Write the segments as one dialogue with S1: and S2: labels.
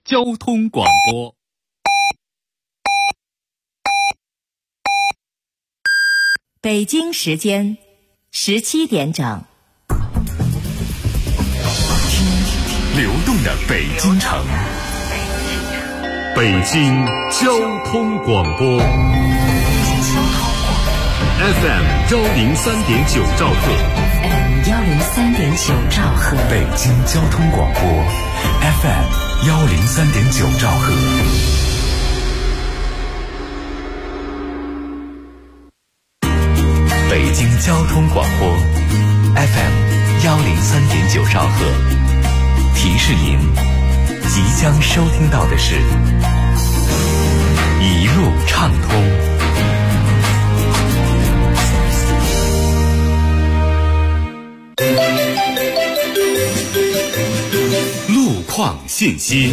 S1: 交通广播。
S2: 北京时间17点整。
S3: 流动的北京城，北京交通广播 FM 103.9兆赫
S2: ，FM 103.9兆赫，
S3: 北京交通广播 FM 103.9兆赫。北京交通广播 FM 103.9兆赫。提示您，即将收听到的是一路畅通。路况信息。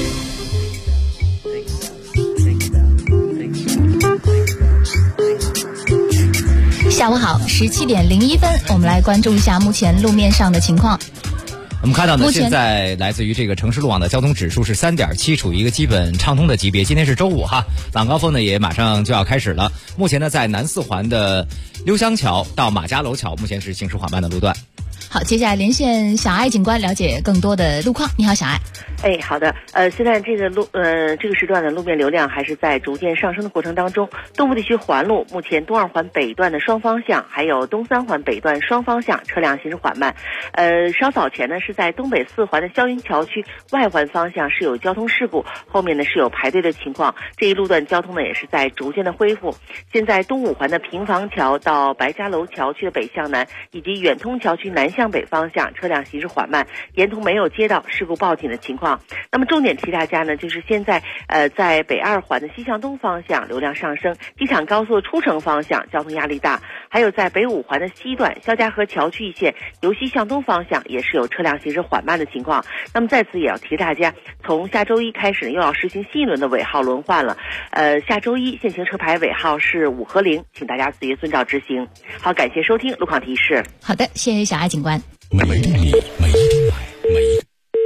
S4: 下午好，17点01分，我们来关注一下目前路面上的情况。
S1: 我们看到呢，现在来自于这个城市路网的交通指数是3.7，处于一个基本畅通的级别。今天是周五哈，晚高峰呢也马上就要开始了。目前呢，在南四环的溜香桥到马家楼桥，目前是行驶缓慢的路段。
S4: 好，接下来连线小艾警官，了解更多的路况。你好，小艾。
S5: 好的，现在这个这个时段的路面流量还是在逐渐上升的过程当中。东部地区环路目前东二环北段的双方向，还有东三环北段双方向车辆行驶缓慢。稍早前呢是在东北四环的霄云桥区外环方向是有交通事故，后面呢是有排队的情况。这一路段交通呢也是在逐渐的恢复。现在东五环的平房桥到白家楼桥区的北向南，以及远通桥区南向北方向车辆行驶缓慢，沿途没有接到事故报警的情况。那么重点提大家呢，就是现在在北二环的西向东方向流量上升，机场高速出城方向交通压力大，还有在北五环的西段肖家河桥区一线由西向东方向也是有车辆行驶缓慢的情况。那么在此也要提大家，从下周一开始又要实行新一轮的尾号轮换了。下周一限行车牌尾号是5和0，请大家自觉遵照执行。好，感谢收听路况提示。
S4: 好的，谢谢小艾警官。
S3: 每一粒米，每一滴买，每一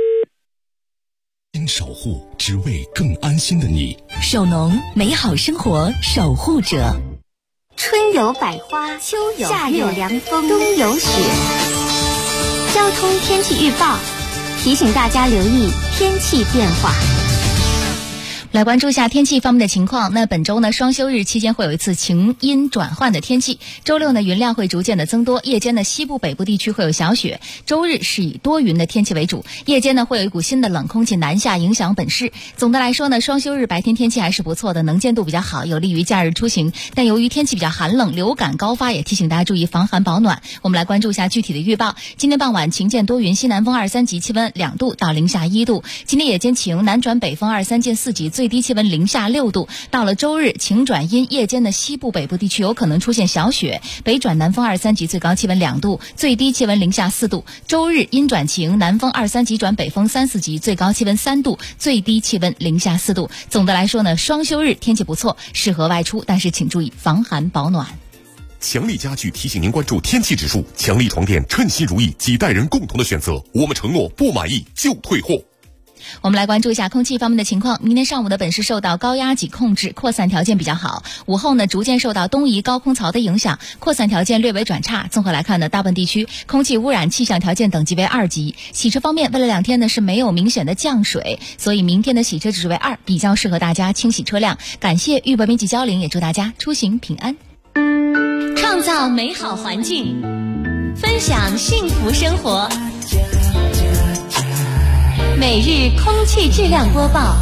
S3: 守护，只为更安心的你。
S2: 守农，美好生活守护者。
S6: 春有百花，秋有夏有凉风，冬有雪。交通天气预报提醒大家留意天气变化。
S4: 来关注一下天气方面的情况。那本周呢，双休日期间会有一次晴阴转换的天气。周六呢，云量会逐渐的增多，夜间呢，西部北部地区会有小雪。周日是以多云的天气为主，夜间呢会有一股新的冷空气南下影响本市。总的来说呢，双休日白天天气还是不错的，能见度比较好，有利于假日出行。但由于天气比较寒冷，流感高发，也提醒大家注意防寒保暖。我们来关注一下具体的预报。今天傍晚晴见多云，西南风2、3级，气温2度到零下1度。今天夜间晴，南转北风2、3见4级，最低气温零下6度。到了周日晴转阴，夜间的西部北部地区有可能出现小雪，北转南风2、3级，最高气温2度，最低气温零下4度。周日阴转晴，南风2、3级转北风3、4级，最高气温3度，最低气温零下4度。总的来说呢，双休日天气不错，适合外出，但是请注意防寒保暖。
S3: 强力家具提醒您关注天气指数，强力床垫称心如意，几代人共同的选择，我们承诺不满意就退货。
S4: 我们来关注一下空气方面的情况。明天上午的本市受到高压脊控制，扩散条件比较好。午后呢，逐渐受到东移高空槽的影响，扩散条件略微转差。综合来看呢，大部分地区空气污染气象条件等级为2级。洗车方面，未来2天呢是没有明显的降水，所以明天的洗车指数为2，比较适合大家清洗车辆。感谢豫博编辑交流，也祝大家出行平安。
S2: 创造美好环境，分享幸福生活。每日空气质量播报。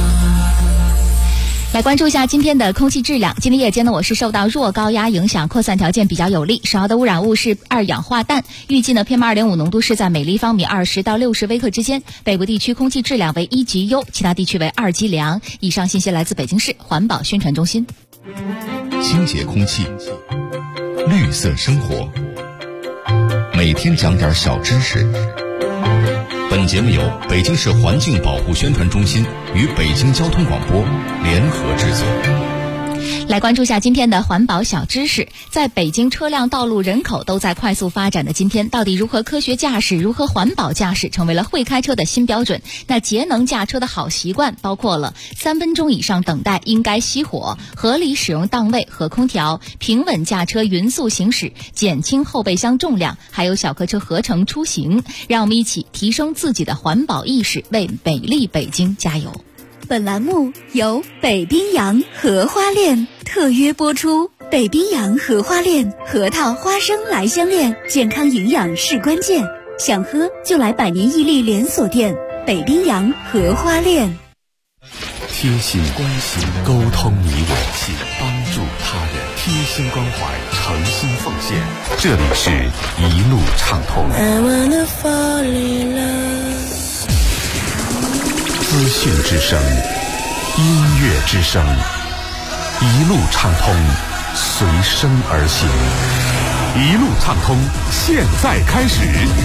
S4: 来关注一下今天的空气质量。今天夜间呢，我是受到弱高压影响，扩散条件比较有利，首要的污染物是二氧化氮。预计呢 PM2.5 浓度是在每立方米20到60微克之间。北部地区空气质量为1级优，其他地区为2级良。以上信息来自北京市环保宣传中心。
S3: 清洁空气，绿色生活，每天讲点小知识。本节目由北京市环境保护宣传中心与北京交通广播联合制作。
S4: 来关注下今天的环保小知识。在北京车辆、道路、人口都在快速发展的今天，到底如何科学驾驶、如何环保驾驶，成为了会开车的新标准。那节能驾车的好习惯包括了3分钟以上等待应该熄火，合理使用档位和空调，平稳驾车匀速行驶，减轻后备箱重量，还有小客车合乘出行。让我们一起提升自己的环保意识，为美丽北京加油。
S7: 本栏目由北冰洋荷花链特约播出。北冰洋荷花链，核桃花生来相恋，健康营养是关键。想喝就来百年屹立连锁店北冰洋荷花链。
S8: 贴心关心，沟通你我心，帮助他人，贴心关怀，诚心奉献。这里是一路畅通。资讯之声，音乐之声，一路畅通，随声而行。一路畅通，现在开始。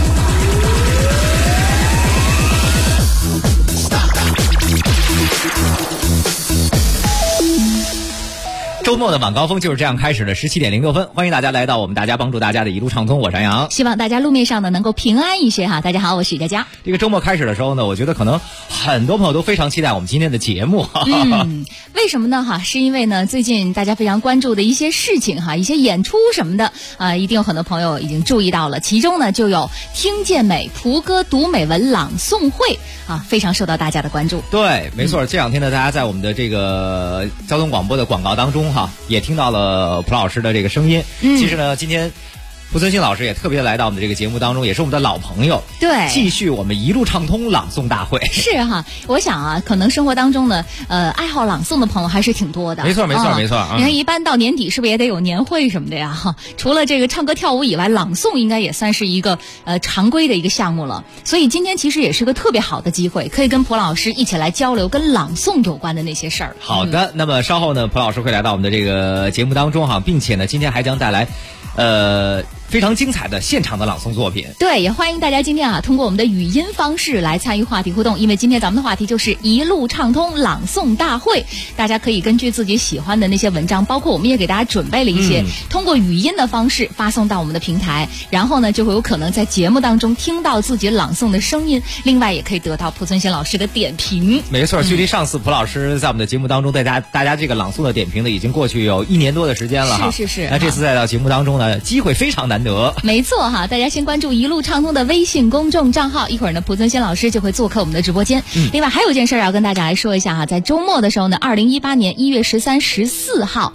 S1: 周末的晚高峰就是这样开始的，17点06分，欢迎大家来到我们大家帮助大家的一路畅通，我是杨洋。
S4: 希望大家路面上呢能够平安一些哈。大家好，我是佳佳。
S1: 这个周末开始的时候呢，我觉得可能很多朋友都非常期待我们今天的节目。
S4: 为什么呢哈？是因为呢最近大家非常关注的一些事情哈，一些演出什么的一定有很多朋友已经注意到了。其中呢就有听见美蒲歌读美文朗诵会非常受到大家的关注。
S1: 对，没错，这两天呢大家在我们的这个交通广播的广告当中也听到了蒲老师的这个声音。其实呢今天蒲存昕老师也特别来到我们的这个节目当中，也是我们的老朋友。
S4: 对，
S1: 继续我们一路畅通朗诵大会。
S4: 是哈，我想可能生活当中呢爱好朗诵的朋友还是挺多的。
S1: 没错。你
S4: 看一般到年底是不是也得有年会什么的呀？除了这个唱歌跳舞以外，朗诵应该也算是一个常规的一个项目了。所以今天其实也是个特别好的机会，可以跟蒲老师一起来交流跟朗诵有关的那些事儿。
S1: 好的，那么稍后呢蒲老师会来到我们的这个节目当中并且呢今天还将带来非常精彩的现场的朗诵作品。
S4: 对，也欢迎大家今天通过我们的语音方式来参与话题互动，因为今天咱们的话题就是一路畅通朗诵大会。大家可以根据自己喜欢的那些文章，包括我们也给大家准备了一些，通过语音的方式发送到我们的平台，然后呢就会有可能在节目当中听到自己朗诵的声音，另外也可以得到蒲存昕老师的点评。
S1: 没错，距离上次蒲老师在我们的节目当中大家这个朗诵的点评呢，已经过去有1年多的时间了
S4: 是。
S1: 那这次再到节目当中呢，机会非常难得。
S4: 没错大家先关注一路畅通的微信公众账号，一会儿呢蒲存昕老师就会做客我们的直播间。另外还有一件事要跟大家来说一下在周末的时候呢，2018年1月13、14号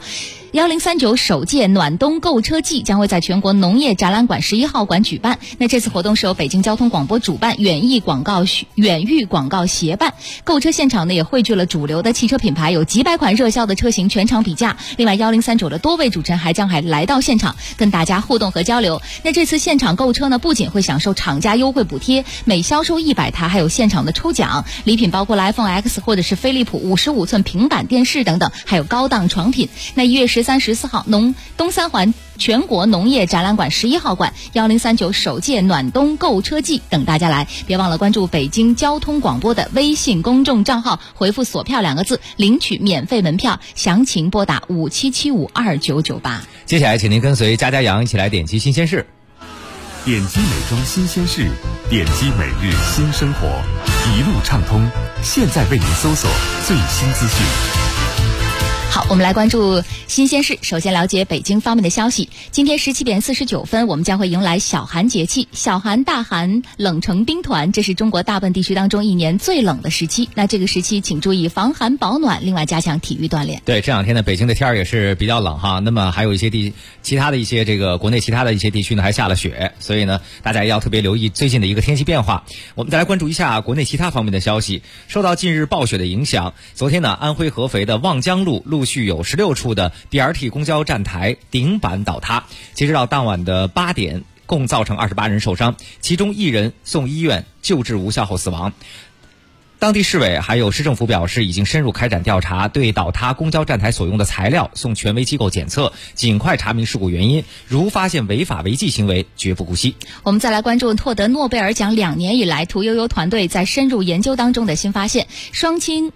S4: 1039首届暖冬购车季将会在全国农业展览馆11号馆举办。那这次活动是由北京交通广播主办，远域广告协办。购车现场呢也汇聚了主流的汽车品牌，有几百款热销的车型全场比价。另外1039的多位主持人还来到现场跟大家互动和交流。那这次现场购车呢，不仅会享受厂家优惠补贴，每销售100台还有现场的抽奖，礼品包括了 iPhone X 或者是飞利浦55寸平板电视等等，还有高档床品。那1月13、14号东三环全国农业展览馆11号馆1039首届暖冬购车季等大家来。别忘了关注北京交通广播的微信公众账号，回复锁票2个字领取免费门票，详情拨打57752998。
S1: 接下来请您跟随佳佳杨一起来点击新鲜事。
S8: 点击美妆新鲜事，点击每日新生活，一路畅通，现在为您搜索最新资讯。
S4: 好，我们来关注新鲜事。首先了解北京方面的消息。今天17点49分，我们将会迎来小寒节气。小寒、大寒冷成冰团，这是中国大部分地区当中一年最冷的时期。那这个时期请注意防寒保暖，另外加强体育锻炼。
S1: 对，这两天呢，北京的天儿也是比较冷那么还有一些其他的一些这个国内其他的一些地区呢还下了雪，所以呢大家也要特别留意最近的一个天气变化。我们再来关注一下国内其他方面的消息。受到近日暴雪的影响，昨天呢安徽合肥的望江路陆续有16处的 BRT 公交站台顶板倒塌，截止到当晚的8点，共造成28人受伤，其中1人送医院救治无效后死亡。当地市委还有市政府表示，已经深入开展调查，对倒塌公交站台所用的材料送权威机构检测，尽快查明事故原因，如发现违法违纪行为，绝不姑息。
S4: 我们再来关注获得诺贝尔奖2年以来，屠呦呦团队在深入研究当中的新发现，双氢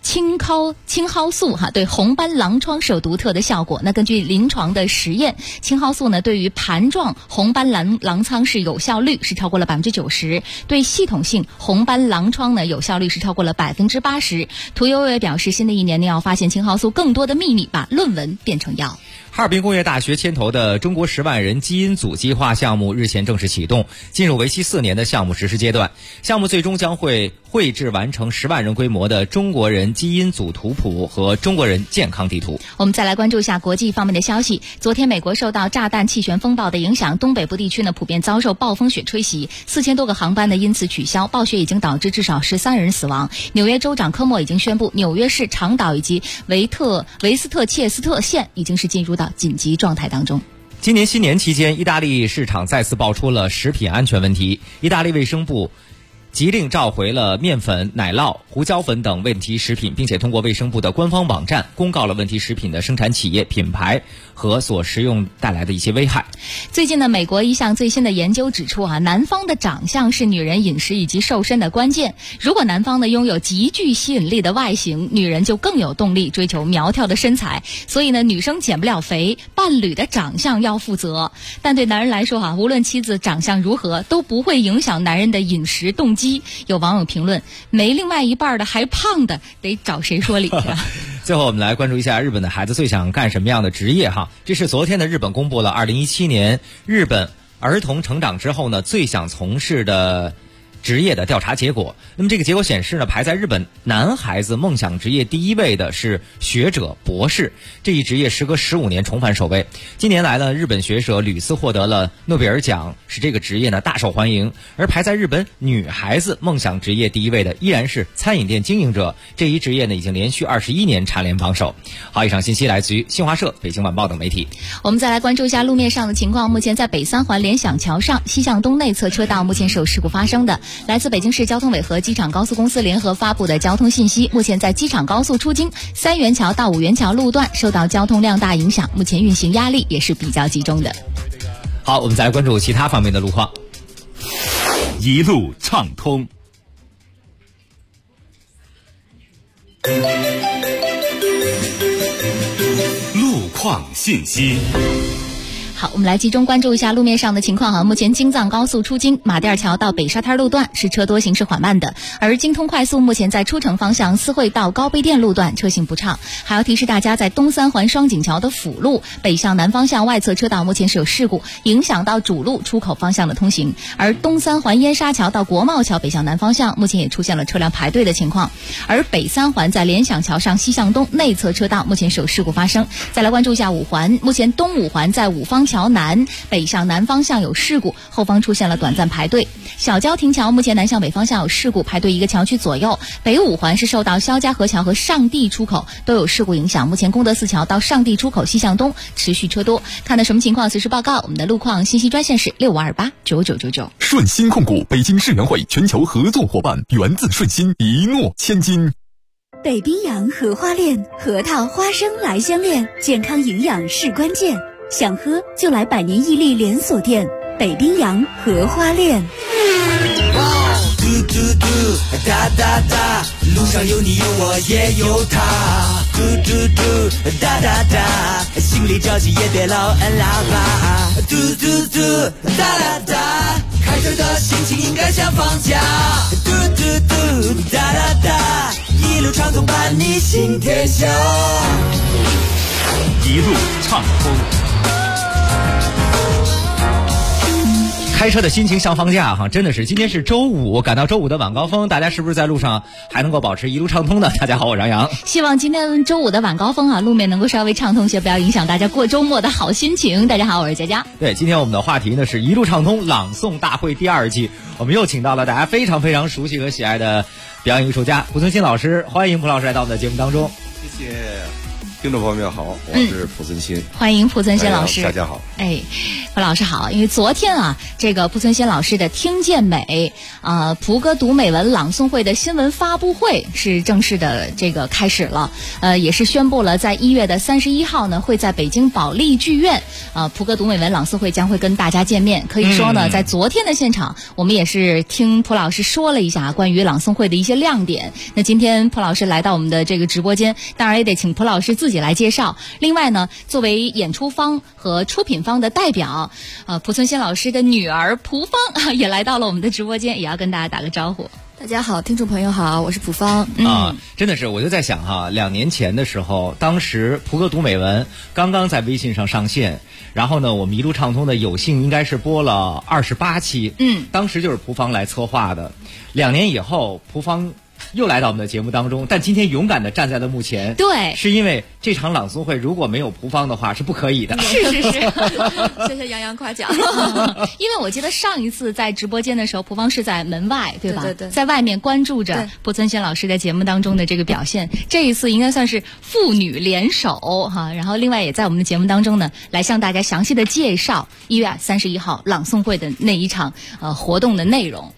S4: 青蒿素对红斑狼疮是有独特的效果。那根据临床的实验，青蒿素呢对于盘状红斑狼疮是有效率是超过了90%，对系统性红斑狼疮呢有效率是超过了80%。屠呦呦表示，新的一年呢要发现青蒿素更多的秘密，把论文变成药。
S1: 哈尔滨工业大学牵头的中国10万人基因组计划项目日前正式启动，进入为期4年的项目实施阶段。项目最终将会绘制完成10万人规模的中国人基因组图谱和中国人健康地图。
S4: 我们再来关注一下国际方面的消息。昨天，美国受到炸弹气旋风暴的影响，东北部地区呢普遍遭受暴风雪吹袭，4000多个航班呢因此取消。暴雪已经导致至少13人死亡。纽约州长科莫已经宣布，纽约市长岛以及维斯特切斯特县已经是进入到紧急状态当中。
S1: 今年新年期间，意大利市场再次爆出了食品安全问题。意大利卫生部急令召回了面粉、奶酪、胡椒粉等问题食品，并且通过卫生部的官方网站公告了问题食品的生产企业、品牌和所食用带来的一些危害。
S4: 最近呢，美国一项最新的研究指出男方的长相是女人饮食以及瘦身的关键。如果男方呢拥有极具吸引力的外形，女人就更有动力追求苗条的身材。所以呢，女生减不了肥，伴侣的长相要负责。但对男人来说无论妻子长相如何，都不会影响男人的饮食动机。有网友评论，没另外一半的还胖的，得找谁说理去？
S1: 最后我们来关注一下日本的孩子最想干什么样的职业这是昨天的日本公布了2017年日本儿童成长之后呢最想从事的职业的调查结果。那么这个结果显示呢，排在日本男孩子梦想职业第1位的是学者、博士，这一职业时隔15年重返首位。近年来呢，日本学者屡次获得了诺贝尔奖，使这个职业呢大受欢迎。而排在日本女孩子梦想职业第1位的依然是餐饮店经营者，这一职业呢已经连续21年蝉联榜首。好，以上信息来自于新华社、北京晚报等媒体。
S4: 我们再来关注一下路面上的情况。目前在北三环联想桥上西向东内侧车道目前是有事故发生的。来自北京市交通委和机场高速公司联合发布的交通信息，目前在机场高速出京3元桥到5元桥路段受到交通量大影响，目前运行压力也是比较集中的。
S1: 好，我们再来关注其他方面的路况。
S8: 一路畅通。路况信息。
S4: 好，我们来集中关注一下路面上的情况目前京藏高速出京马甸桥到北沙滩路段是车多行驶缓慢的，而京通快速目前在出城方向思惠到高碑店路段车行不畅。还要提示大家，在东三环双井桥的辅路北向南方向外侧车道目前是有事故，影响到主路出口方向的通行。而东三环燕沙桥到国贸桥北向南方向目前也出现了车辆排队的情况。而北三环在联想桥上西向东内侧车道目前是有事故发生。再来关注一下五环，目前东五环在五方桥南北向南方向有事故，后方出现了短暂排队。小郊亭桥目前南向北方向有事故，排队1个桥区左右。北五环是受到肖家河桥和上地出口都有事故影响，目前功德寺桥到上地出口西向东持续车多。看到什么情况随时报告，我们的路况信息专线是65289999。
S9: 顺鑫控股北京世园会全球合作伙伴，源自顺鑫，一诺千金。
S7: 北冰洋荷花恋，核桃花生来相恋，健康营养是关键。想喝就来百年屹立连锁店北冰洋荷花恋。
S10: 嘟嘟嘟哒哒哒，路上有你有我也有他，嘟嘟嘟哒哒哒，心里着急也别老摁喇叭，嘟嘟嘟哒哒哒，开车的心情应该像放假，嘟嘟嘟哒哒哒，一路畅通伴你行天下，
S8: 一路畅通。
S1: 开车的心情像放假真的是，今天是周五，赶到周五的晚高峰，大家是不是在路上还能够保持一路畅通的？大家好，我是杨洋。
S4: 希望今天周五的晚高峰路面能够稍微畅通些，不要影响大家过周末的好心情。大家好，我是佳佳。
S1: 对，今天我们的话题呢是一路畅通朗诵大会第2季，我们又请到了大家非常非常熟悉和喜爱的表演艺术家胡存新老师，欢迎胡老师来到我们的节目当中。
S11: 谢谢。 听众朋友们好，我是濮存昕，
S4: 欢迎濮存昕老师。
S11: 大家好。
S4: 濮老师好。因为昨天啊，这个濮存昕老师的听见美蒲歌读美文朗诵会的新闻发布会是正式的这个开始了，也是宣布了在1月31号呢会在北京保利剧院蒲歌读美文朗诵会将会跟大家见面。可以说呢，在昨天的现场，我们也是听蒲老师说了一下关于朗诵会的一些亮点。那今天蒲老师来到我们的这个直播间，当然也得请蒲老师自己来介绍。另外呢，作为演出方和出品方的代表，濮存昕老师的女儿蒲芳也来到了我们的直播间，也要跟大家打个招呼。
S12: 大家好，听众朋友好，我是蒲芳。
S1: 真的是，我就在想哈，2年前的时候，当时蒲歌读美文刚刚在微信上上线，然后呢，我们一路畅通的有幸应该是播了28期，当时就是蒲芳来策划的。2年以后，蒲芳又来到我们的节目当中，但今天勇敢地站在了幕前，
S4: 对，
S1: 是因为这场朗诵会如果没有蒲芳的话是不可以的。
S4: 是
S12: 谢谢洋洋夸奖。
S4: 因为我记得上一次在直播间的时候，蒲芳是在门外，对吧？
S12: 对，
S4: 在外面关注着濮存昕老师的节目当中的这个表现。这一次应该算是父女联手哈，然后另外也在我们的节目当中呢，来向大家详细的介绍1月31号朗诵会的那一场活动的内容。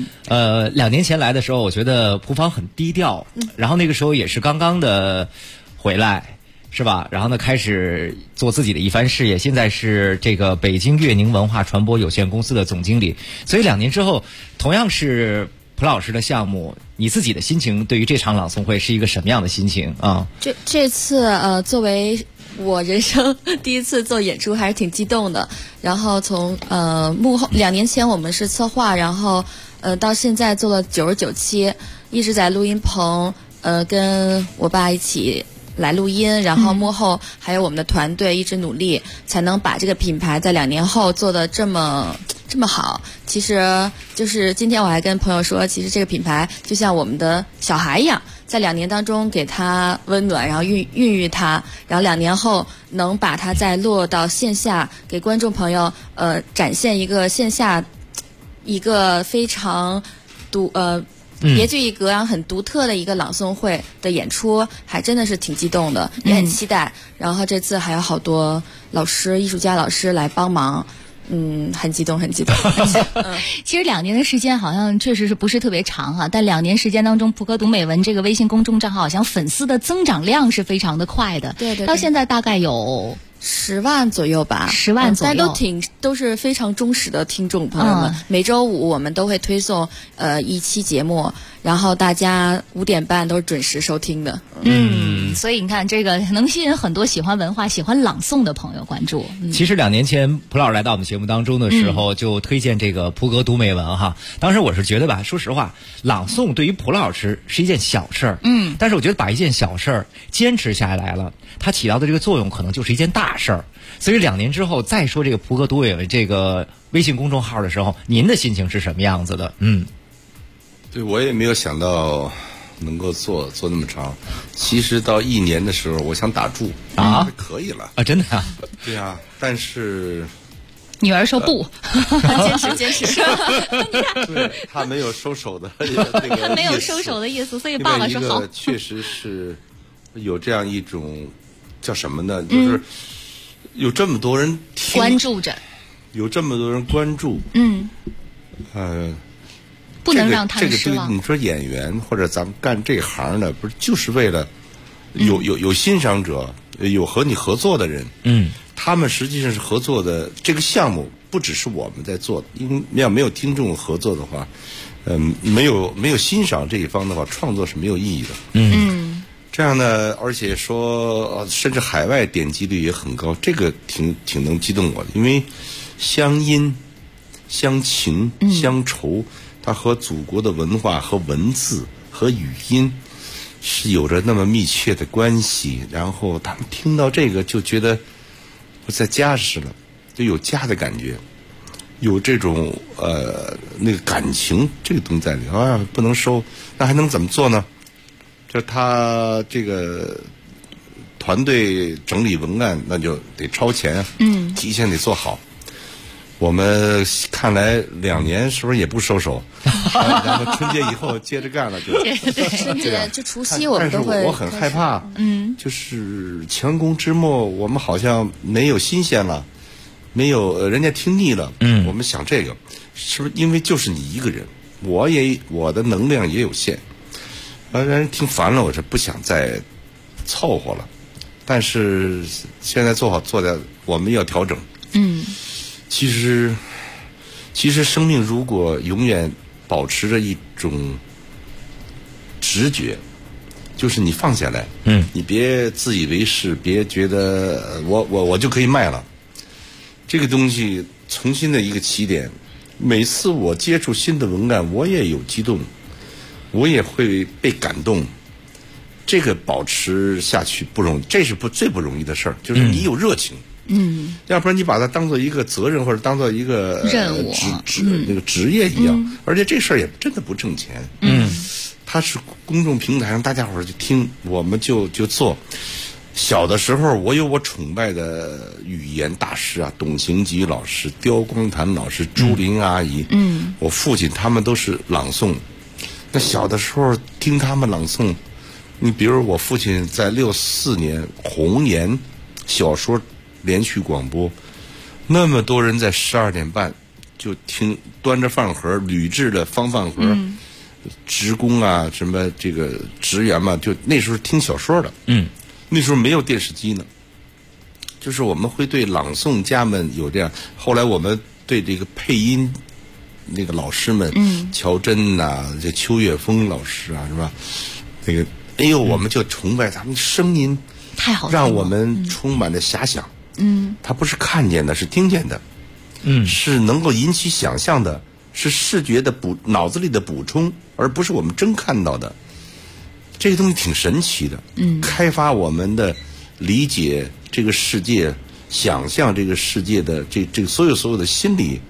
S1: 2年前来的时候，我觉得蒲芳很低调，然后那个时候也是刚刚的回来，是吧？然后呢，开始做自己的一番事业，现在是这个北京粤宁文化传播有限公司的总经理。所以2年之后，同样是蒲老师的项目，你自己的心情对于这场朗诵会是一个什么样的心情啊？
S12: 这次作为我人生第一次做演出，还是挺激动的。然后从幕后2年前我们是策划，然后到现在做了99期，一直在录音棚跟我爸一起来录音，然后幕后还有我们的团队一直努力，才能把这个品牌在2年后做得这么好。其实就是今天我还跟朋友说，其实这个品牌就像我们的小孩一样，在2年当中给它温暖，然后孕育它，然后2年后能把它再落到线下，给观众朋友展现一个线下一个非常别具一格，然后很独特的一个朗诵会的演出，还真的是挺激动的，也很期待。然后这次还有好多老师、艺术家老师来帮忙。很激动。
S4: 其实2年的时间好像确实是不是特别长哈，但2年时间当中，蒲歌读美文这个微信公众账号好像粉丝的增长量是非常的快的。
S12: 对，
S4: 到现在大概有
S12: 10万左右吧
S4: ，10万左右，
S12: 但都是非常忠实的听众朋友们。每周5我们都会推送一期节目，然后大家5点半都是准时收听的。
S4: 所以你看，这个能吸引很多喜欢文化、喜欢朗诵的朋友关注。
S1: 其实2年前蒲老师来到我们节目当中的时候，就推荐这个蒲歌读美文哈。当时我是觉得吧，说实话，朗诵对于蒲老师是一件小事儿，但是我觉得把一件小事儿坚持下来了，它起到的这个作用可能就是一件大事儿。所以2年之后再说这个蒲歌读美文这个微信公众号的时候，您的心情是什么样子的？
S11: 对，我也没有想到能够做那么长。其实到1年的时候，我想打住可以了
S1: 真的啊？
S11: 对啊，但是
S4: 女儿说不，
S12: 坚持。
S11: 对，他没有收手的
S4: 他没有收手的意思，所以爸爸说好。
S11: 确实是有这样一种叫什么呢？就是有这么多人
S4: 关注着，
S11: 有这么多人关注，
S4: 不能让他们失望。
S11: 你说演员或者咱们干这行的，不是就是为了有欣赏者，有和你合作的人，他们实际上是合作的这个项目，不只是我们在做的，因为要没有听众合作的话，没有欣赏这一方的话，创作是没有意义的。这样呢，而且说甚至海外点击率也很高，这个挺能激动我的，因为乡音、乡情、乡愁，它和祖国的文化和文字和语音是有着那么密切的关系。然后他们听到这个就觉得我在家似的，就有家的感觉，有这种那个感情这个东西在里头不能收，那还能怎么做呢？就他这个团队整理文案，那就得超前，提前得做好。 我们看来2年是不是也不收手？然后春节以后接着干了就。
S12: 春节就除夕我们都会。
S11: 但是我很害怕，就是强弩之末，我们好像没有新鲜了，没有人家听腻了。我们想这个，是不是因为就是你一个人，我的能量也有限，让人听烦了，我是不想再凑合了。但是现在做的，我们要调整。其实生命如果永远保持着一种直觉，就是你放下来，你别自以为是，别觉得我就可以卖了。这个东西重新的一个起点。每次我接触新的文案，我也有激动，我也会被感动。这个保持下去不容易，这是最不容易的事儿，就是你有热情。要不然你把它当做一个责任，或者当做一个
S4: 任务、
S11: 那个职业一样。而且这事儿也真的不挣钱。它是公众平台上大家伙儿就听，我们就做。小的时候，我有我崇拜的语言大师啊，董行吉老师、刁光谭老师、朱琳阿姨。我父亲他们都是朗诵。那小的时候听他们朗诵，你比如我父亲在64年红岩小说连续广播，那么多人在12点半就听，端着饭盒，铝制的方饭盒，职工啊，什么这个职员嘛，就那时候听小说的。那时候没有电视机呢，就是我们会对朗诵家们有这样。后来我们对这个配音那个老师们，乔真呐，这邱岳峰老师啊，是吧？那个，哎呦，我们就崇拜他们声音，
S4: 太好听了，
S11: 让我们充满着遐想。他不是看见的，是听见的，是能够引起想象的，是视觉的脑子里的补充，而不是我们真看到的。这个东西挺神奇的，开发我们的理解这个世界、想象这个世界的这个所有的心理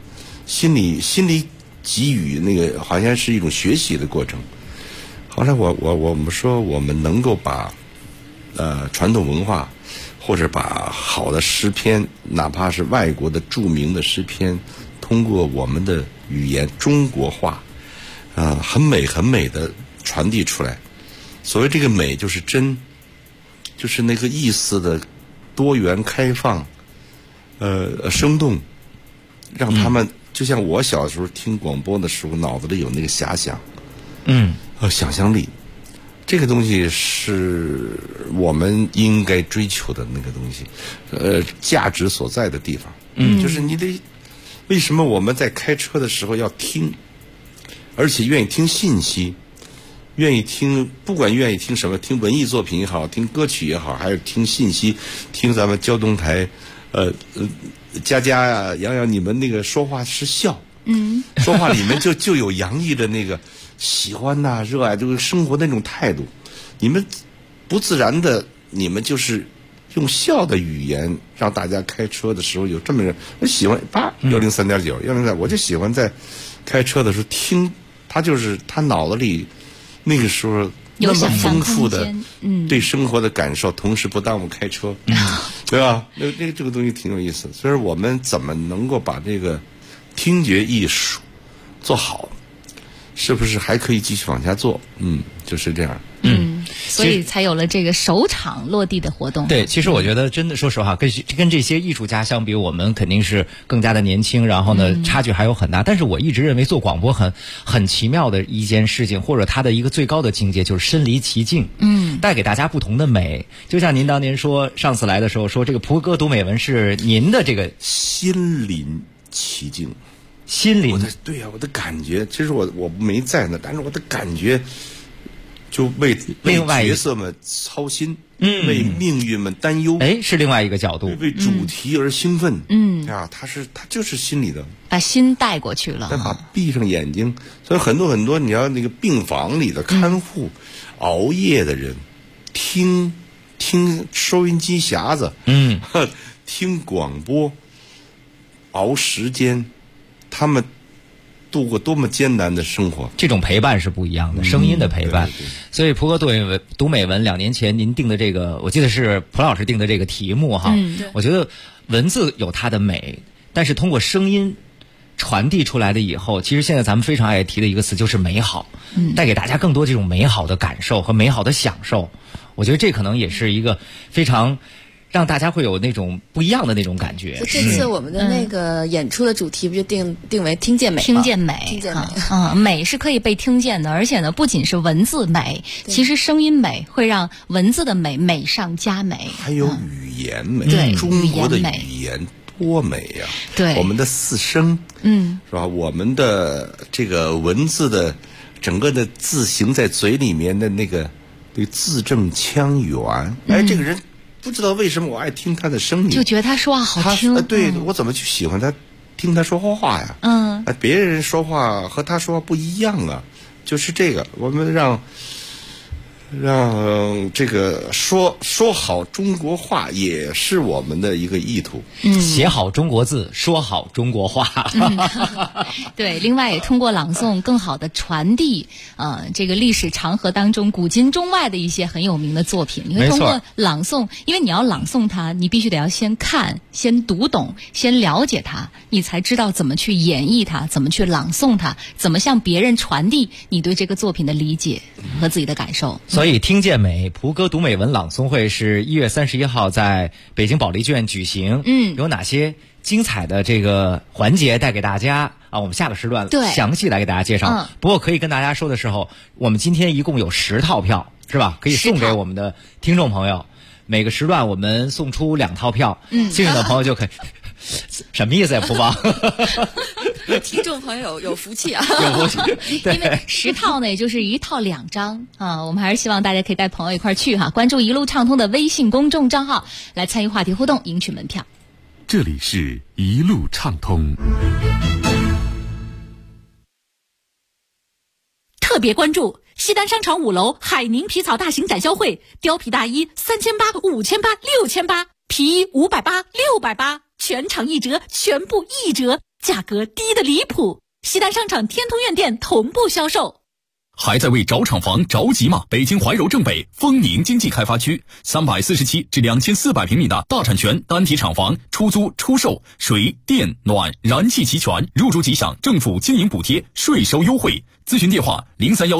S11: 给予，那个好像是一种学习的过程。后来我们说，我们能够把传统文化，或者把好的诗篇，哪怕是外国的著名的诗篇，通过我们的语言中国化，很美很美的传递出来。所谓这个美就是真，就是那个意思的多元开放，生动，让他们就像我小时候听广播的时候，脑子里有那个遐想，想象力，这个东西是我们应该追求的那个东西，价值所在的地方。就是你得，为什么我们在开车的时候要听，而且愿意听信息？愿意听，不管愿意听什么，听文艺作品也好，听歌曲也好，还是听信息，听咱们交通台，佳佳呀、杨洋，你们那个说话是笑，说话里面就有洋溢的那个喜欢呐、热爱这个生活的那种态度。你们不自然的，你们就是用笑的语言让大家开车的时候有这么人，我喜欢103.9，103，我就喜欢在开车的时候听，他就是他脑子里。那个时候那么丰富的对生活的感受，同时不耽误开车，对吧？这个东西挺有意思的。所以我们怎么能够把这个听觉艺术做好，是不是还可以继续往下做？就是这样。
S4: 所以才有了这个首场落地的活动。
S1: 对，其实我觉得真的，说实话，跟这些艺术家相比，我们肯定是更加的年轻，然后呢，差距还有很大。但是我一直认为做广播很奇妙的一件事情，或者它的一个最高的境界就是身临其境，带给大家不同的美。就像您当年说，上次来的时候说，这个蒲哥读美文是您的这个
S11: 心临其境，对呀，我的感觉，其实我没在那，但是我的感觉。就为角色们操心，为命运们担忧，
S1: 是另外一个角度，
S11: 为主题而兴奋，他就是心里的，
S4: 把心带过去了，
S11: 但把闭上眼睛，所以很多你要那个病房里的看护，熬夜的人，听收音机匣子，听广播，熬时间，他们。度过多么艰难的生活，
S1: 这种陪伴是不一样的，声音的陪伴。对，所以蒲哥读美文2年前您定的这个，我记得是蒲老师定的这个题目哈。我觉得文字有它的美， 但是通过声音传递出来的以后，其实现在咱们非常爱提的一个词就是美好，带给大家更多这种美好的感受和美好的享受。我觉得这可能也是一个非常让大家会有那种不一样的那种感觉。
S12: 这次我们的那个演出的主题不就定为听见美吗？
S4: 听见美，美是可以被听见的，而且呢，不仅是文字美，其实声音美会让文字的美美上加美。
S11: 还有语言美，
S4: 对，
S11: 中国的语言多美呀！
S4: 对，
S11: 我们的四声，是吧？我们的这个文字的整个的字形在嘴里面的那个字正腔圆，这个人不知道为什么我爱听他的声音，
S4: 就觉得他说话好听。
S11: 对，我怎么就喜欢他，听他说话呀？别人说话和他说话不一样啊，就是这个，我们让这个说好中国话也是我们的一个意图。
S1: 写好中国字，说好中国话。
S4: 对，另外也通过朗诵更好的传递这个历史长河当中古今中外的一些很有名的作品。你会通过朗诵，因为你要朗诵它，你必须得要先看，先读懂，先了解它，你才知道怎么去演绎它，怎么去朗诵它，怎么向别人传递你对这个作品的理解和自己的感受。
S1: 所以听见美蒲歌读美文朗诵会是1月31号在北京保利剧院举行。有哪些精彩的这个环节带给大家我们下个时段详细来给大家介绍。不过可以跟大家说的时候，我们今天一共有10套票，是吧？可以送给我们的听众朋友，每个时段我们送出2套票，幸运的朋友就可以什么意思呀，蒲芳？
S12: 听众朋友有福气啊！
S1: 有福气，
S4: 因为10套呢，也就是1套2张我们还是希望大家可以带朋友一块去关注一路畅通的微信公众账号，来参与话题互动，赢取门票。
S8: 这里是一路畅通。
S13: 特别关注西单商场5楼海宁皮草大型展销会，貂皮大衣3800、5800、6800，皮衣580、680，全场1折，全部1折，价格低得离谱。西单商场天通苑店同步销售。
S9: 还在为找厂房着急吗？北京怀柔正北丰宁经济开发区347至2400平米的大产权单体厂房，出租出售，水电暖燃气齐全，入住即享政府经营补贴，税收优惠。咨询电话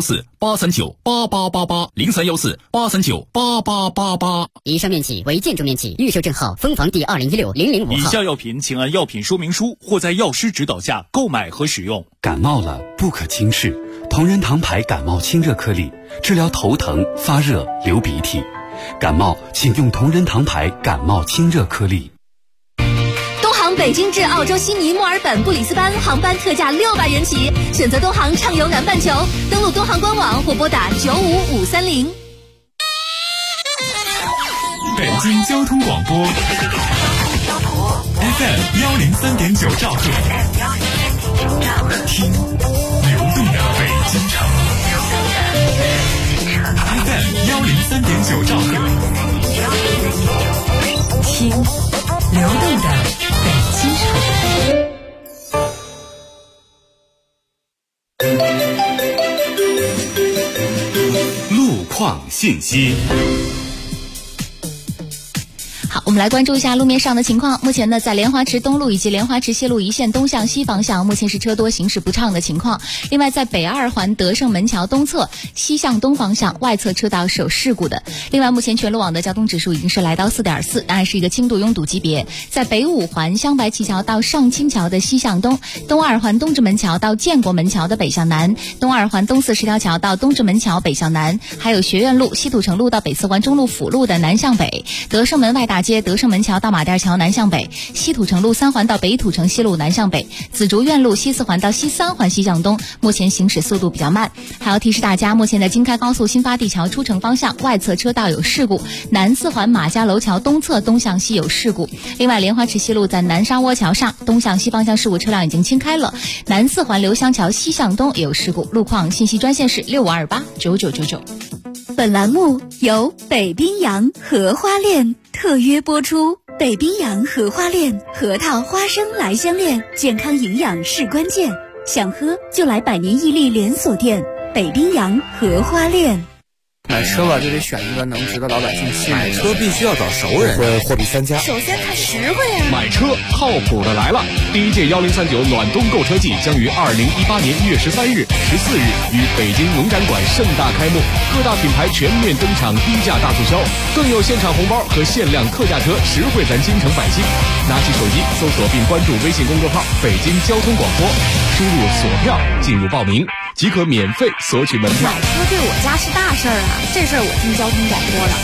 S9: 0314-839-8888，0314-839-8888。
S14: 以上面企为建筑面积，预售证号分房第2016-005号。
S15: 以下药品请按药品说明书或在药师指导下购买和使用。
S16: 感冒了不可轻视，同仁堂牌感冒清热颗粒，治疗头疼、发热、流鼻涕。感冒请用同仁堂牌感冒清热颗粒。
S7: 东航北京至澳洲悉尼、墨尔本、布里斯班航班特价600元起，选择东航畅游南半球，登录东航官网或拨打95530。
S8: 北京交通广播 FM 103.9兆赫，听流动的北京城。FM 103.9兆赫，
S13: 听流动的北京城。
S8: 路况信息。
S4: 好，我们来关注一下路面上的情况。目前呢，在莲花池东路以及莲花池西路一线东向西方向，目前是车多行驶不畅的情况。另外，在北2环德胜门桥东侧西向东方向外侧车道是有事故的。另外，目前全路网的交通指数已经是来到4.4，当然是一个轻度拥堵级别。在北5环香白旗桥到上清桥的西向东，东2环东直门桥到建国门桥的北向南，东2环东4十条桥到东直门桥北向南，还有学院路、西土城路到北4环中路辅路的南向北，德胜门外大街德胜门桥到马甸桥南向北，西土城路3环到北土城西路南向北，紫竹院路西4环到西3环西向东，目前行驶速度比较慢。还要提示大家，目前在京开高速新发地桥出城方向外侧车道有事故，南4环马家楼桥东侧东向西有事故。另外，莲花池西路在南沙窝桥上东向西方向事故车辆已经清开了，南4环刘香桥西向东也有事故。路况信息专线是65289999。
S7: 本栏目由北冰洋荷花恋特约播出。北冰洋荷花恋核桃花生来香恋，健康营养是关键，想喝就来百年屹立连锁店北冰洋荷花恋。
S17: 买车吧，就得选一个能值得老百姓信任。
S18: 买车必须要找熟人，会货比三家。
S6: 首先看实惠啊！
S8: 买车靠谱的来了！第一届1039暖冬购车季将于2018年1月13日、14日于北京农展馆盛大开幕，各大品牌全面登场，低价大促销，更有现场红包和限量特价车，实惠咱京城百姓。拿起手机搜索并关注微信公众号“北京交通广播”，输入索票进入报名，即可免费索取门票。
S6: 买车对我家是大事儿啊，这事儿我听交通广播了。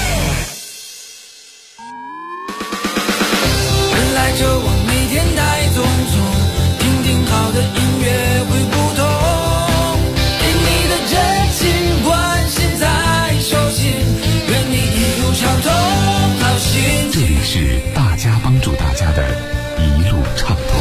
S10: 人来车往，每天带匆匆，听听好的音乐会不同，给你的真心关心在手心，愿你一路畅通，好心情。
S16: 这里是大家帮助大家的一路畅通。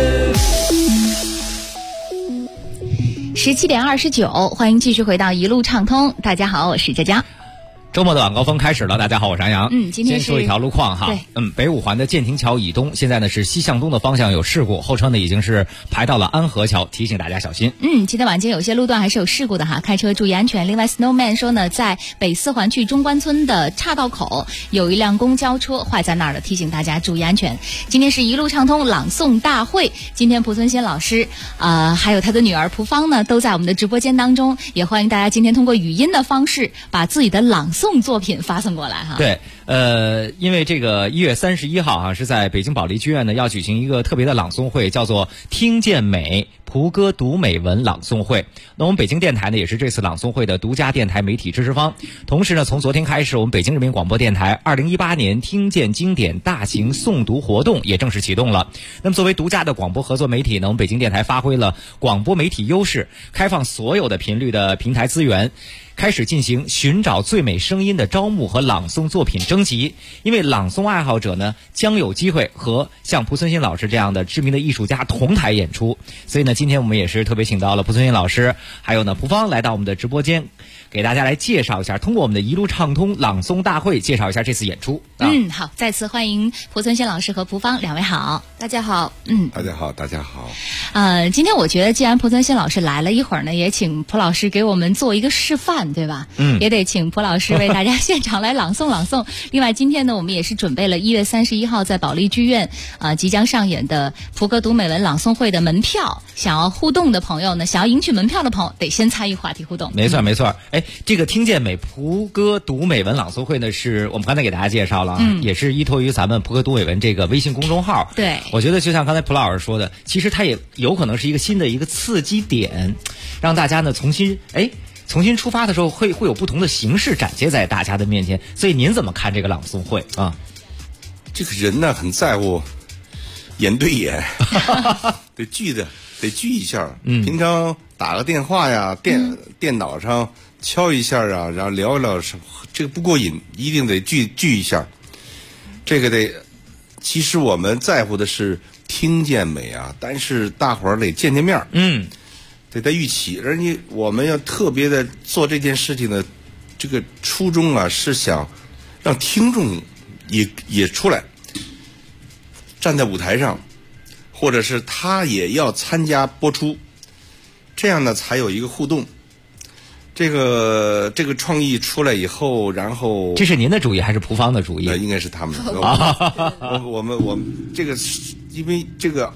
S4: 17点29，欢迎继续回到一路畅通。大家好，我是佳佳。
S1: 周末的晚高峰开始了，大家好，我是安阳。
S4: 今天
S1: 先说一条路况哈。北五环的建亭桥以东，现在呢是西向东的方向有事故，后车呢已经是排到了安河桥，提醒大家小心。
S4: 今天晚间有些路段还是有事故的哈，开车注意安全。另外 Snowman 说呢，在北四环去中关村的岔道口有一辆公交车坏在那儿了，提醒大家注意安全。今天是一路畅通朗诵大会，今天蒲存昕老师还有他的女儿蒲芳呢都在我们的直播间当中，也欢迎大家今天通过语音的方式把自己的朗诵作品发送过来哈。
S1: 对，因为这个1月31号哈是在北京保利剧院呢要举行一个特别的朗诵会，叫做听见美蒲歌读美文朗诵会。那我们北京电台呢也是这次朗诵会的独家电台媒体支持方。同时呢，从昨天开始，我们北京人民广播电台2018年听见经典大型诵读活动也正式启动了。那么作为独家的广播合作媒体呢，我们北京电台发挥了广播媒体优势，开放所有的频率的平台资源，开始进行寻找最美声音的招募和朗诵作品征集。因为朗诵爱好者呢将有机会和像蒲存昕老师这样的知名的艺术家同台演出，所以呢今天我们也是特别请到了蒲存昕老师还有呢蒲芳来到我们的直播间，给大家来介绍一下，通过我们的一路畅通朗诵大会介绍一下这次演出。
S4: 好，再次欢迎蒲存昕老师和蒲芳两位好。
S12: 大家好。
S11: 大家好，大家好。
S4: 今天我觉得既然蒲存昕老师来了，一会儿呢也请蒲老师给我们做一个示范，对吧？也得请蒲老师为大家现场来朗诵朗诵。另外今天呢我们也是准备了1月31号在保利剧院即将上演的蒲歌读美文朗诵会的门票，想要互动的朋友呢，想要赢取门票的朋友得先参与话题互动。
S1: 没错没错。这个听见美蒲歌读美文朗诵会呢，是我们刚才给大家介绍了，也是依托于咱们蒲歌读美文这个微信公众号。
S4: 对，
S1: 我觉得就像刚才蒲老师说的，其实它也有可能是一个新的一个刺激点，让大家呢重新出发的时候会有不同的形式展现在大家的面前。所以您怎么看这个朗诵会啊？
S11: 这个人呢很在乎眼对眼，得聚一下。平常打个电话呀，电脑上敲一下啊，然后聊一聊，这个不过瘾，一定得聚一下。这个得，其实我们在乎的是听见美啊，但是大伙儿得见面。得在一起，而且我们要特别的做这件事情的这个初衷啊，是想让听众也出来，站在舞台上，或者是他也要参加播出，这样呢才有一个互动。这个创意出来以后，然后
S1: 这是您的主意还是蒲芳的主意？
S11: 应该是他们的。我们这个因为这个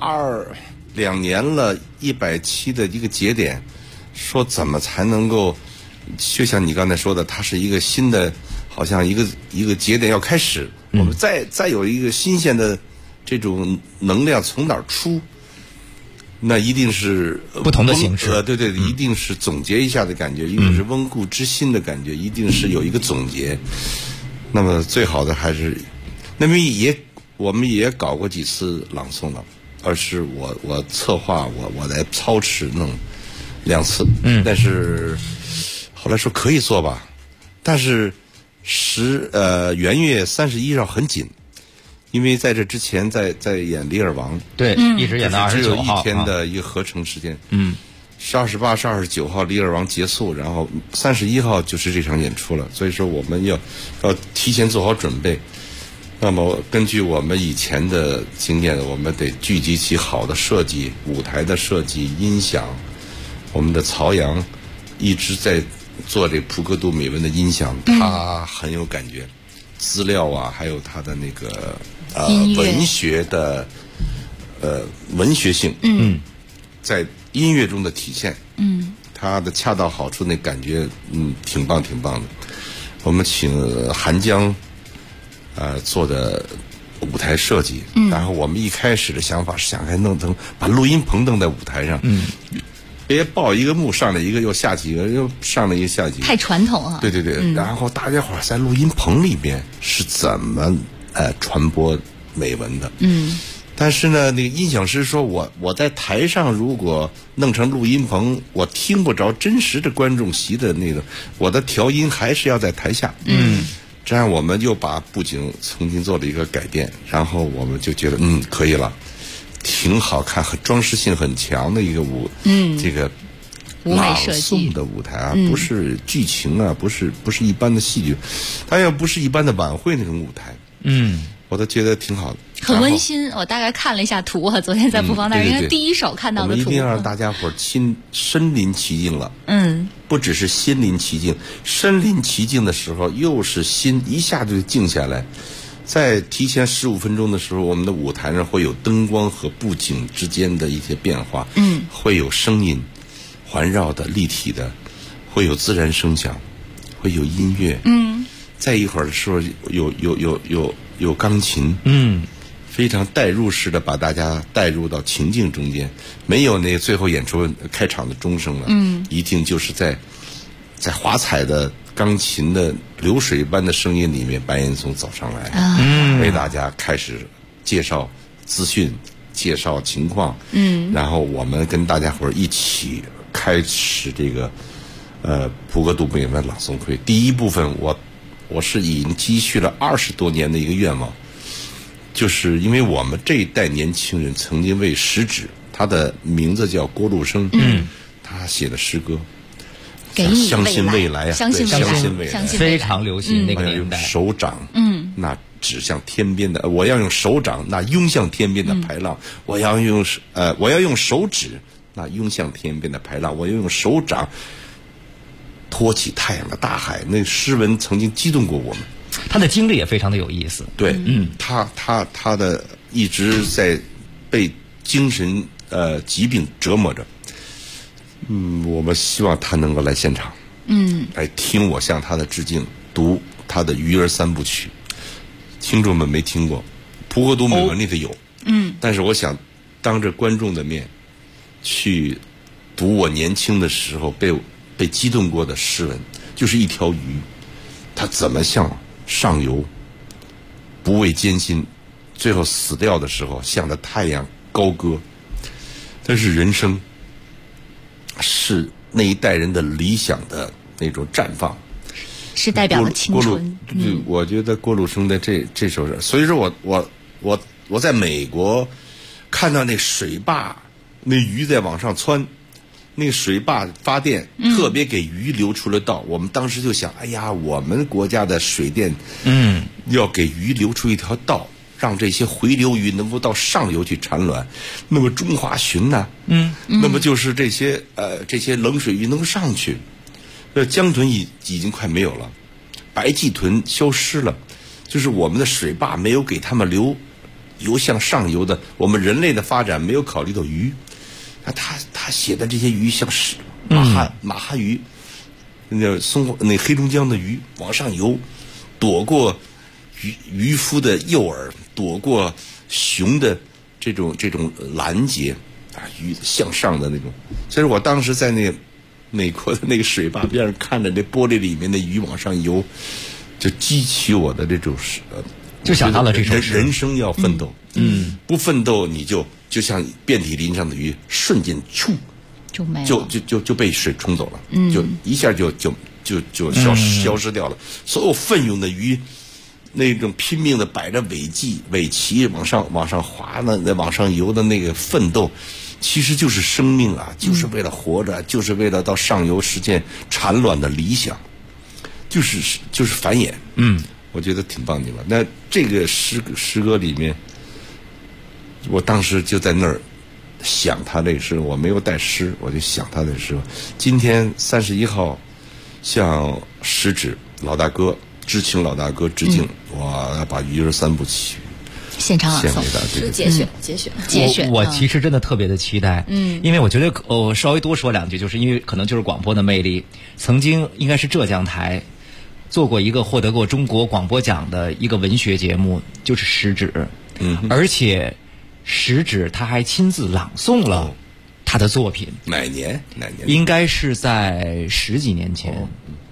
S11: 2年了100期的一个节点，说怎么才能够，就像你刚才说的，它是一个新的，好像一个节点要开始，我们再有一个新鲜的这种能量从哪儿出，那一定是
S1: 不同的形式。
S11: 对，一定是总结一下的感觉，一定是温故知新的感觉，一定是有一个总结。那么最好的还是，那么我们也搞过几次朗诵了。而是我策划我来操持弄2次，但是后来说可以做吧，但是元月31号很紧，因为在这之前在演《李尔王》，
S1: 对，一直演到29号，
S11: 只有1天的一个合成时间。是28、是29号《李尔王》结束，然后31号就是这场演出了，所以说我们要提前做好准备。那么根据我们以前的经验，我们得聚集起好的设计，舞台的设计、音响，我们的曹阳一直在做这蒲格杜美文的音响，他很有感觉，资料啊，还有他的那个文学的文学性，在音乐中的体现，他的恰到好处那感觉，挺棒挺棒的。我们请韩江做的舞台设计，然后我们一开始的想法是想把录音棚登在舞台上，别抱一个幕上来一个又下几个又上来一个下几个，
S4: 太传统啊。
S11: 对对对，然后大家伙在录音棚里边是怎么传播美文的？但是呢，那个音响师说我在台上如果弄成录音棚，我听不着真实的观众席的那个，我的调音还是要在台下。这样我们又把布景重新做了一个改变，然后我们就觉得可以了，挺好看，很装饰性很强的一个这个朗诵的舞台啊，不是剧情啊，不是一般的戏剧，它要不是一般的晚会那种舞台，我都觉得挺好的，
S4: 很温馨。我大概看了一下图啊，昨天在布防那儿，应该第一手看到的图。
S11: 我们一定要让大家伙身临其境了。不只是心临其境，身临其境的时候，又是心一下就静下来。在提前15分钟的时候，我们的舞台上会有灯光和布景之间的一些变化，会有声音环绕的立体的，会有自然声响，会有音乐，再一会儿的时候有钢琴，非常带入式的把大家带入到情境中间，没有那个最后演出开场的钟声了，一定就是在华彩的钢琴的流水般的声音里面，白岩松走上来，为大家开始介绍资讯、介绍情况，然后我们跟大家伙一起开始这个蒲格杜美文朗诵会。第一部分我是已经积蓄了20多年的一个愿望，就是因为我们这一代年轻人曾经为食指，他的名字叫郭路生，他写的诗歌。相信未来啊，
S4: 相信未来，
S1: 非常流行那个年代。
S11: 手掌，那指向天边的，我要用手掌那拥向天边的排浪，我要用手指那拥向天边的排浪，我要用手掌托起太阳的大海。那诗文曾经激动过我们，
S1: 他的经历也非常的有意思。
S11: 对，他的一直在被精神疾病折磨着。我们希望他能够来现场，来听我向他的致敬，读他的《鱼儿3部曲》。听众们没听过，蒲格杜美文里头有，但是我想当着观众的面去读我年轻的时候被激动过的诗文，就是一条鱼，它怎么向上游，不畏艰辛，最后死掉的时候向着太阳高歌。但是人生是那一代人的理想的那种绽放，
S4: 是代表了青春。
S11: 我觉得郭路生的这首诗，所以说我在美国看到那水坝，那鱼在往上窜，那个水坝发电，特别给鱼留出了道。我们当时就想，哎呀，我们国家的水电，要给鱼留出一条道，让这些回流鱼能够到上游去产卵。那么中华鲟呢？那么就是这些冷水鱼能够上去。江豚已经快没有了，白鳍豚消失了，就是我们的水坝没有给他们留游向上游的。我们人类的发展没有考虑到鱼。他写的这些鱼像是马哈鱼，那黑龙江的鱼往上游，躲过渔夫的诱饵，躲过熊的这种拦截啊，鱼向上的那种。所以我当时在那个美国的那个水坝边上看着那玻璃里面的鱼往上游，就激起我的这种
S1: 就想到了这种
S11: 人生要奋斗，不奋斗你就像遍体鳞伤的鱼，瞬间
S4: 就没了，
S11: 就被水冲走了，就一下就消失掉了。所有奋勇的鱼，那种拼命的摆着尾鳍往上滑的往上游的那个奋斗，其实就是生命啊，就是为了活着，就是为了到上游实现产卵的理想，就是繁衍。我觉得挺棒的吧。那这个诗歌里面，我当时就在那儿想他这个诗，我没有带诗，我就想他的诗。今天31号向食指老大哥、知青老大哥致敬。我要把《鱼儿三部曲》
S4: 现场朗诵，
S12: 是节选。
S1: 我其实真的特别的期待，因为我觉得我稍微多说两句，就是因为可能就是广播的魅力。曾经应该是浙江台做过一个获得过中国广播奖的一个文学节目，就是食指，而且食指他还亲自朗诵了他的作品。
S11: 哪年？
S1: 应该是在十几年前。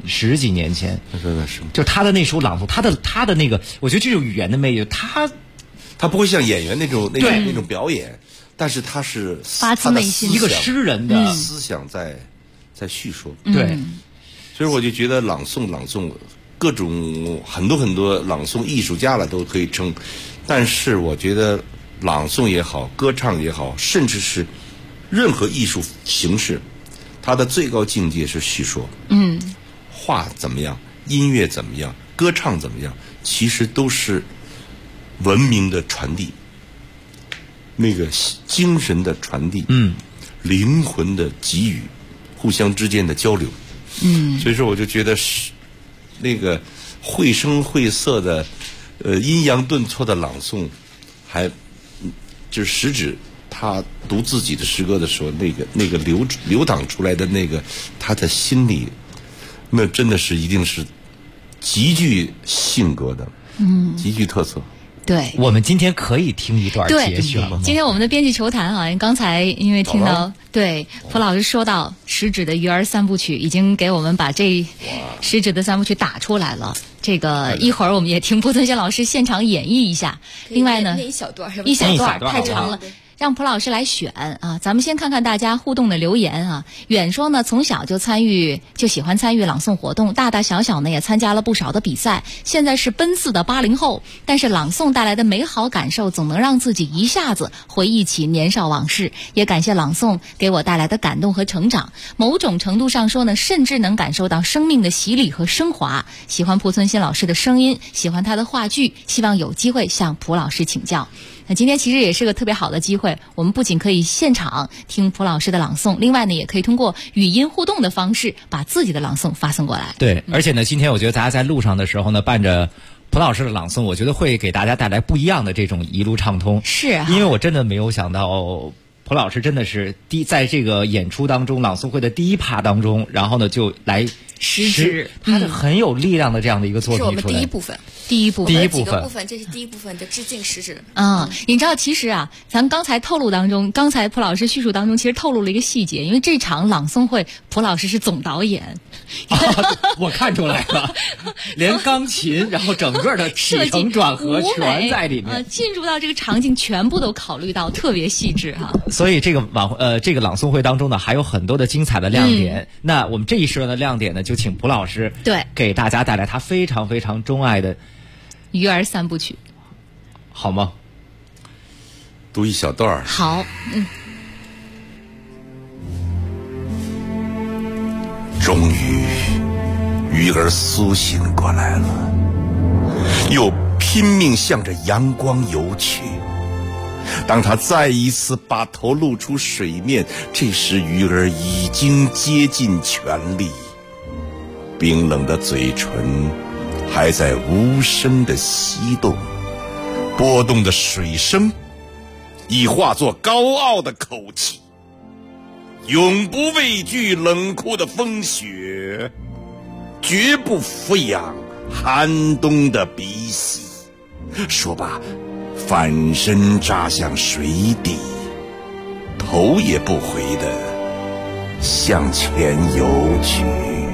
S1: 就他的那首朗诵，他的那个，我觉得这种语言的魅力，
S11: 他不会像演员那种表演，但是他是
S4: 发自内心
S1: 一个诗人的
S11: 思想在叙说。
S1: 对，
S11: 所以我就觉得朗诵各种很多朗诵艺术家了都可以称，但是我觉得朗诵也好，歌唱也好，甚至是任何艺术形式，它的最高境界是叙说。画怎么样，音乐怎么样，歌唱怎么样，其实都是文明的传递，那个精神的传递，灵魂的给予，互相之间的交流。所以说我就觉得是那个绘声绘色的阴阳顿挫的朗诵，还就是食指他读自己的诗歌的时候，那个流淌出来的那个他的心里，那真的是一定是极具性格的，极具特色。
S4: 对，
S1: 我们今天可以听一段节选吗？
S4: 今天我们的编辑球谈好像刚才因为听到对蒲老师说到食指的《鱼儿三部曲》，已经给我们把这食指的三部曲打出来了。这个一会儿我们也听蒲存昕老师现场演绎一下。另外呢，
S12: 那一小段
S4: 太长了。让蒲老师来选啊！咱们先看看大家互动的留言啊。远说呢，从小就喜欢参与朗诵活动，大大小小呢也参加了不少的比赛。现在是奔四的80后，但是朗诵带来的美好感受，总能让自己一下子回忆起年少往事。也感谢朗诵给我带来的感动和成长。某种程度上说呢，甚至能感受到生命的洗礼和升华。喜欢蒲存昕老师的声音，喜欢他的话剧，希望有机会向蒲老师请教。那今天其实也是个特别好的机会，我们不仅可以现场听蒲老师的朗诵，另外呢也可以通过语音互动的方式把自己的朗诵发送过来。
S1: 对，而且呢今天我觉得大家在路上的时候呢，伴着蒲老师的朗诵，我觉得会给大家带来不一样的这种一路畅通。
S4: 是啊，
S1: 因为我真的没有想到蒲老师真的是在这个演出当中，朗诵会的第一趴当中，然后呢就来
S4: 食指，
S1: 他是很有力量的这样的一个作品出来。
S12: 是我们第一部分，几个部分，这是第一部分的致敬食指。
S4: 你知道其实啊，咱刚才透露当中，刚才蒲老师叙述当中，其实透露了一个细节，因为这场朗诵会，蒲老师是总导演。
S1: 我看出来了，连钢琴，然后整个的起承转合全在里面，
S4: 进入到这个场景全部都考虑到，特别细致哈。
S1: 所以这个朗诵会当中呢，还有很多的精彩的亮点。那我们这一时段的亮点呢，就请蒲老师给大家带来他非常非常钟爱的《
S4: 鱼儿三部曲》，
S11: 好吗？读一小段。
S4: 好，
S11: 终于，鱼儿苏醒过来了，又拼命向着阳光游去。当他再一次把头露出水面，这时鱼儿已经竭尽全力，冰冷的嘴唇还在无声地吸动，波动的水声已化作高傲的口气，永不畏惧冷酷的风雪，绝不俯仰寒冬的鼻息。说罢，反身扎向水底，头也不回地向前游去。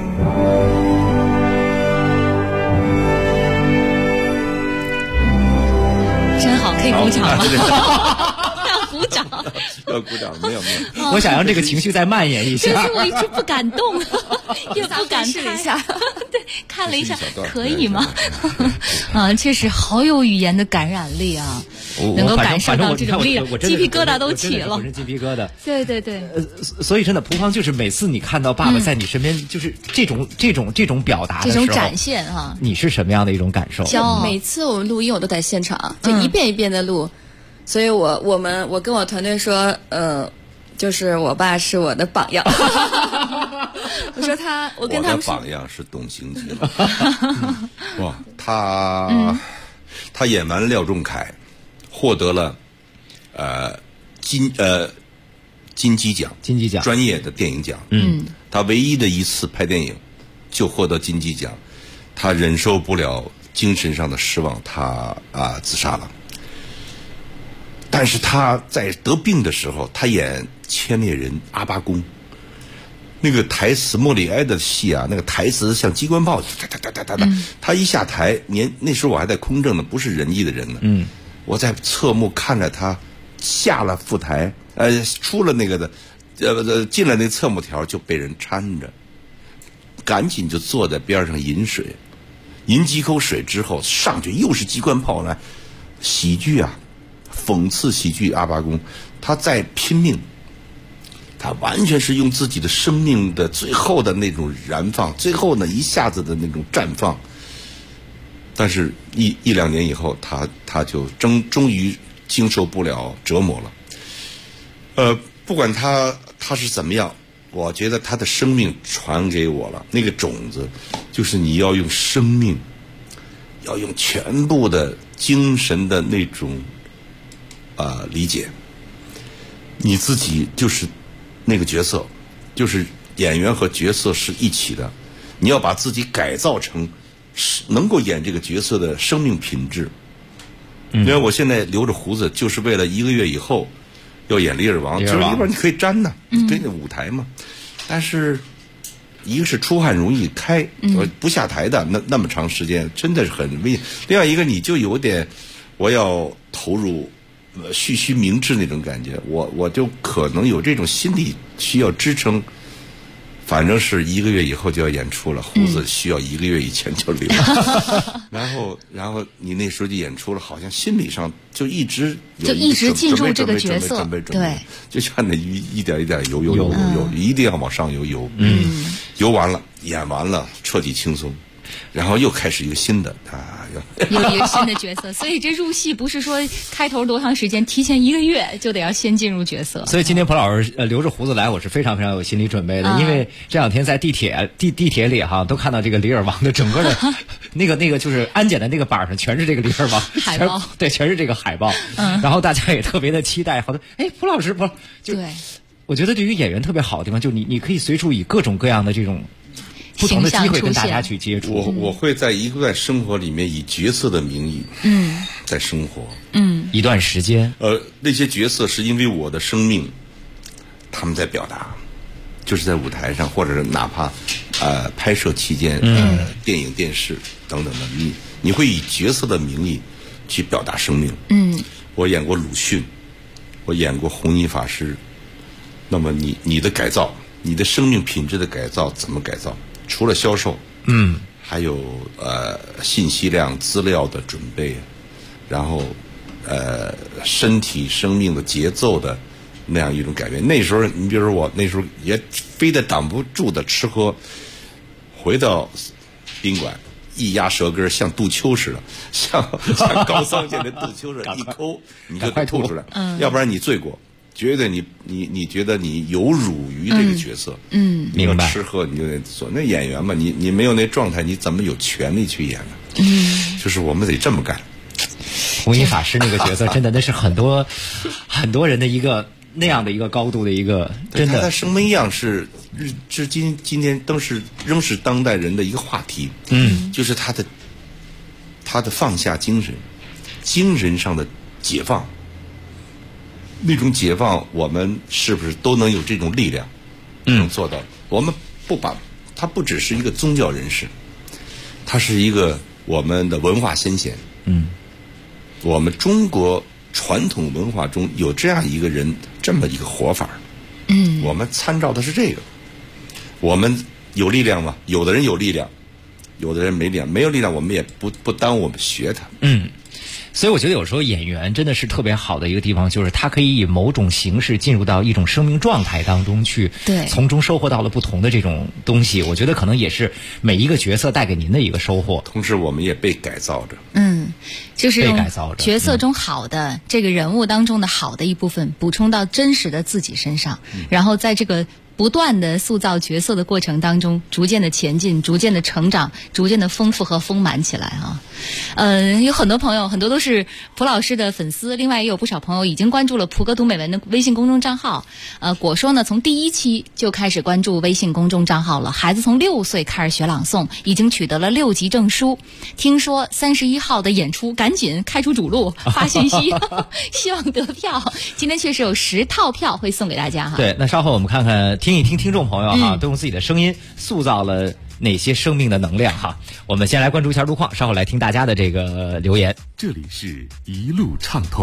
S4: 真好，可以鼓掌吗？要鼓掌，
S11: 要鼓掌，没有。
S1: 我想让这个情绪再蔓延一下。
S4: 但是我一直不敢动，也不敢试一下。对，看了一下，可以吗？确实好有语言的感染力啊，能够感受到这种力量，鸡皮疙瘩都起了，
S1: 浑身鸡皮疙瘩。
S4: 对。
S1: 所以真的，蒲芳就是每次你看到爸爸在你身边，就是这种表达的时候，
S4: 这种展现哈，
S1: 你是什么样的一种感受？
S12: 每次我们录音，我都在现场，就一遍一遍的录。所以我跟我团队说， 就是我爸是我的榜样。我说我跟他们说，
S11: 我的榜样是董行基了。哇，他演完廖仲恺，获得了金鸡奖专业的电影奖。他唯一的一次拍电影就获得金鸡奖，他忍受不了精神上的失望，他自杀了。但是他在得病的时候，他演牵猎人阿巴公，那个台词莫里埃的戏啊，那个台词像机关炮，他一下台，那时候我还在空政呢，不是仁义的人呢。我在侧目看着他下了副台，出了那个的，进了那侧幕条就被人搀着，赶紧就坐在边上饮水，饮几口水之后上去又是机关炮呢，喜剧啊。讽刺喜剧阿巴公，他在拼命，他完全是用自己的生命的最后的那种燃放，最后呢一下子的那种绽放。但是一两年以后，他就终于经受不了折磨了。不管他是怎么样，我觉得他的生命传给我了，那个种子就是你要用生命，要用全部的精神的那种理解，你自己就是那个角色，就是演员和角色是一起的，你要把自己改造成能够演这个角色的生命品质。因为我现在留着胡子，就是为了1个月以后要演《李尔王》，就是里边你可以粘的，跟着舞台嘛。但是一个是出汗容易开，不下台的那么长时间，真的是很危险。另外一个你就有点我要投入。蓄须明志那种感觉，我就可能有这种心理需要支撑。反正是1个月以后就要演出了，胡子需要1个月以前就留。然后你那时候就演出了，好像心理上就一直
S4: 进入这个角色，
S11: 对，就像那鱼一点一点游，一定要往上游。游完了，演完了，彻底轻松。然后又开始一个新的
S4: 有一个新的角色，所以这入戏不是说开头多长时间，提前1个月就得要先进入角色。
S1: 所以今天蒲老师留着胡子来，我是非常非常有心理准备的，因为这两天在地铁里哈，都看到这个李尔王的整个的那个就是安检的那个板上全是这个李尔王
S4: 海报，
S1: 对，全是这个海报。然后大家也特别的期待，好多蒲老师
S4: 对，
S1: 我觉得对于演员特别好的地方，就你可以随处以各种各样的这种。不同的机会跟大家去接触，
S11: 我会在一段生活里面以角色的名义，在生活，
S1: 一段时间。
S11: 那些角色是因为我的生命，他们在表达，就是在舞台上，或者是哪怕拍摄期间，电影、电视等等的，你会以角色的名义去表达生命。我演过鲁迅，我演过弘一法师，那么你的改造，你的生命品质的改造怎么改造？除了销售，还有信息量、资料的准备，然后身体生命的节奏的那样一种改变。那时候，你比如说我那时候也非得挡不住的吃喝，回到宾馆一压舌根像杜秋似的，像高桑界的杜秋似的，一抠你就吐出来，要不然你罪过。觉得你觉得你有辱于这个角色，你要吃喝你就得做。那演员嘛，你没有那状态，你怎么有权利去演呢？就是我们得这么干。
S1: 弘一法师那个角色，真的那是很多人的一个那样的一个高度的一个，真的。
S11: 他什么样是至今天仍是当代人的一个话题。就是他的放下精神上的解放。那种解放，我们是不是都能有这种力量，能做到？我们他不只是一个宗教人士，他是一个我们的文化先贤。我们中国传统文化中有这样一个人，这么一个活法。我们参照的是这个。我们有力量吗？有的人有力量，有的人没力量。没有力量，我们也不耽误我们学他。
S1: 所以我觉得有时候演员真的是特别好的一个地方，就是他可以以某种形式进入到一种生命状态当中去，
S4: 对，
S1: 从中收获到了不同的这种东西。我觉得可能也是每一个角色带给您的一个收获。
S11: 同时我们也被改造着。
S4: 就是用角色中好的、这个人物当中的好的一部分补充到真实的自己身上，然后在这个不断的塑造角色的过程当中，逐渐的前进，逐渐的成长，逐渐的丰富和丰满起来啊。有很多朋友，很多都是蒲老师的粉丝，另外也有不少朋友已经关注了蒲哥读美文的微信公众账号。果说呢，从第1期就开始关注微信公众账号了，孩子从6岁开始学朗诵，已经取得了6级证书。听说31号的演出，赶紧开出主路发信息，希望得票。今天确实有10套票会送给大家哈。
S1: 对，那稍后我们看看听一听听众朋友哈，都用自己的声音塑造了哪些生命的能量哈。我们先来关注一下路况，稍后来听大家的这个留言。
S8: 这里是一路畅通。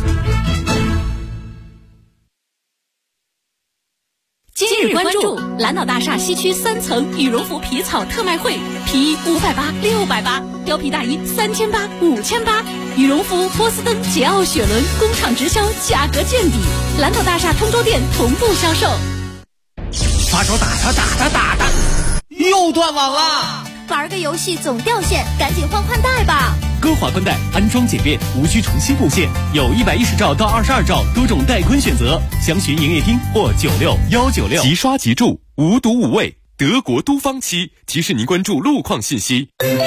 S13: 今日关注蓝岛大厦西区3层羽绒服皮草特卖会，皮衣580、680，貂皮大衣3800、5800，羽绒服波司登、捷奥、雪伦工厂直销，价格见底，蓝岛大厦通州店同步销售。
S10: 发手打他，又断网了！
S19: 玩个游戏总掉线，赶紧换宽带吧！
S15: 歌华宽带安装简便，无需重新布线，有110兆到22兆多种带宽选择，详询营业厅或96196。
S8: 即刷即住，无毒无味，德国都方漆提示您关注路况信息。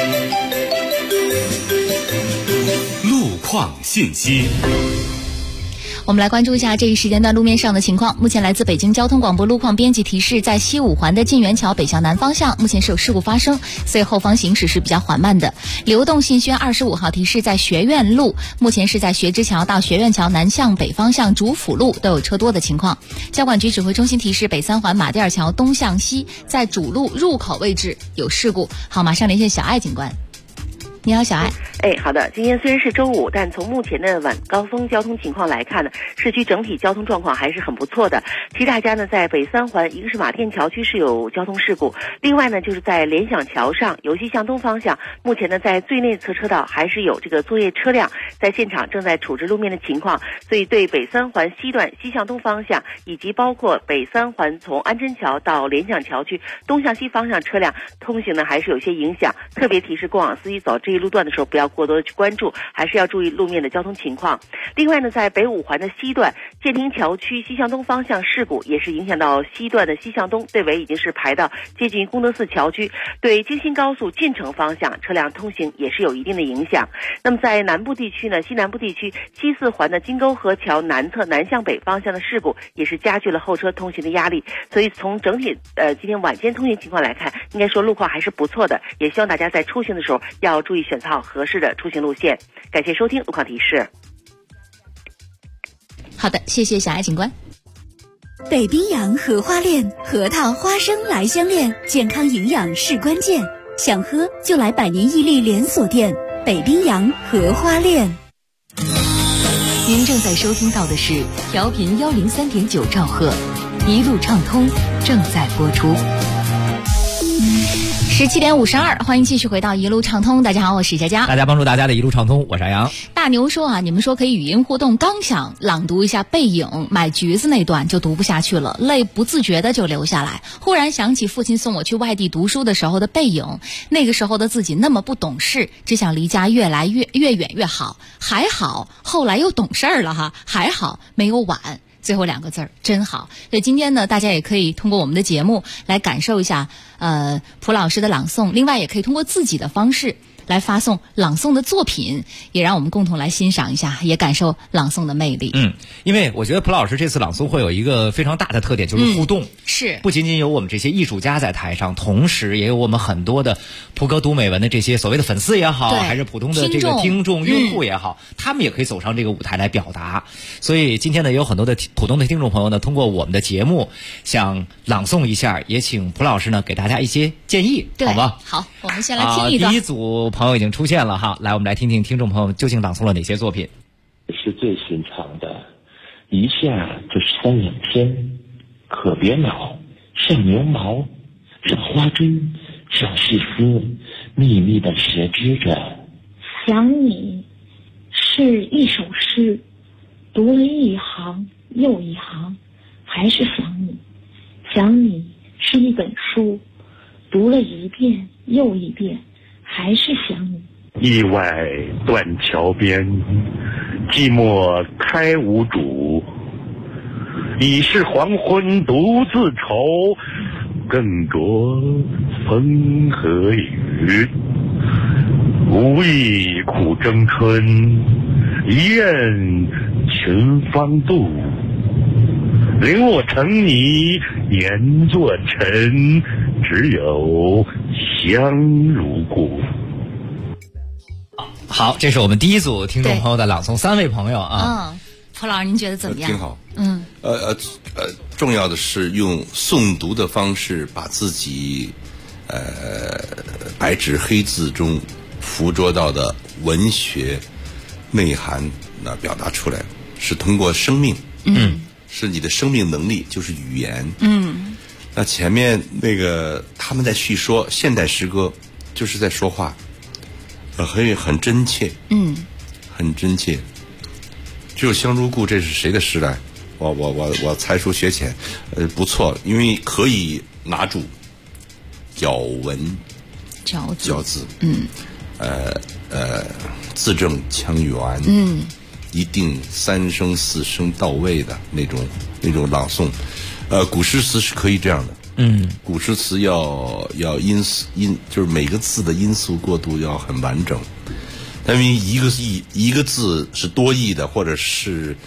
S8: 路况信息。
S4: 我们来关注一下这一时间段路面上的情况。目前来自北京交通广播路况编辑提示，在西五环的晋源桥北向南方向，目前是有事故发生，所以后方行驶是比较缓慢的。流动信轩25号提示，在学院路，目前是在学之桥到学院桥南向北方向主辅路都有车多的情况。交管局指挥中心提示，北3环马甸桥东向西，在主路入口位置有事故。好，马上连线小爱警官。你好，小爱。
S5: 好的。今天虽然是周五，但从目前的晚高峰交通情况来看呢，市区整体交通状况还是很不错的。提示大家呢，在北3环，一个是马甸桥区是有交通事故，另外呢，就是在联想桥上由西向东方向，目前呢在最内侧车道还是有这个作业车辆在现场正在处置路面的情况，所以对北3环西段西向东方向，以及包括北3环从安贞桥到联想桥区东向西方向车辆通行呢还是有些影响。特别提示过往司机走这一路段的时候，不要过多的去关注，还是要注意路面的交通情况。另外呢，在北5环的西段建亭桥区西向东方向事故也是影响到西段的西向东队尾已经是排到接近功德寺桥区，对京新高速进城方向车辆通行也是有一定的影响。那么在南部地区呢，西南部地区西4环的金沟河桥南侧南向北方向的事故也是加剧了后车通行的压力。所以从整体今天晚间通行情况来看，应该说路况还是不错的，也希望大家在出行的时候要注意选择好合适的出行路线。感谢收听路况提示。
S4: 好的，谢谢小爱警官。
S7: 北冰洋荷花链，核桃花生来相恋，健康营养是关键，想喝就来百年屹立连锁店北冰洋荷花链。
S20: 您正在收听到的是调频103.9兆赫，一路畅通正在播出。
S4: 17点52，欢迎继续回到一路畅通。大家好，我是佳佳。
S1: 大家帮助大家的一路畅通，我是阿阳。
S4: 大牛说啊，你们说可以语音互动，刚想朗读一下背影买橘子那段就读不下去了，泪不自觉的就流下来。忽然想起父亲送我去外地读书的时候的背影，那个时候的自己那么不懂事，只想离家越来越远越好。还好后来又懂事了哈，还好没有晚。最后2个字儿真好。所以今天呢，大家也可以通过我们的节目来感受一下蒲老师的朗诵，另外也可以通过自己的方式来发送朗诵的作品，也让我们共同来欣赏一下，也感受朗诵的魅力。
S1: 因为我觉得蒲老师这次朗诵会有一个非常大的特点，就是互动。
S4: 是
S1: 不仅仅有我们这些艺术家在台上，同时也有我们很多的蒲哥读美文的这些所谓的粉丝也好，还是普通的这个听众用户也好，他们也可以走上这个舞台来表达。所以今天呢，有很多的普通的听众朋友呢，通过我们的节目想朗诵一下，也请蒲老师呢给大家一些建议，好吗？
S4: 好，我们先来听一段。
S1: 第一组朋友已经出现了哈，来，我们来听听听众朋友究竟朗诵了哪些作品。
S21: 是最寻常的，一下就是3两天，可别恼，像牛毛，像花针，像细丝，密密的斜织着。
S22: 想你是一首诗，读了一行又一行，还是想你。想你是一本书，读了一遍又一遍，还是想你。
S2: 意外断桥边，寂寞开无主。已是黄昏独自愁，更着风和雨。无意苦争春，一任群芳妒。令我成泥言作尘，只有香如故。
S1: 好，这是我们第一组听众朋友的朗诵，3位朋友啊。
S4: 蒲老师您觉得怎么样？
S11: 挺好。重要的是用诵读的方式把自己白纸黑字中附着到的文学内涵表达出来，是通过生命，是你的生命能力，就是语言。那前面那个他们在叙说现代诗歌，就是在说话，很真切，很真切。只有香如故，这是谁的诗来？我才疏学浅，不错，因为可以拿住咬文嚼字，字正腔圆，一定3声4声到位的那种朗诵。古诗词是可以这样的，古诗词要音就是每个字的音素过渡要很完整。因为一个字是多义的，或者是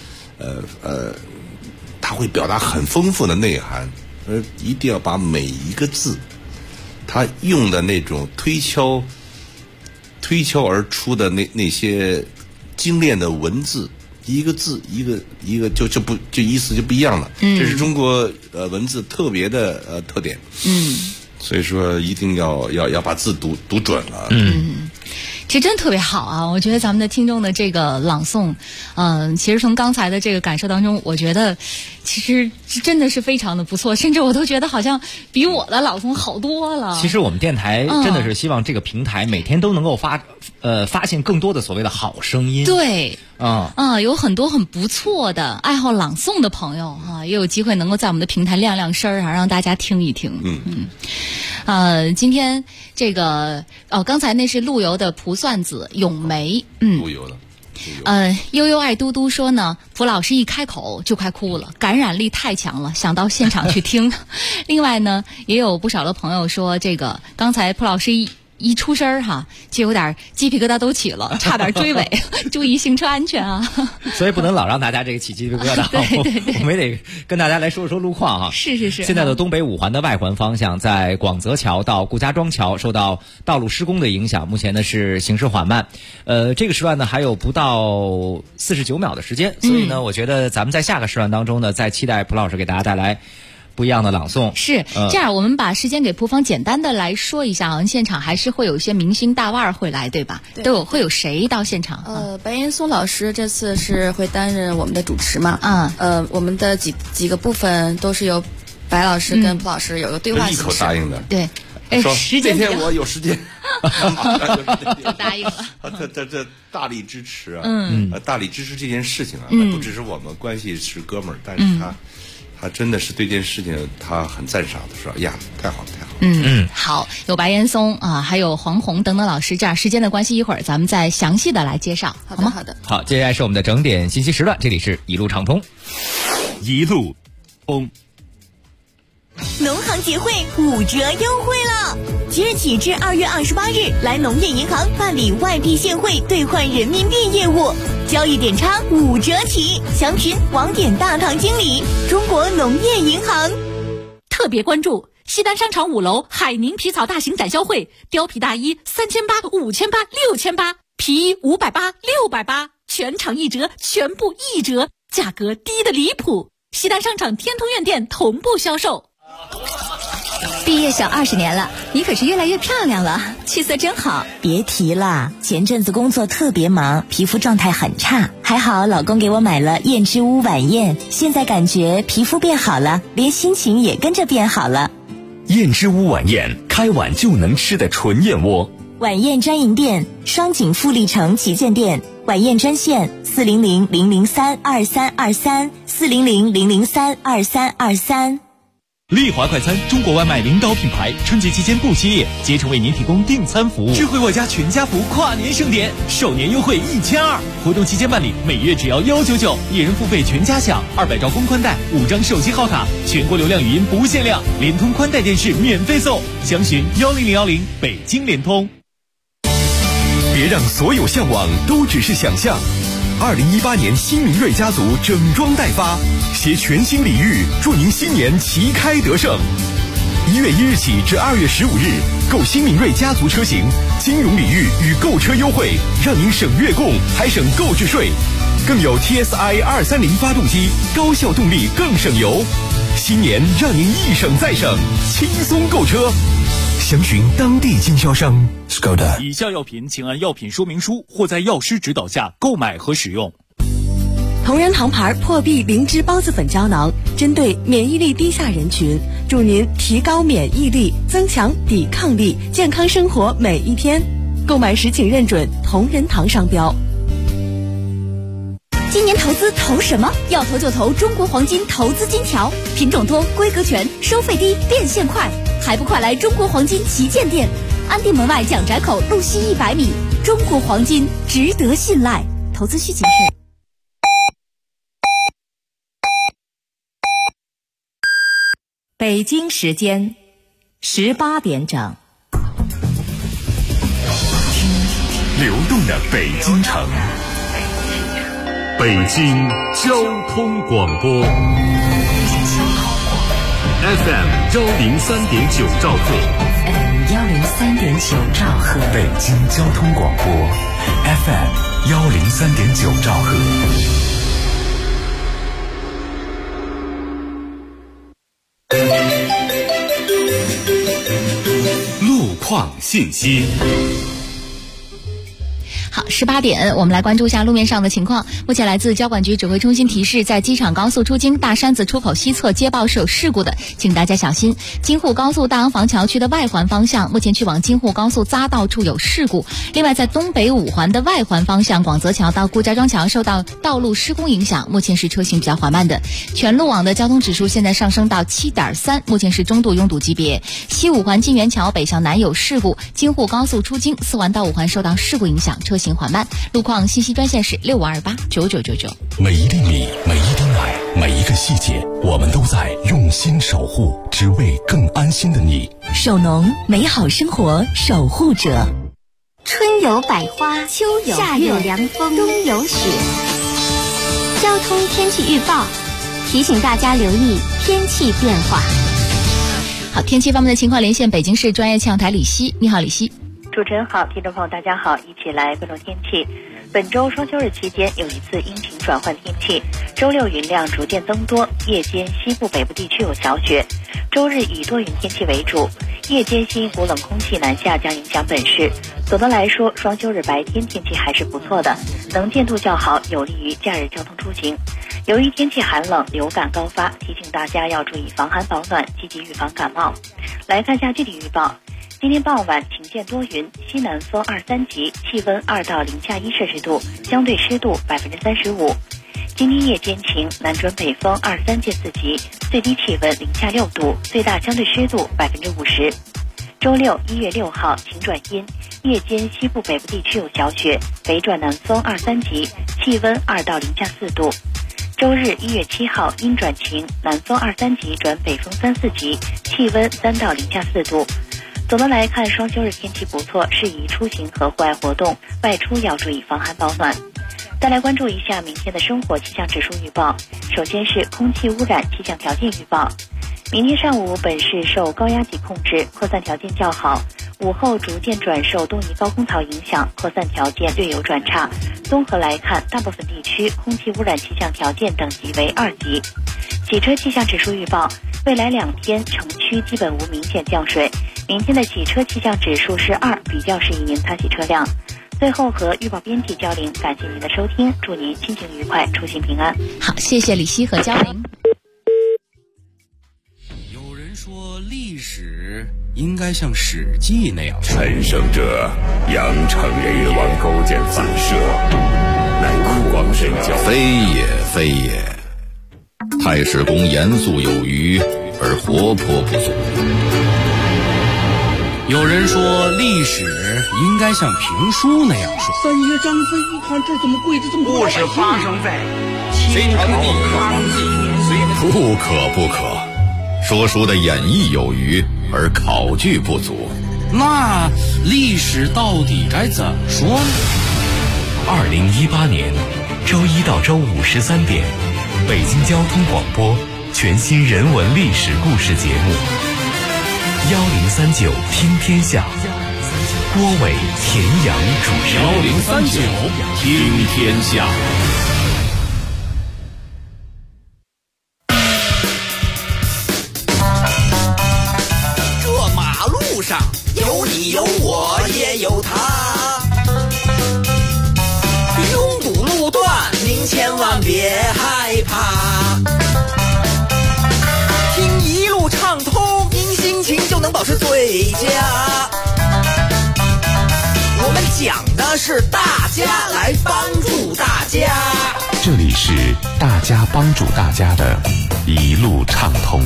S11: 它会表达很丰富的内涵，一定要把每一个字它用的那种推敲而出的那些精炼的文字，一个字一个就意思就不一样了。这是中国文字特别的特点。所以说一定要把字读准了。
S4: 这真特别好啊！我觉得咱们的听众的这个朗诵，其实从刚才的这个感受当中，我觉得其实真的是非常的不错，甚至我都觉得好像比我的朗诵好多了。
S1: 其实我们电台真的是希望这个平台每天都能够发现更多的所谓的好声音。对，有很多很不错的爱好朗诵的朋友也有机会能够在我们的平台亮亮声儿让大家听一听。今天这个刚才那是陆游的《蒲算子·咏梅》。
S11: 陆游的。
S4: 悠悠爱嘟嘟说呢，蒲老师一开口就快哭了，感染力太强了，想到现场去听。另外呢，也有不少的朋友说，这个刚才蒲老师一出声就有点鸡皮疙瘩都起了，差点追尾。注意行车安全啊！
S1: 所以不能老让大家这个起鸡皮疙瘩。对，我们也得跟大家来说说路况
S4: 是。
S1: 现在的东北5环的外环方向，在广泽桥到顾家庄桥受到道路施工的影响，目前呢是行驶缓慢。这个时段呢还有不到49秒的时间，所以呢，我觉得咱们在下个时段当中呢，再期待蒲老师给大家带来不一样的朗诵。
S4: 是这样，我们把时间给蒲方简单的来说一下现场还是会有一些明星大腕儿会来，对吧？对，会有谁到现场？
S12: 白岩松老师这次是会担任我们的主持嘛？我们的几个部分都是由白老师跟蒲老师有个对话形式。
S11: 一口答应的。
S4: 对，时间
S11: 那天我有时间，
S4: 就答应了。
S11: 这大力支持大力支持这件事情不只是我们关系是哥们儿，但是他真的是对这件事情他很赞赏的，说呀，太好了。
S4: 好，有白岩松还有黄宏等等老师，这样时间的关系，一会儿咱们再详细的来介绍，好吗？
S1: 好，接下来是我们的整点信息时段，这里是一路畅通。
S15: 一路通。
S19: 农行节会5折优惠了，即日起至2月28日，来农业银行办理外币现汇兑换人民币业务，交易点差5折起。详询网点大堂经理。中国农业银行。
S13: 特别关注西单商场5楼海宁皮草大型展销会，貂皮大衣3800、5800、6800，皮衣580、680，全场1折，全部1折，价格低得离谱。西单商场天通苑店同步销售。
S3: 毕业小20年了，你可是越来越漂亮了，气色真好。
S23: 别提了，前阵子工作特别忙，皮肤状态很差，还好老公给我买了燕之屋晚宴，现在感觉皮肤变好了，连心情也跟着变好了。
S9: 燕之屋晚宴，开碗就能吃的纯燕窝。
S23: 晚宴专营店，双井富力城旗舰店，晚宴专线400-003-2323，400-003-2323。
S15: 丽华快餐，中国外卖领导品牌，春节期间不歇业，竭诚为您提供订餐服务。智慧我家全家福跨年盛典，首年优惠1200，活动期间办理，每月只要199，一人付费全家享，200兆公宽带，5张手机号卡，全国流量语音不限量，联通宽带电视免费送，详询10010北京联通。
S8: 别让所有向往都只是想象。2018年新明锐家族整装待发，携全新礼遇，祝您新年旗开得胜。1月1日起至2月15日，购新明锐家族车型，金融礼遇与购车优惠，让您省月供还省购置税，更有 TSI 230发动机，高效动力更省油。新年让您一省再省，轻松购车。详询当地经销商。Skoda。
S15: 以下药品请按药品说明书或在药师指导下购买和使用。
S14: 同仁堂牌破壁灵芝孢子粉胶囊，针对免疫力低下人群，助您提高免疫力，增强抵抗力，健康生活每一天。购买时请认准同仁堂商标。
S7: 今年投资投什么？要投就投中国黄金投资金条，品种多，规格全，收费低，变现快，还不快来中国黄金旗舰店，安定门外蒋宅口路西100米。中国黄金值得信赖，投资需谨慎。
S20: 北京时间18点整。
S8: 流动的北京城，北京交通广播 FM 103.9兆赫
S20: 103.9兆赫，
S8: 北京交通广播 FM 103.9兆赫。路况信息。
S4: 好，18点，我们来关注一下路面上的情况。目前来自交管局指挥中心提示，在机场高速出京大山子出口西侧接报是有事故的，请大家小心。京沪高速大洋房桥区的外环方向，目前去往京沪高速匝道处有事故。另外，在东北5环的外环方向，广泽桥到顾家庄桥受到道路施工影响，目前是车行比较缓慢的。全路网的交通指数现在上升到7.3，目前是中度拥堵级别。西5环金源桥北向南有事故，京沪高速出京4环到5环受到事故影响，车行缓慢。路况信息专线是65289999。
S8: 每一粒米，每一滴奶，每一个细节，我们都在用心守护，只为更安心的你。
S20: 首农，美好生活守护者。
S6: 春有百花，秋有夏有凉风，冬有雪。交通天气预报提醒大家留意天气变化。
S4: 好，天气方面的情况，连线北京市专业气象台李希。你好，李希。
S5: 主持人好，听众朋友大家好，一起来关注天气。本周双休日期间有一次阴晴转换天气，周六云量逐渐增多，夜间西部北部地区有小雪。周日以多云天气为主，夜间新一股冷空气南下将影响本市。总的来说，双休日白天天气还是不错的，能见度较好，有利于假日交通出行。由于天气寒冷，流感高发，提醒大家要注意防寒保暖，积极预防感冒。来看一下具体预报。今天傍晚晴间多云，西南风2、3级，气温2到0下1摄氏度，相对湿度35%。今天夜间晴，南转北风2、3见4级，最低气温0下6度，最大相对湿度50%。周六1月6号晴转阴，夜间西部北部地区有小雪，北转南风2、3级，气温2到0下4度。周日1月7号阴转晴，南风2、3级转北风3、4级，气温3到0下4度。总的来看，双休日天气不错，适宜出行和户外活动，外出要注意防寒保暖。再来关注一下明天的生活气象指数预报。首先是空气污染气象条件预报。明天上午本市受高压脊控制，扩散条件较好，午后逐渐转受东移高空槽影响，扩散条件略有转差。综合来看，大部分地区空气污染气象条件等级为2级。洗车气象指数预报，未来2天城区基本无明显降水，明天的洗车气象指数是2，比较适宜您擦洗车辆。最后和预报编辑交流，感谢您的收听，祝您心情愉快，出行平安。
S4: 好，谢谢李希和交流。
S17: 有人说历史应该像《史记》那样，
S8: 陈胜者杨成人王勾践反射，乃酷光神教，
S18: 非也非也。太史公严肃有余，
S9: 而活泼不足。
S17: 有人说历史应该像评书那样说。
S10: 三爷张飞一看这怎么跪着这么多？
S16: 故事发生在
S9: 隋朝的第一个皇帝。不可不可，说书的演绎有余，而考据不足。
S17: 那历史到底该怎么说呢
S15: ？2018年周一到周五13点，北京交通广播全新人文历史故事节目1039听天下，郭伟、田阳主持。
S9: 1039听天下。
S18: 这马路上有你有我也有他，拥堵路段您千万别害怕，听一路畅通，您心情就能保持最佳。我们讲的是大家来帮助大家，
S8: 这里是大家帮助大家的一路畅通。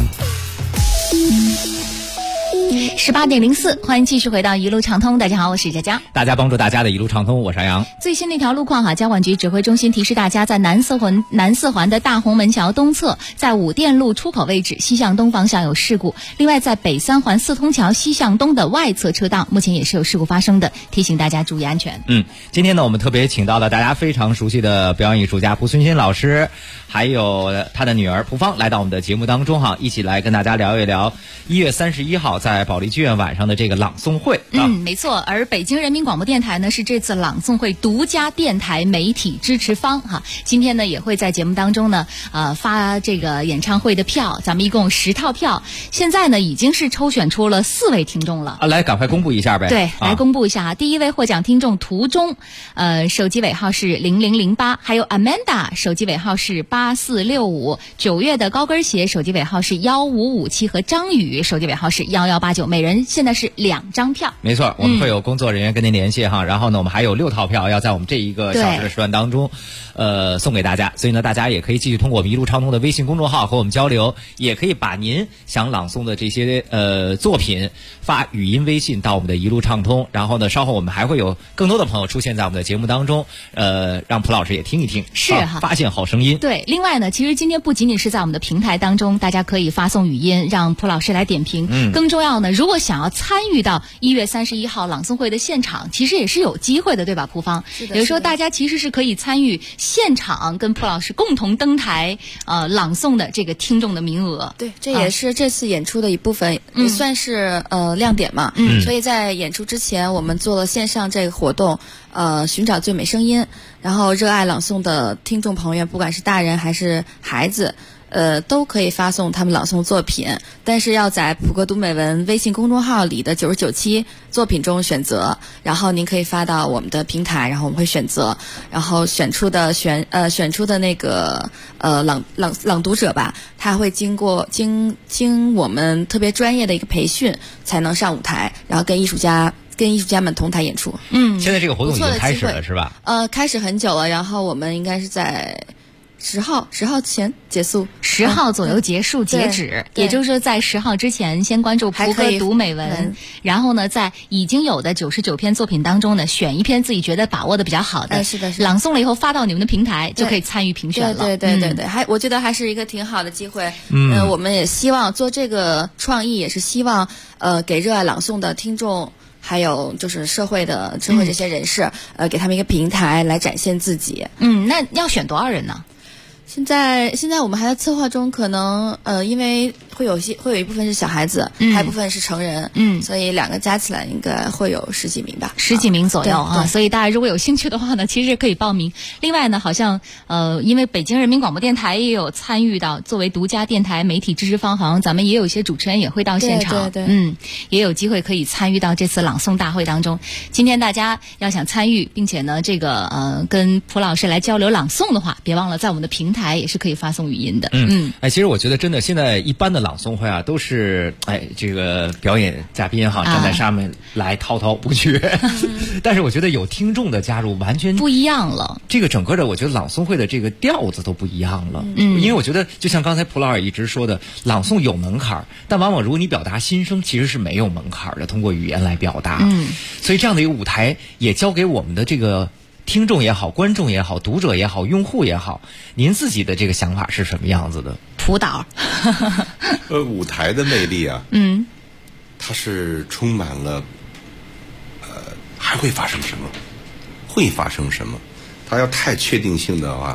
S4: 18:04，欢迎继续回到一路畅通。大家好，我是佳佳。
S1: 大家帮助大家的一路畅通，我是杨洋。
S4: 最新的一条路况交管局指挥中心提示大家，在南四环的大红门桥东侧，在武店路出口位置西向东方向有事故。另外，在北三环四通桥西向东的外侧车道，目前也是有事故发生的，提醒大家注意安全。
S1: 今天呢，我们特别请到了大家非常熟悉的表演艺术家蒲孙新老师，还有他的女儿蒲芳来到我们的节目当中一起来跟大家聊一聊1月31号在保利剧院晚上的这个朗诵会。
S4: 没错。而北京人民广播电台呢是这次朗诵会独家电台媒体支持方今天呢也会在节目当中呢发这个演唱会的票，咱们一共10套票，现在呢已经是抽选出了4位听众了
S1: 来赶快公布一下呗。
S4: 对，来公布一下第一位获奖听众途中手机尾号是0008，还有 Amanda 手机尾号是8465，9月的高跟鞋手机尾号是1557，和张宇手机尾号是1189，每人现在是2张票。
S1: 没错，我们会有工作人员跟您联系然后呢我们还有6套票要在我们这一个小时的时段当中送给大家，所以呢大家也可以继续通过我们一路畅通的微信公众号和我们交流，也可以把您想朗诵的这些作品发语音微信到我们的一路畅通，然后呢稍后我们还会有更多的朋友出现在我们的节目当中，让蒲老师也听一听，
S4: 是
S1: 发现好声音。
S4: 对，另外呢其实今天不仅仅是在我们的平台当中大家可以发送语音让蒲老师来点评，更重要呢，如果想要参与到1月31号朗诵会的现场，其实也是有机会的，对吧蒲芳？
S12: 是的。
S4: 比如说大家其实是可以参与现场跟蒲老师共同登台朗诵的这个听众的名额。
S12: 对，这也是这次演出的一部分，也算是亮点嘛。所以在演出之前我们做了线上这个活动，寻找最美声音，然后热爱朗诵的听众朋友，不管是大人还是孩子都可以发送他们朗诵作品，但是要在普歌读美文微信公众号里的99期作品中选择，然后您可以发到我们的平台，然后我们会选择，然后选出的那个朗读者吧，他会经我们特别专业的一个培训才能上舞台，然后跟艺术家们同台演出。
S1: 现在这个活动已经开始了是吧？
S12: 开始很久了，然后我们应该是在10号前结束
S4: ，10号左右结束截止，也就是说在10号之前先关注蒲歌读美文，然后呢在已经有的99篇作品当中呢选一篇自己觉得把握的比较好的，
S12: 是的，
S4: 朗诵了以后发到你们的平台就可以参与评选了。
S12: 对，我觉得还是一个挺好的机会。我们也希望做这个创意，也是希望给热爱朗诵的听众，还有就是社会这些人士，给他们一个平台来展现自己。
S4: 那要选多少人呢？
S12: 现在我们还在策划中，可能因为会有一部分是小孩子，还有一部分是成人，所以2个加起来应该会有10几名吧
S4: ，10几名左右所以大家如果有兴趣的话呢，其实可以报名。另外呢，好像因为北京人民广播电台也有参与到作为独家电台媒体支持方，好像咱们也有一些主持人也会到现场，
S12: 对，
S4: 也有机会可以参与到这次朗诵大会当中。今天大家要想参与，并且呢这个跟蒲老师来交流朗诵的话，别忘了在我们的平台台也是可以发送语音的。
S1: 其实我觉得真的现在一般的朗诵会啊，都是这个表演嘉宾哈站在上面来滔滔不绝，但是我觉得有听众的加入完全
S4: 不一样了。
S1: 这个整个的我觉得朗诵会的这个调子都不一样了。因为我觉得就像刚才蒲老师一直说的，朗诵有门槛，但往往如果你表达心声，其实是没有门槛的，通过语言来表达。所以这样的一个舞台也交给我们的这个听众也好，观众也好，读者也好，用户也好，您自己的这个想法是什么样子的？
S4: 蒲导
S11: 舞台的魅力啊，它是充满了还会发生什么，会发生什么。它要太确定性的话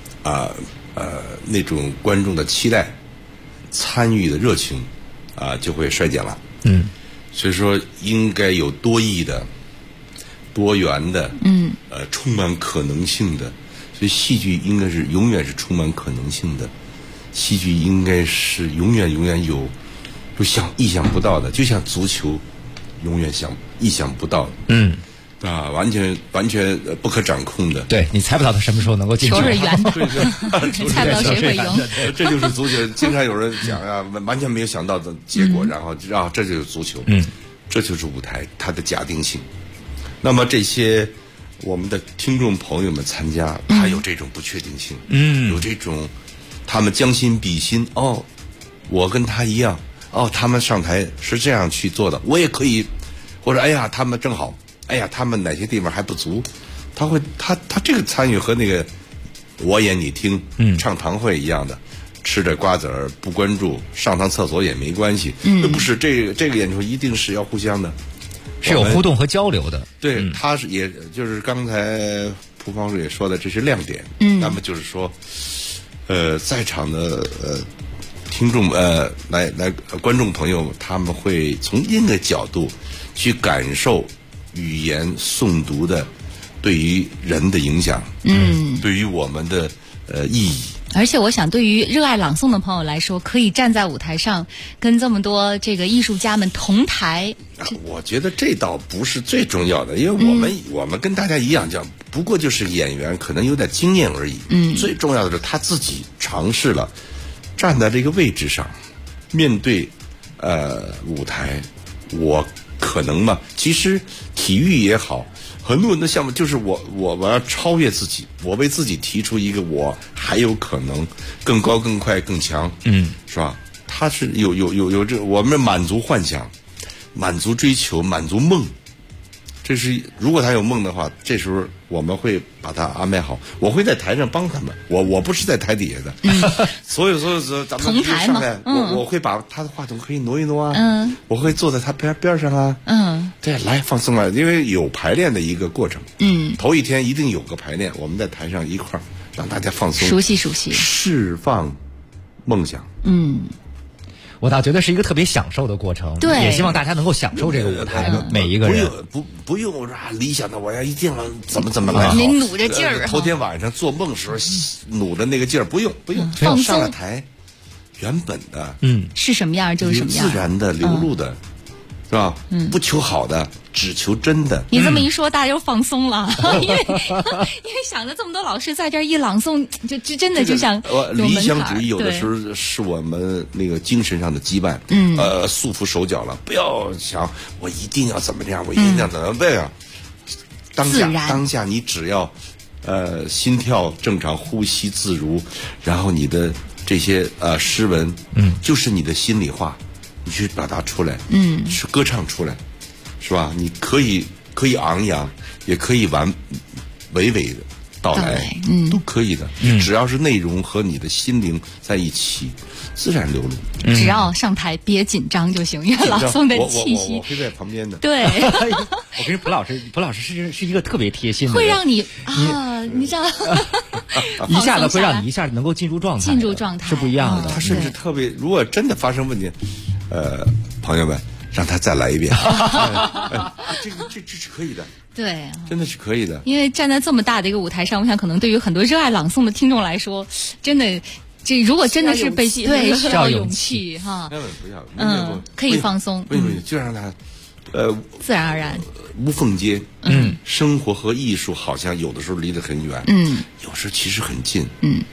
S11: 那种观众的期待、参与的热情就会衰减了。所以说应该有多义的、多元的，充满可能性的。所以戏剧应该是永远是充满可能性的，戏剧应该是永远有意想不到的，就像足球永远意想不到的。完全不可掌控的。
S1: 对，你猜不到他什么时候能够进球。
S4: 球是圆的，
S11: 你
S4: 猜不到谁会赢。
S11: 这就是足球。经常有人讲完全没有想到的结果，然后这就是足球。这就是舞台它的假定性。那么这些我们的听众朋友们参加，他有这种不确定性，有这种他们将心比心。我跟他一样，他们上台是这样去做的，我也可以。或者他们正好。他们哪些地方还不足？他这个参与和那个我演你听唱堂会一样的，吃着瓜子儿不关注，上趟厕所也没关系。不是这个演出一定是要互相的，
S1: 是有互动和交流的。
S11: 对，他是也就是刚才蒲方叔也说的，这是亮点。那么就是说，在场的听众来观众朋友，他们会从另一个角度去感受语言诵读的对于人的影响，对于我们的意义。
S4: 而且我想，对于热爱朗诵的朋友来说，可以站在舞台上跟这么多这个艺术家们同台。
S11: 我觉得这倒不是最重要的，因为我们跟大家一样，不过就是演员可能有点经验而已。最重要的是他自己尝试了，站在这个位置上，面对舞台，我可能嘛？其实体育也好，很多人的项目就是我要超越自己，我为自己提出一个我还有可能更高、更快、更强，是吧？他是有这，我们满足幻想，满足追求，满足梦。这是如果他有梦的话，这时候我们会把他安排好，我会在台上帮他们，我不是在台底下的。所有咱们上来，我会把他的话筒可以挪一挪啊，我会坐在他边上啊，对，来放松了，因为有排练的一个过程，头一天一定有个排练，我们在台上一块儿让大家放松，
S4: 熟悉，
S11: 释放梦想，
S1: 我倒觉得是一个特别享受的过程，
S4: 对，
S1: 也希望大家能够享受这个舞台，每一个人
S11: 不用理想的我要一定要怎么来好，
S4: 你努着劲儿。
S11: 头天晚上做梦时候努的那个劲儿，不用，
S4: 放松
S11: 上了台，原本的
S4: 是什么样就是什么样，
S11: 自然的流露的，是吧？不求好的，只求真的。
S4: 你这么一说，大家又放松了，因为想着这么多老师在这儿一朗诵，就真的就像
S11: 理想主义有的时候是我们那个精神上的羁绊，束缚手脚了。不要想我一定要怎么样，我一定要怎么样。当下你只要心跳正常，呼吸自如，然后你的这些诗文，就是你的心里话。你去表达出来，去歌唱出来，是吧？你可以昂扬，也可以娓娓的道来，都可以的。只要是内容和你的心灵在一起，自然流露。
S4: 只要上台别紧张就行，因为朗诵的气息，
S11: 我会在旁边的。
S4: 对，
S1: 我跟蒲老师是一个特别贴心的人，
S4: 会让你你知道，
S1: 一下子会让你一下子能够进入状态是不一样的。
S11: 他甚至特别，如果真的发生问题。朋友们，让他再来一遍。这是可以的，
S4: 对，
S11: 真的是可以的。
S4: 因为站在这么大的一个舞台上，我想可能对于很多热爱朗诵的听众来说，真的，这如果真的是被需要勇气哈，
S11: 根本不要，
S4: 可以放松，
S11: 就让他
S4: 自然而然，
S11: 无缝接。生活和艺术好像有的时候离得很远，有时候其实很近。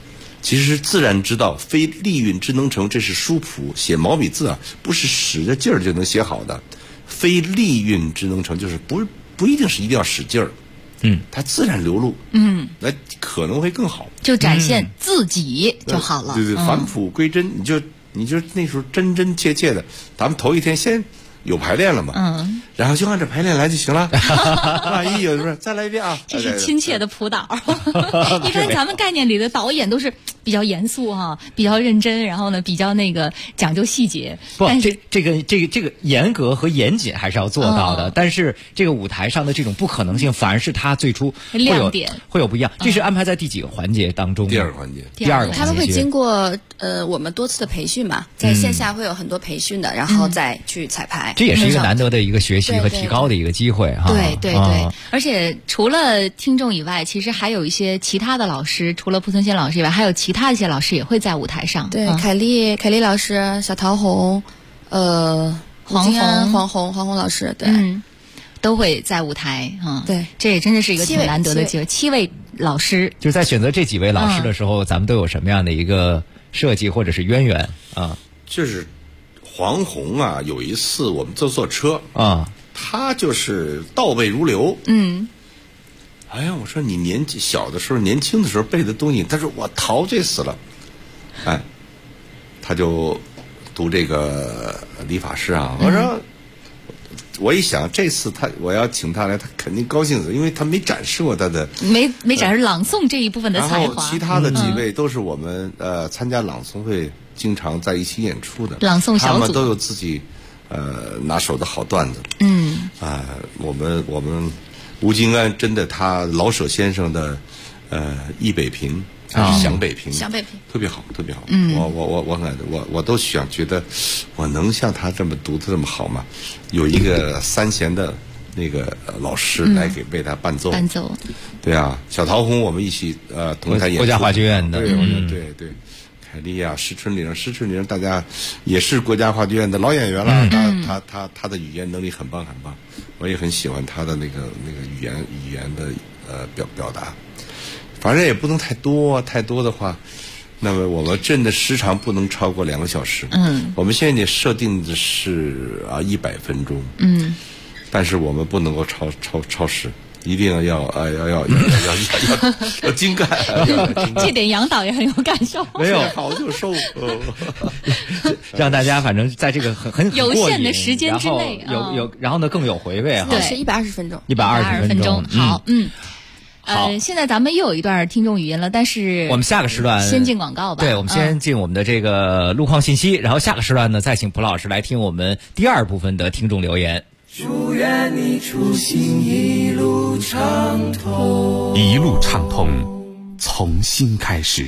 S11: 其实自然之道，非利运之能成，这是书谱写毛笔字啊，不是使着劲儿就能写好的。非利运之能成，就是不一定是一定要使劲儿，它自然流露，那可能会更好，
S4: 就展现自己就好了。
S11: 对，返璞归真，你就那时候真真切切的，咱们头一天先有排练了嘛，然后就按照排练来就行了。万一有不是再来一遍啊，
S4: 这是亲切的辅导。一般咱们概念里的导演都是比较严肃哈，比较认真，然后呢比较那个讲究细节。
S1: 不，这个严格和严谨还是要做到的，但是这个舞台上的这种不可能性，反而是他最初
S4: 亮点
S1: 会有不一样。这是安排在第几个环节当中？
S11: 第二个环节。
S1: 第二个环节。
S12: 他们会经过我们多次的培训嘛，在线下会有很多培训的，然后再去彩排。
S1: 这也是一个难得的一个学习和提高的一个机会哈。
S4: 对，而且除了听众以外，其实还有一些其他的老师，除了濮存昕老师以外，还有其他一些老师也会在舞台上。
S12: 对，凯丽老师、小桃红，黄红老师，对，
S4: 都会在舞台
S12: 对，
S4: 这也真的是一个挺难得的机会。7位老师，
S1: 就在选择这几位老师的时候，咱们都有什么样的一个设计或者是渊源啊？
S11: 就是黄宏啊，有一次我们坐车啊，他就是倒背如流。哎呀，我说你小的时候、年轻的时候背的东西，他说我陶醉死了。哎，他就读这个理发师啊。我说，我一想这次我要请他来，他肯定高兴死，因为他没展示过他的
S4: 没展示朗诵这一部分的才华。
S11: 然后其他的几位都是我们参加朗诵会经常在一起演出的
S4: 朗诵小组，
S11: 他们都有自己拿手的好段子。我们吴京安真的他老舍先生的忆北平还是想北平，特别好，特别好。我很爱我都觉得我能像他这么读的这么好吗？有一个三弦的那个老师来为他伴奏。对啊，小桃红我们一起同台演出，
S1: 国家话剧院的。
S11: 对。凯丽啊，施春玲，大家也是国家话剧院的老演员了。他的语言能力很棒，我也很喜欢他的那个语言的表达。反正也不能太多的话，那么我们真的时长不能超过2个小时。我们现在设定的是100分钟。但是我们不能够超时。一定要精干，
S4: 这点杨导也很有感受。
S11: 没有好就收，
S1: 让大家反正在这个很
S4: 有限的时间之内，
S1: 然后呢更有回味哈。
S12: 对，是120分钟
S1: ，120分钟。
S4: 好，现在咱们又有一段听众语音了，但是
S1: 我们下个时段
S4: 先进广告吧。
S1: 对，我们先进我们的这个路况信息，然后下个时段呢再请蒲老师来听我们第2部分的听众留言。
S18: 祝愿你出行一路畅通，
S8: 一路畅通，从新开始。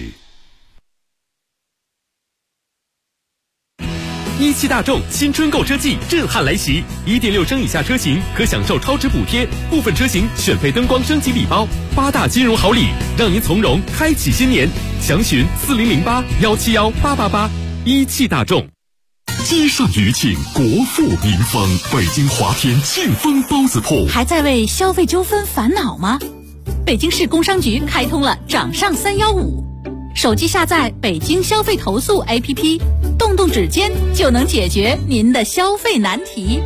S16: 17大众新春购车季震撼来袭，1.6升以下车型可享受超值补贴，部分车型选配灯光升级礼包，8大金融好礼，让您从容开启新年。详询4008-171-888。17大众。
S8: 街上余庆，国富民丰，北京华天庆丰包子铺。
S13: 还在为消费纠纷烦恼吗？北京市工商局开通了掌上315，手机下载北京消费投诉 APP， 动动指尖就能解决您的消费难题。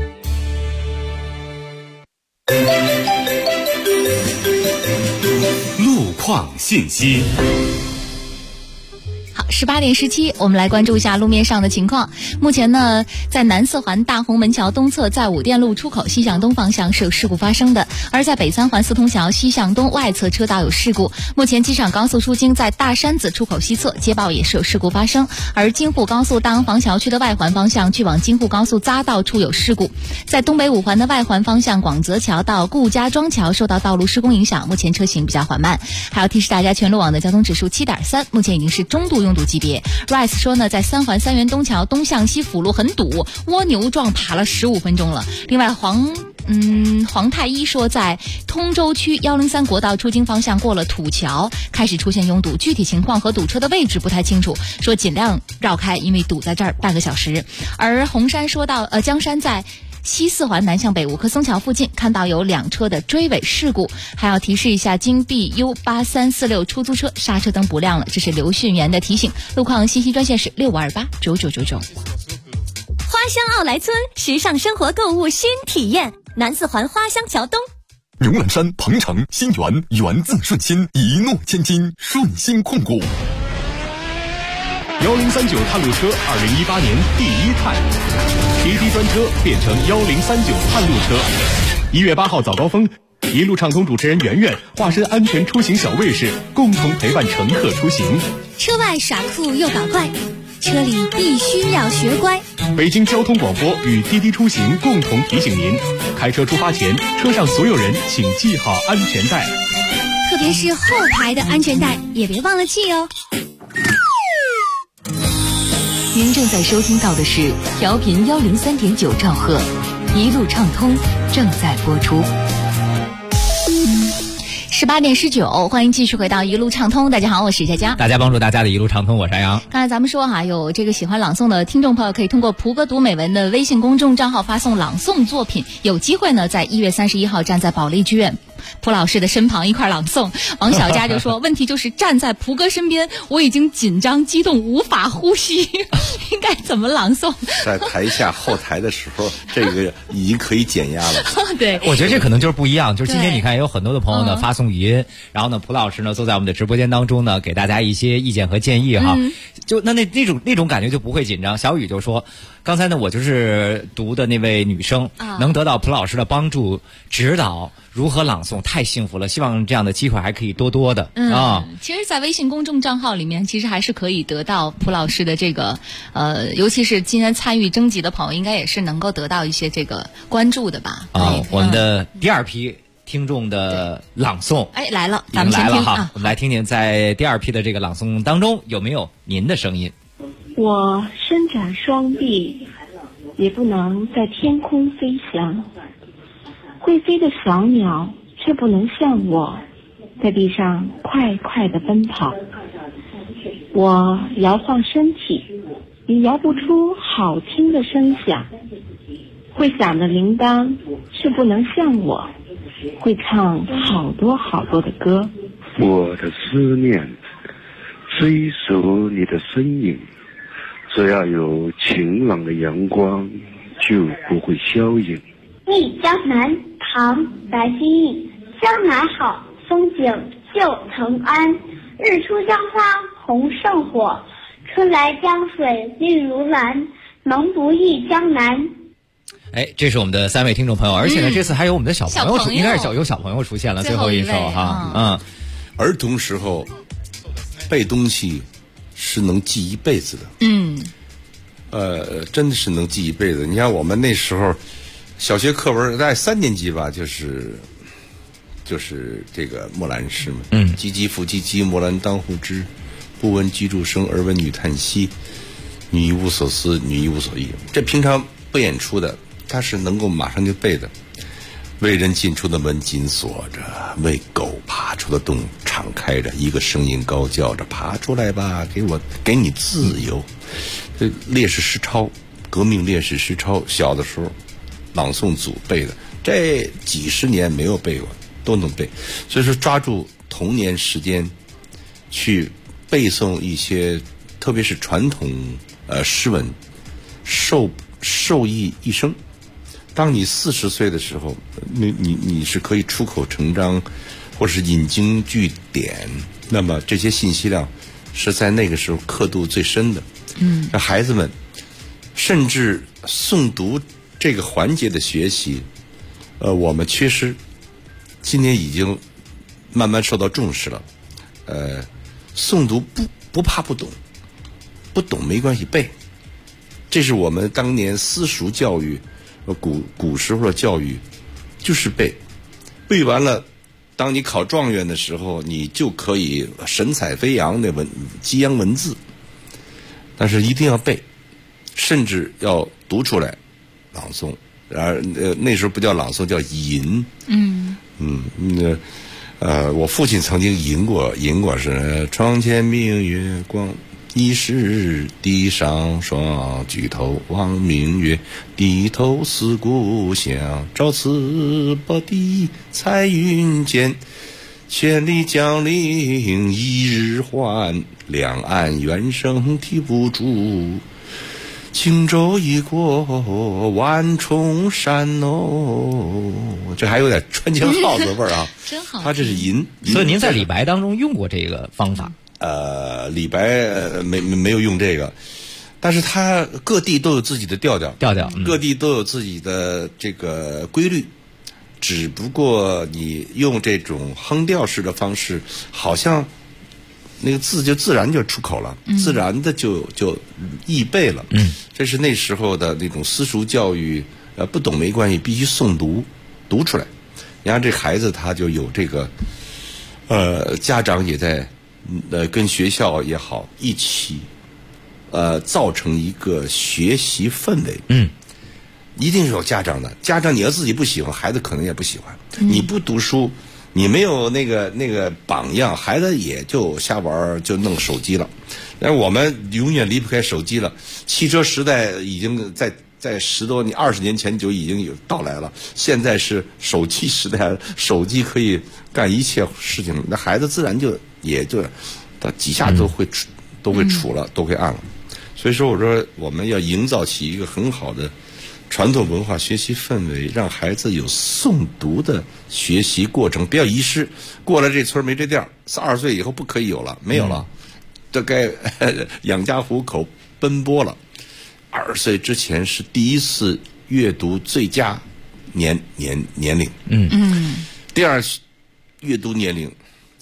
S8: 路况信息。
S4: 18点17，我们来关注一下路面上的情况。目前呢，在南4环大红门桥东侧，在武店路出口西向东方向是有事故发生的；而在北3环四通桥西向东外侧车道有事故。目前机场高速出京在大山子出口西侧接报也是有事故发生，而京沪高速大安坊桥区的外环方向去往京沪高速匝道处有事故。在东北5环的外环方向，广泽桥到顾家庄桥受到道路施工影响，目前车行比较缓慢。还要提示大家，全路网的交通指数7.3，目前已经是中度拥堵级别。Rice 说呢，在3环3元东桥东向西辅路很堵，蜗牛状爬了15分钟了。另外黄太一说，在通州区103国道出京方向过了土桥开始出现拥堵，具体情况和堵车的位置不太清楚，说尽量绕开，因为堵在这儿半个小时。而红山说到江山在西四环南向北五棵松桥附近看到有2车的追尾事故，还要提示一下京 BU8346出租车刹车灯不亮了，这是刘训员的提醒。路况信息专线是65289999。
S19: 花乡奥莱村，时尚生活购物新体验，南四环花乡桥东。
S8: 牛栏山、鹏城、新源，源自顺心，一诺千金，顺心控股。
S16: 1039探路车2018年第1探，滴滴专车变成1039探路车。1月8号早高峰，一路畅通主持人圆圆化身安全出行小卫士，共同陪伴乘客出行。
S7: 车外耍酷又搞怪，车里必须要学乖。
S16: 北京交通广播与滴滴出行共同提醒您：开车出发前，车上所有人请系好安全带，
S7: 特别是后排的安全带也别忘了系哦。
S20: 您正在收听到的是调频103.9兆赫，一路畅通正在播出。
S4: 18点19，欢迎继续回到一路畅通。大家好，我是佳佳。
S1: 大家帮助大家的一路畅通，我是安阳。
S4: 刚才咱们说有这个喜欢朗诵的听众朋友，可以通过蒲哥读美文的微信公众账号发送朗诵作品，有机会呢在1月31号站在保利剧院蒲老师的身旁一块朗诵。王小佳就说问题就是站在蒲哥身边，我已经紧张激动无法呼吸，应该怎么朗诵？
S11: 在台下后台的时候，这个已经可以减压了。
S4: 对，
S1: 我觉得这可能就是不一样。就是今天你看，也有很多的朋友呢发送语音，然后呢，蒲老师呢坐在我们的直播间当中呢，给大家一些意见和建议哈。就那种感觉就不会紧张。小雨就说，刚才呢我就是读的那位女生，能得到蒲老师的帮助指导如何朗诵，太幸福了。希望这样的机会还可以多多的
S4: 其实在微信公众账号里面，其实还是可以得到蒲老师的这个尤其是今天参与征集的朋友，应该也是能够得到一些这个关注的吧。
S1: 我们的第2批听众的朗诵
S4: 来了，咱们先听
S1: 我们来听听在第2批的这个朗诵当中有没有您的声音。
S2: 我伸展双臂，也不能在天空飞翔，会飞的小鸟却不能像我在地上快快地奔跑。我摇晃身体，也摇不出好听的声响，会响的铃铛却不能像我会唱好多好多的歌。
S21: 我的思念追逐你的身影，只要有晴朗的阳光就不会消影。
S22: 忆江南，唐，白居易。江南好，风景旧曾谙。日出江花红胜火，春来江水绿如蓝。能不忆江南？
S1: 这是我们的3位听众朋友，而且呢，这次还有我们的小朋友应该是有小朋友出现了，最后一首哈。
S11: 儿童时候背东西是能记一辈子的。真的是能记一辈子。你看我们那时候小学课文在3年级吧，就是这个木兰诗嘛。唧唧复唧唧，木兰当户织。不闻机杼声，而闻女叹息。女亦无所思，女亦无所忆。这平常不演出的，他是能够马上就背的。为人进出的门紧锁着，为狗爬出的洞敞开着，一个声音高叫着：爬出来吧，给你自由。这烈士诗抄，革命烈士诗抄，小的时候朗诵组背的，这几十年没有背过都能背。所以说抓住童年时间去背诵一些，特别是传统诗文，受益一生。当你40岁的时候，你是可以出口成章，或是引经据典，那么这些信息量是在那个时候刻度最深的。孩子们甚至诵读这个环节的学习，我们缺失，今年已经慢慢受到重视了。诵读不怕不懂，不懂没关系，背。这是我们当年私塾教育，古时候的教育就是背，背完了，当你考状元的时候，你就可以神采飞扬的激扬文字。但是一定要背，甚至要读出来，朗诵。然而那时候不叫朗诵，叫吟。我父亲曾经吟过是床前明月光， 疑是地上霜，举头望明月，低头思故乡。朝辞白帝彩云间，千里江陵一日还。两岸猿声啼不住，轻舟已过万重山哦。这还有点川江号子味儿啊，
S4: 真好。
S11: 它这是吟，
S1: 所以您在李白当中用过这个方法？
S11: 李白没有用这个，但是他各地都有自己的调调，各地都有自己的这个规律，只不过你用这种哼调式的方式，好像那个字就自然就出口了，自然的就易背了。这是那时候的那种私塾教育，不懂没关系，必须诵读出来。你看这孩子他就有这个，家长也在。跟学校也好一起，造成一个学习氛围。一定是有家长的。家长你要自己不喜欢，孩子可能也不喜欢。你不读书，你没有那个榜样，孩子也就瞎玩，就弄手机了。但是我们永远离不开手机了。汽车时代已经在10多年、20年前就已经有到来了。现在是手机时代，手机可以干一切事情，那孩子自然也就他几下都会杵了，都会按了。所以说，我说我们要营造起一个很好的传统文化学习氛围，让孩子有诵读的学习过程，不要遗失。过了这村没这店，20岁以后不可以有了，没有了，这该养家糊口奔波了。20岁之前是第一次阅读最佳年龄。第二阅读年龄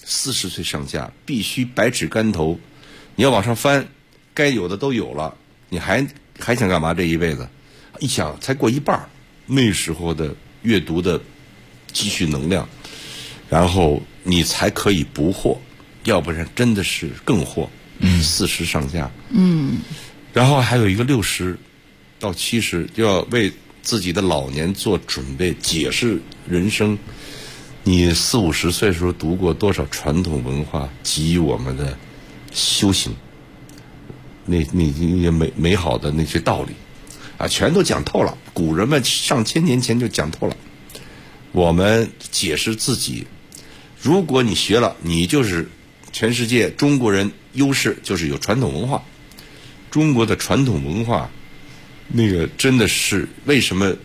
S11: 40岁上下，必须百尺竿头。你要往上翻，该有的都有了，你还想干嘛？这一辈子，一想才过一半，那时候的阅读的积蓄能量，然后你才可以不惑，要不然真的是更惑。40上下。然后还有一个60到70，就要为自己的老年做准备，解释人生。你40、50岁的时候读过多少传统文化给予我们的修行，那美好的那些道理啊，全都讲透了。古人们上千年前就讲透了。我们解释自己，如果你学了，你就是全世界中国人优势，就是有传统文化。中国的传统文化，那个真的是为什么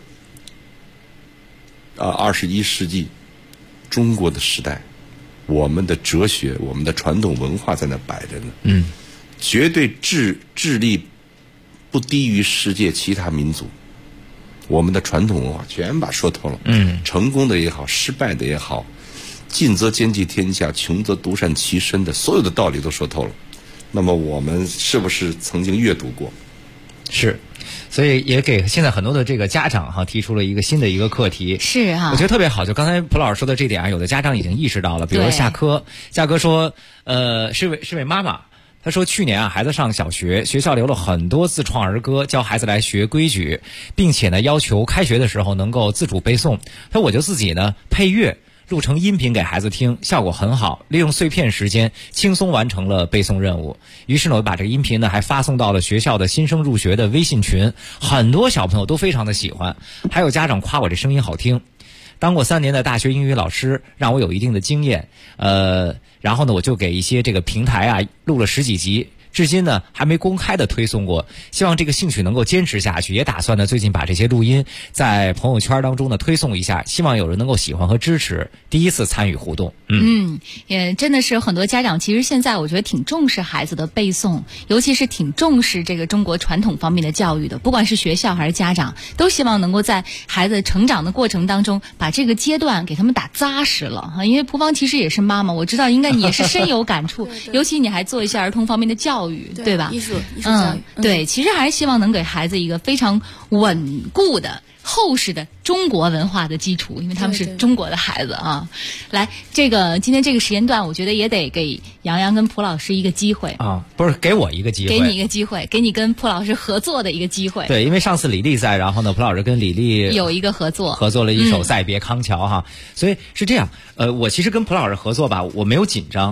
S11: 21世纪中国的时代，我们的哲学、我们的传统文化在那摆着呢。绝对智力不低于世界其他民族。我们的传统文化全把说透了。成功的也好，失败的也好，进则兼济天下，穷则独善其身的所有的道理都说透了。那么我们是不是曾经阅读过？
S1: 是，所以也给现在很多的这个家长提出了一个新的一个课题。
S4: 是啊，
S1: 我觉得特别好。就刚才蒲老师说的这点有的家长已经意识到了。比如说夏哥说，是位妈妈，她说去年孩子上小学，学校留了很多自创儿歌，教孩子来学规矩，并且呢要求开学的时候能够自主背诵。她说我就自己呢配乐。录成音频给孩子听，效果很好，利用碎片时间轻松完成了背诵任务。于是呢，我把这个音频呢还发送到了学校的新生入学的微信群，很多小朋友都非常的喜欢，还有家长夸我这声音好听。当过3年的大学英语老师，让我有一定的经验。然后呢，我就给一些这个平台录了10几集。至今呢还没公开的推送过，希望这个兴趣能够坚持下去，也打算呢最近把这些录音在朋友圈当中呢推送一下，希望有人能够喜欢和支持，第一次参与互动。
S4: 也真的是很多家长其实现在我觉得挺重视孩子的背诵，尤其是挺重视这个中国传统方面的教育的，不管是学校还是家长，都希望能够在孩子成长的过程当中把这个阶段给他们打扎实了。因为蒲芳其实也是妈妈，我知道应该你也是深有感触尤其你还做一些儿童方面的教育，对吧？
S12: 艺术教育。
S4: 对，其实还是希望能给孩子一个非常稳固的厚实的中国文化的基础，因为他们是中国的孩子啊。来，今天这个时间段，我觉得也得给杨洋跟蒲老师一个机会
S1: 啊，不是给我一个机会，
S4: 给你一个机会，给你跟蒲老师合作的一个机会。
S1: 对，因为上次李丽在，然后呢，蒲老师跟李丽
S4: 有一个合作
S1: 了一首《再别康桥》所以是这样。我其实跟蒲老师合作吧，我没有紧张。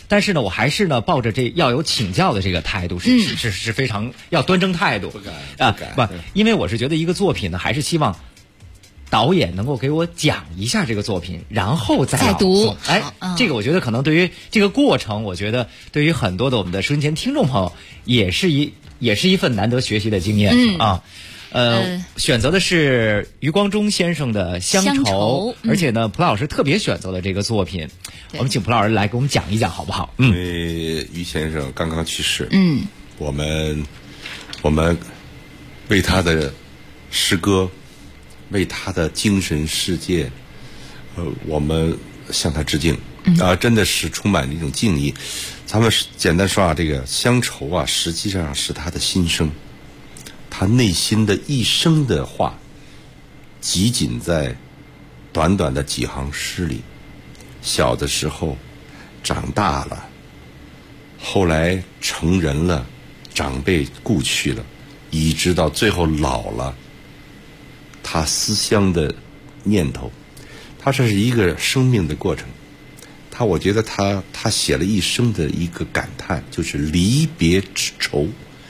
S1: 但是呢，我还是呢抱着这要有请教的这个态度，是非常要端正态度。
S11: 不敢，
S1: 因为我是觉得一个作品呢，还是希望导演能够给我讲一下这个作品，然后再
S4: 读。
S1: 这个我觉得可能对于这个过程，我觉得对于很多的我们的收音前听众朋友，也是一份难得学习的经验啊。选择的是余光中先生的《乡愁》，而且呢，蒲老师特别选择了这个作品，我们请蒲老师来给我们讲一讲，好不好？
S11: 因为余先生刚刚去世，我们为他的诗歌，为他的精神世界，我们向他致敬真的是充满了一种敬意。咱们简单说这个乡愁啊，实际上是他的心声。他内心的一生的话，集锦在短短的几行诗里。小的时候，长大了，后来成人了，长辈故去了，一直到最后老了，他思乡的念头，他这是一个生命的过程。我觉得他写了一生的一个感叹，就是离别之愁。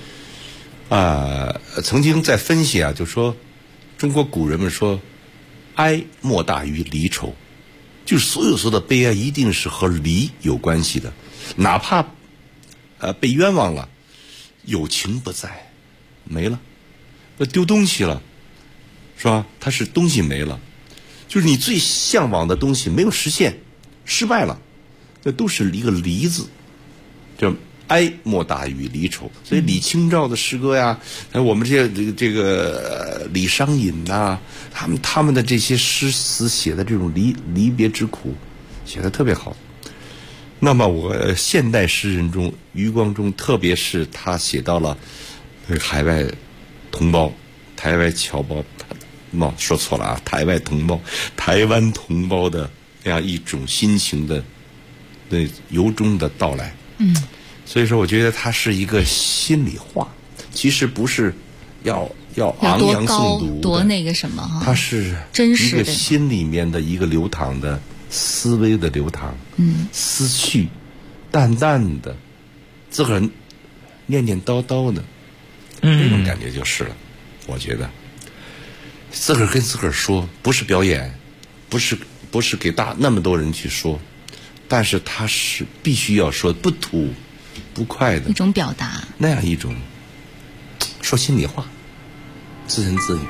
S11: 曾经在分析就说中国古人们说，哀莫大于离愁，就是所有的悲哀一定是和离有关系的，哪怕被冤枉了，友情不在，没了，丢东西了，是吧？它是东西没了，就是你最向往的东西没有实现，失败了，这都是一个离字，就哀莫大于离愁。所以李清照的诗歌呀，我们这个李商隐呐，他们的这些诗词写的这种离别之苦，写的特别好。那么我现代诗人中，余光中，特别是他写到了海外同胞、台湾侨胞，说错了台湾同胞、台湾同胞的这样一种心情的由衷的到来。所以说我觉得它是一个心里话，其实不是要昂扬诵读
S4: 多那个什么
S1: 它是
S4: 真实的
S1: 一个心里面的一个流淌的思维的流淌，思绪淡淡的，自个儿念念叨叨的，那种感觉就是了。我觉得自个儿跟自个儿说，不是表演，不是给那么多人去说，但是他是必须要说，不吐不快的
S4: 一种表达，
S1: 那样一种说心里话，自言自语。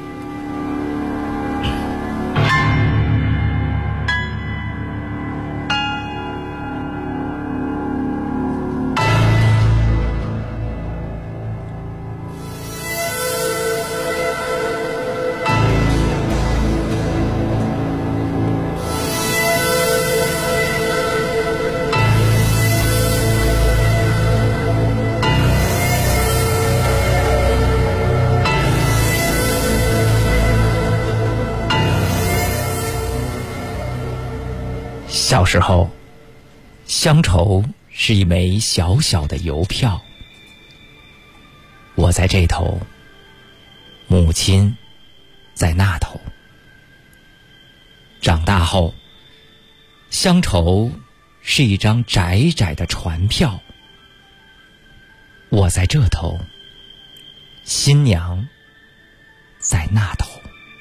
S1: 小时候，乡愁是一枚小小的邮票，我在这头，母亲在那头。长大后，乡愁是一张窄窄的船票，我在这头，新娘在那头。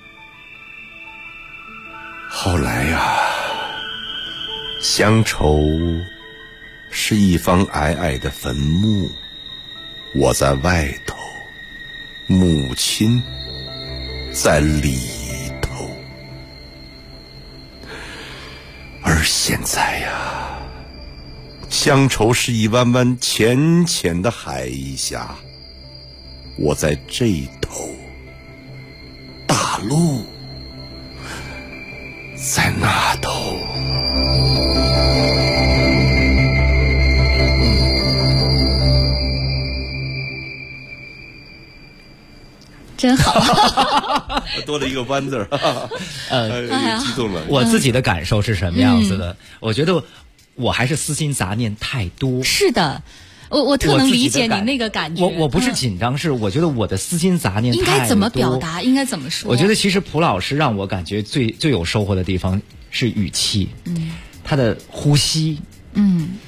S1: 后来呀，乡愁是一方矮矮的坟墓，我在外头，母亲在里头。而现在呀，乡愁是一湾湾浅浅的海峡，我在这头，大陆在那头。
S4: 真好
S11: 多了一个弯字儿，激动了。
S1: 我自己的感受是什么样子的？我觉得我还是私心杂念太多。
S4: 是的，我特能理解你那个感觉。
S1: 我不是紧张，是我觉得我的私心杂念太多。
S4: 应该怎么表达？应该怎么说？
S1: 我觉得其实蒲老师让我感觉最有收获的地方是语气，他的呼吸，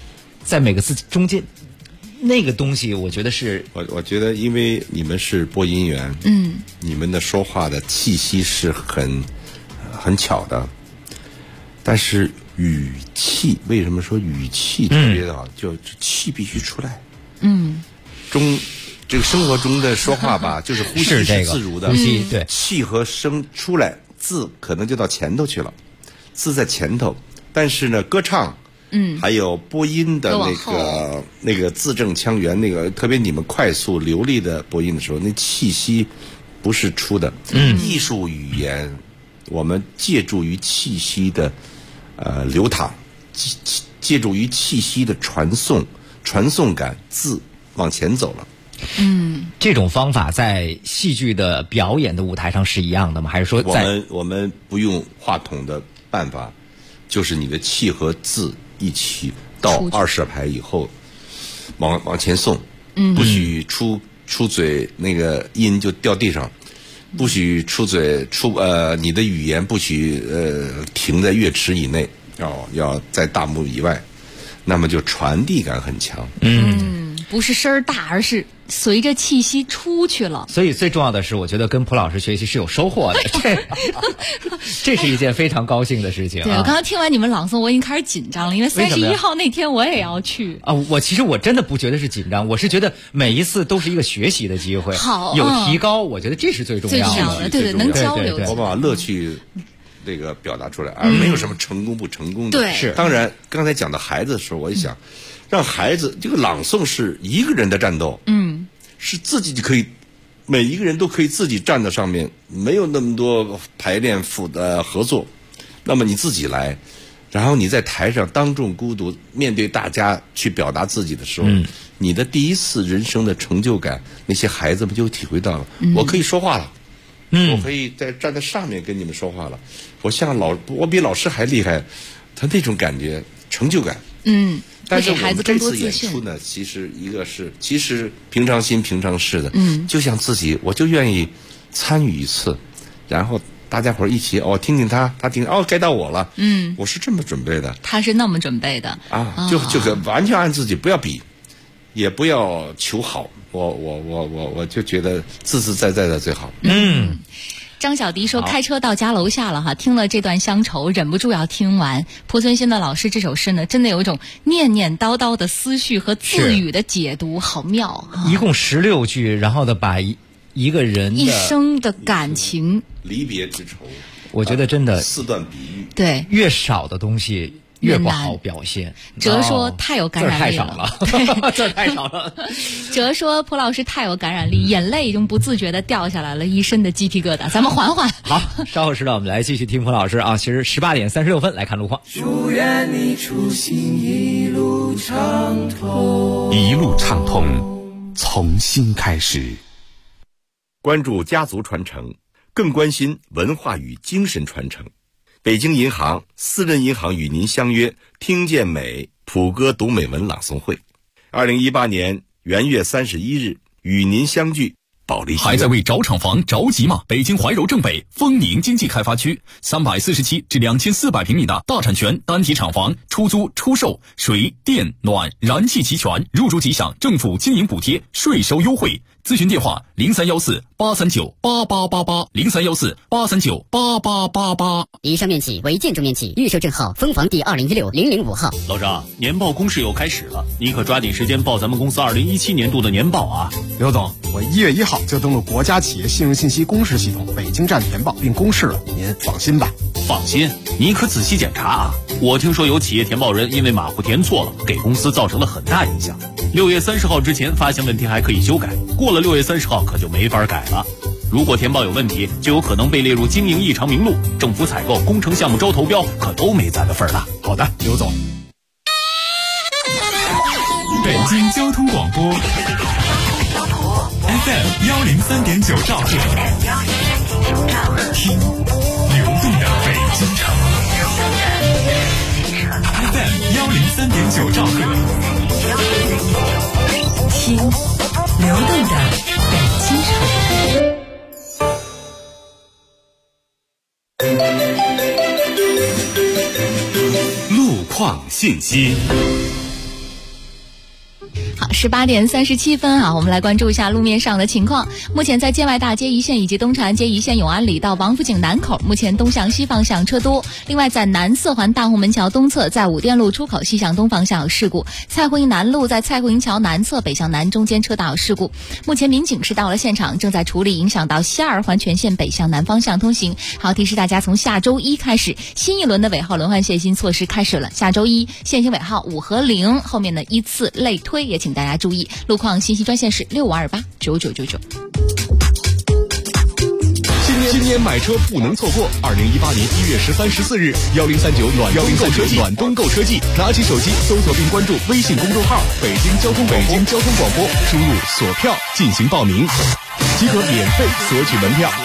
S1: 在每个字中间。那个东西，我觉得是，
S11: 我觉得，因为你们是播音员，你们的说话的气息是很巧的，但是语气，为什么说语气特别的好？就气必须出来。这个生活中的说话吧，就是呼吸是自如的，
S1: 呼吸对，
S11: 气和声出来，字可能就到前头去了，字在前头，但是呢，歌唱。还有播音的那个字正腔圆，那个特别你们快速流利的播音的时候，那气息不是出的。艺术语言，我们借助于气息的流淌，借助于气息的传送感，字往前走了。
S1: 这种方法在戏剧的表演的舞台上是一样的吗？还是说
S11: 我们不用话筒的办法，就是你的气和字一起到20排以后，往前送，不许出嘴，那个音就掉地上，不许出嘴你的语言不许停在乐池以内，要在大幕以外，那么就传递感很强。
S4: 不是声儿大，而是随着气息出去了。
S1: 所以最重要的是，我觉得跟蒲老师学习是有收获的，这是一件非常高兴的事情。
S4: 对，我刚刚听完你们朗诵，我已经开始紧张了，因为31号那天我也要去。
S1: 其实我真的不觉得是紧张，我是觉得每一次都是一个学习的机会，有提高，我觉得这是最重要的。
S4: 对，能交流。
S11: 我把乐趣这个表达出来，而没有什么成功不成功的。
S4: 对，
S11: 是。当然，刚才讲到孩子的时候，我一想。让孩子这个朗诵是一个人的战斗，是自己就可以，每一个人都可以自己站在上面，没有那么多排练合作，那么你自己来，然后你在台上当众孤独面对大家去表达自己的时候，你的第一次人生的成就感，那些孩子们就体会到了，我可以说话了，我可以站在上面跟你们说话了，我比老师还厉害，他那种感觉成就感，但是我们这次演出呢，其实平常心平常事的，就像自己，我就愿意参与一次，然后大家伙一起听听他听该到我了，我是这么准备的，
S4: 他是那么准备的
S11: 就完全按自己，不要比，也不要求好，我就觉得自自在在的最好。
S4: 张小迪说开车到家楼下了哈，听了这段乡愁，忍不住要听完。濮存昕的老师这首诗呢，真的有一种念念叨叨的思绪和字语的解读，好妙。
S1: 一共16句，然后呢，把一个人的
S4: 一生的感情、
S11: 离别之愁，
S1: 我觉得真的
S11: 4段比喻，
S4: 对，
S1: 越少的东西越不好表现。
S4: 哲说太有感染力了，
S1: 这太少了。
S4: 哲说蒲老师太有感染力，眼泪已经不自觉的掉下来了，一身的鸡皮疙瘩。咱们缓缓。
S1: 好，稍后时段我们来继续听蒲老师啊。其实18点36分来看路况。
S3: 祝愿你出行一路畅通，
S8: 一路畅通，从新开始。
S11: 关注家族传承，更关心文化与精神传承。北京银行私人银行与您相约听见美普歌读美文朗诵会，2018年元月31日与您相聚保利。
S9: 还在为找厂房着急吗？北京怀柔正北丰宁经济开发区347至2400平米的大产权单体厂房，出租出售，水电暖燃气齐全，入住即享政府经营补贴，税收优惠。咨询电话0314-839-8888，0314-839-8888。
S14: 以上面企为建筑面积，预售证号风房第2016-005号。
S23: 老张，年报公示又开始了，你可抓紧时间报咱们公司2017年度的年报啊！
S24: 刘总，我1月1号就登录国家企业信用信息公示系统北京站填报并公示了，您放心吧。
S23: 放心，你可仔细检查啊！我听说有企业填报人因为马虎填错了，给公司造成了很大影响。6月30号之前发现问题还可以修改，过了6月30号可就没法改了。如果填报有问题，就有可能被列入经营异常名录，政府采购、工程项目招投标可都没咱的份儿了。
S24: 好的，刘总。
S8: 北京交通广播 FM103.9兆赫，听流动的北京城。FM103.9兆赫，
S20: 听流动的北京城。
S8: 路况信息。
S4: 好，18点37分啊，我们来关注一下路面上的情况。目前在建外大街一线以及东长安街一线永安里到王府井南口，目前东向西方向车多。另外，在南四环大红门桥东侧，在武店路出口西向东方向有事故。蔡胡营南路在蔡胡营桥南侧北向南中间车道有事故。目前民警是到了现场，正在处理影响到西二环全线北向南方向通行。好，提示大家，从下周一开始，新一轮的尾号轮换限行措施开始了。下周一限行尾号5和0，后面呢依次类推，也请大家注意。路况信息专线是65289999。
S8: 新年买车不能错过！2018年1月13、14日，1039暖冬购车季，拿起手机搜索并关注微信公众号“北京交通广播”，输入锁票进行报名，即可免费索取门票。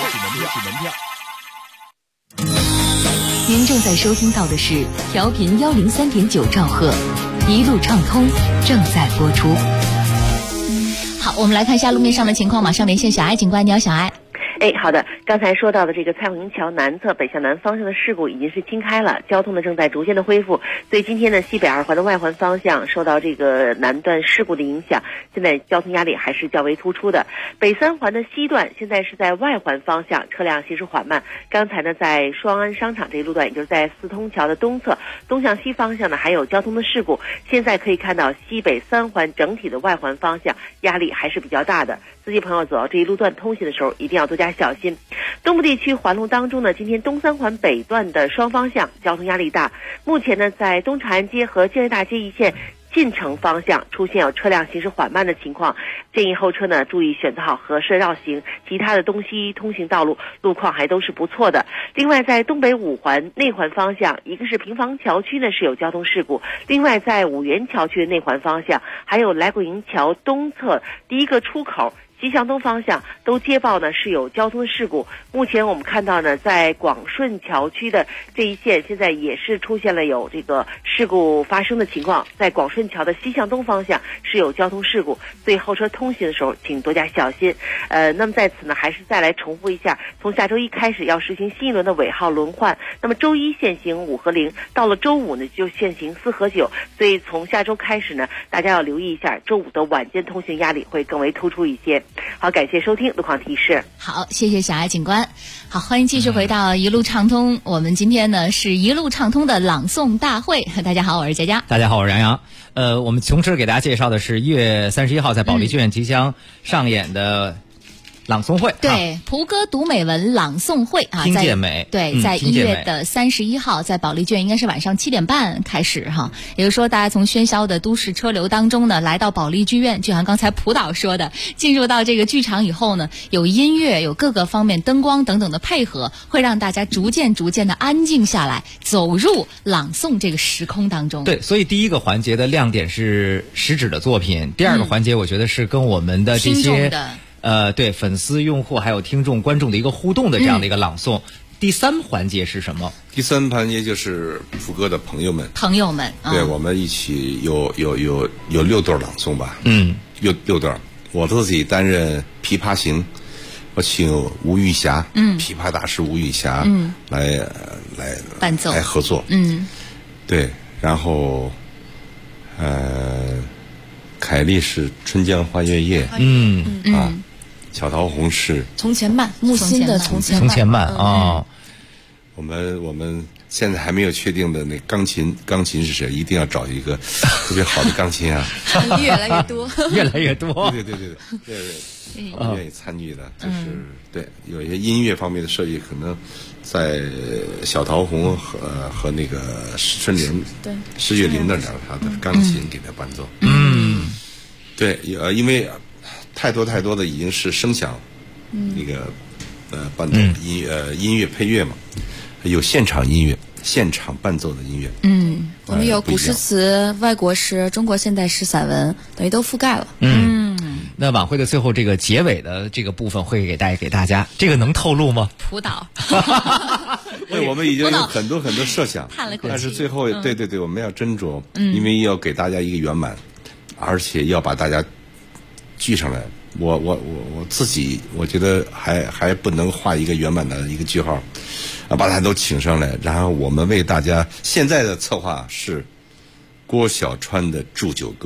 S20: 您正在收听到的是调频103.9兆赫，一路畅通正在播出。
S4: 好，我们来看一下路面上的情况，马上连线小艾警官。你好，小艾。
S5: 好的，刚才说到的这个蔡胡营桥南侧北向南方向的事故已经是清开了，交通呢正在逐渐的恢复，所以今天呢西北二环的外环方向受到这个南段事故的影响，现在交通压力还是较为突出的。北三环的西段现在是在外环方向车辆行驶缓慢，刚才呢在双安商场这一路段，也就是在四通桥的东侧东向西方向呢还有交通的事故，现在可以看到西北三环整体的外环方向压力还是比较大的，司机朋友走到这一路段通行的时候一定要多加小心。东部地区环路当中呢，今天东三环北段的双方向交通压力大，目前呢在东长安街和建外大街一线进城方向出现有车辆行驶缓慢的情况，建议后车呢注意选择好合适绕行，其他的东西通行道路路况还都是不错的。另外在东北五环内环方向，一个是平房桥区呢是有交通事故，另外在五原桥区的内环方向，还有来古营桥东侧第一个出口西向东方向都接报呢是有交通事故。目前我们看到呢，在广顺桥区的这一线现在也是出现了有这个事故发生的情况，在广顺桥的西向东方向是有交通事故，所以后车通行的时候请多加小心。那么在此呢还是再来重复一下，从下周一开始要实行新一轮的尾号轮换，那么周一限行5和0，到了周五呢就限行4和9，所以从下周开始呢大家要留意一下，周五的晚间通行压力会更为突出一些。好，感谢收听路况提示。
S4: 好，谢谢小艾警官。好，欢迎继续回到一路畅通。我们今天呢是一路畅通的朗诵大会。大家好，我是佳佳。
S1: 大家好，我是杨洋。我们同时给大家介绍的是1月31号在保利剧院即将上演的朗诵会，
S4: 对，蒲歌读美文朗诵会啊，
S1: 听见美，
S4: 对，在1月的31号，在保利剧院应该是晚上7点半开始哈。也就是说，大家从喧嚣的都市车流当中呢，来到保利剧院，就像刚才蒲导说的，进入到这个剧场以后呢，有音乐，有各个方面灯光等等的配合，会让大家逐渐的安静下来，走入朗诵这个时空当中。
S1: 对，所以第一个环节的亮点是实质的作品，第二个环节我觉得是跟我们的这些对粉丝、用户还有听众、观众的一个互动的这样的一个朗诵。第三环节是什么？
S11: 第三环节就是福哥的朋友们，对，我们一起有6段朗诵吧，6段。我自己担任琵琶行，我请吴玉霞，琵琶大师吴玉霞，来
S4: 伴奏，
S11: 来合作，对，然后凯丽是《春江花月夜》，小桃红是
S12: 从前慢，木心的从前
S1: 慢啊。
S11: 我们现在还没有确定的那钢琴是谁，一定要找一个特别好的钢琴啊。
S12: 越来越多，
S1: 越来越多。
S11: 对，我们愿意参与的，就是对有一些音乐方面的设计，可能在小桃红和那个施月玲那儿，他的钢琴给他伴奏。对，因为太多的已经是声响，那个伴奏音乐配乐嘛，有现场音乐、现场伴奏的音乐。
S12: 我们有古诗词、外国诗、中国现代诗、散文，等于都覆盖了。
S1: 那晚会的最后这个结尾的这个部分会给大家，这个能透露吗？
S4: 蒲导，
S11: 对，我们已经有很多设想，但是最后对，我们要斟酌，因为要给大家一个圆满。而且要把大家聚上来，我自己我觉得还不能画一个圆满的一个句号，把大家都请上来，然后我们为大家现在的策划是郭小川的祝酒歌，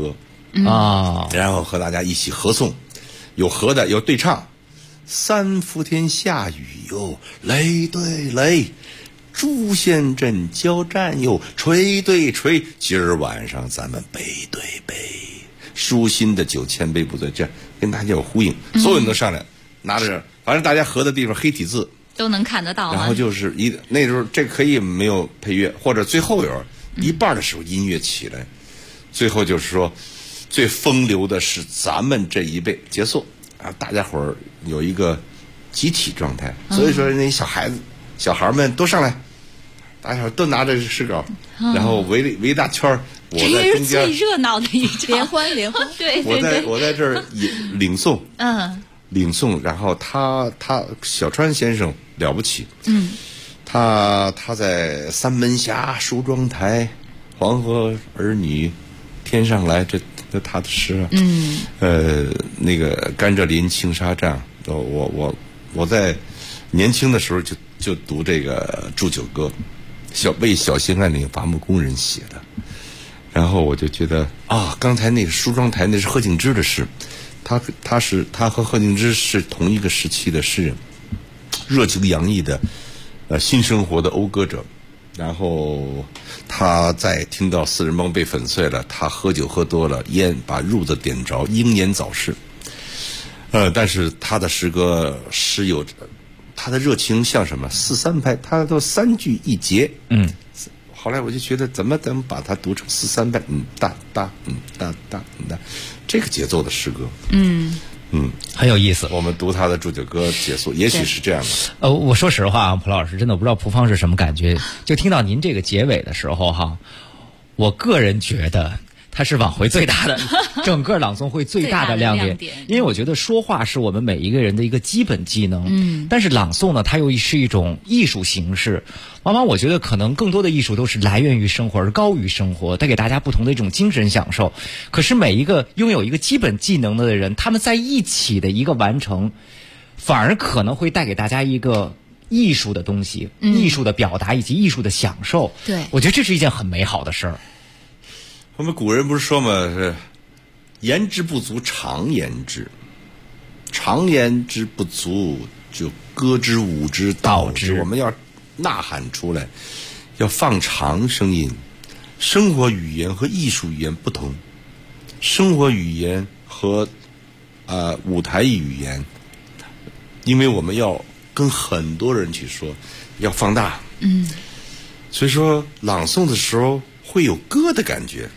S11: 然后和大家一起合诵，有和的，有对唱。三伏天下雨哟，雷对雷，朱仙阵交战哟，吹对吹，今儿晚上咱们背对背，舒心的9000杯不醉，这样跟大家有呼应。所有人都上来拿着，反正大家合的地方黑体字
S4: 都能看得到。
S11: 然后就是那时候这可以没有配乐，或者最后有一半的时候音乐起来，最后就是说最风流的是咱们这一辈结束啊，大家伙儿有一个集体状态。所以说那小孩们都上来，大家伙都拿着诗稿，然后围一大圈，我在中间，
S4: 这是最热闹的一场
S12: 联欢
S4: 对，
S11: 我在这儿领诵，领诵，然后他小川先生了不起，他在三门峡梳妆台，黄河儿女天上来，这他的诗啊，那个甘蔗林青纱帐，我在年轻的时候就读这个祝酒歌，为小兴安岭伐木工人写的，然后我就觉得啊，刚才那个梳妆台那是贺敬之的诗，他和贺敬之是同一个时期的诗人，热情洋溢的新生活的讴歌者。然后他在听到四人帮被粉碎了，他喝酒喝多了，烟把褥子点着，英年早逝。但是他的诗歌是有他的热情像什么4/3拍，他都3句1节。后来我就觉得怎么把它读成4/3拍，哒哒哒哒哒，这个节奏的诗歌。
S1: 很有意思。
S11: 我们读他的祝酒歌结束，也许是这样的。
S1: 我说实话啊，蒲老师，真的不知道蒲芳是什么感觉。就听到您这个结尾的时候哈，我个人觉得它是往回最大的，整个朗诵会最大的亮点。因为我觉得说话是我们每一个人的一个基本技能，但是朗诵呢，它又是一种艺术形式。往往我觉得可能更多的艺术都是来源于生活而高于生活，带给大家不同的一种精神享受。可是每一个拥有一个基本技能的人，他们在一起的一个完成，反而可能会带给大家一个艺术的东西，艺术的表达以及艺术的享受。
S4: 对，
S1: 我觉得这是一件很美好的事儿。
S11: 我们古人不是说嘛，是言之不足常言之，常言之不足就歌之舞之蹈之。我们要呐喊出来，要放长声音。生活语言和艺术语言不同，生活语言和舞台语言，因为我们要跟很多人去说，要放大。所以说朗诵的时候会有歌的感觉。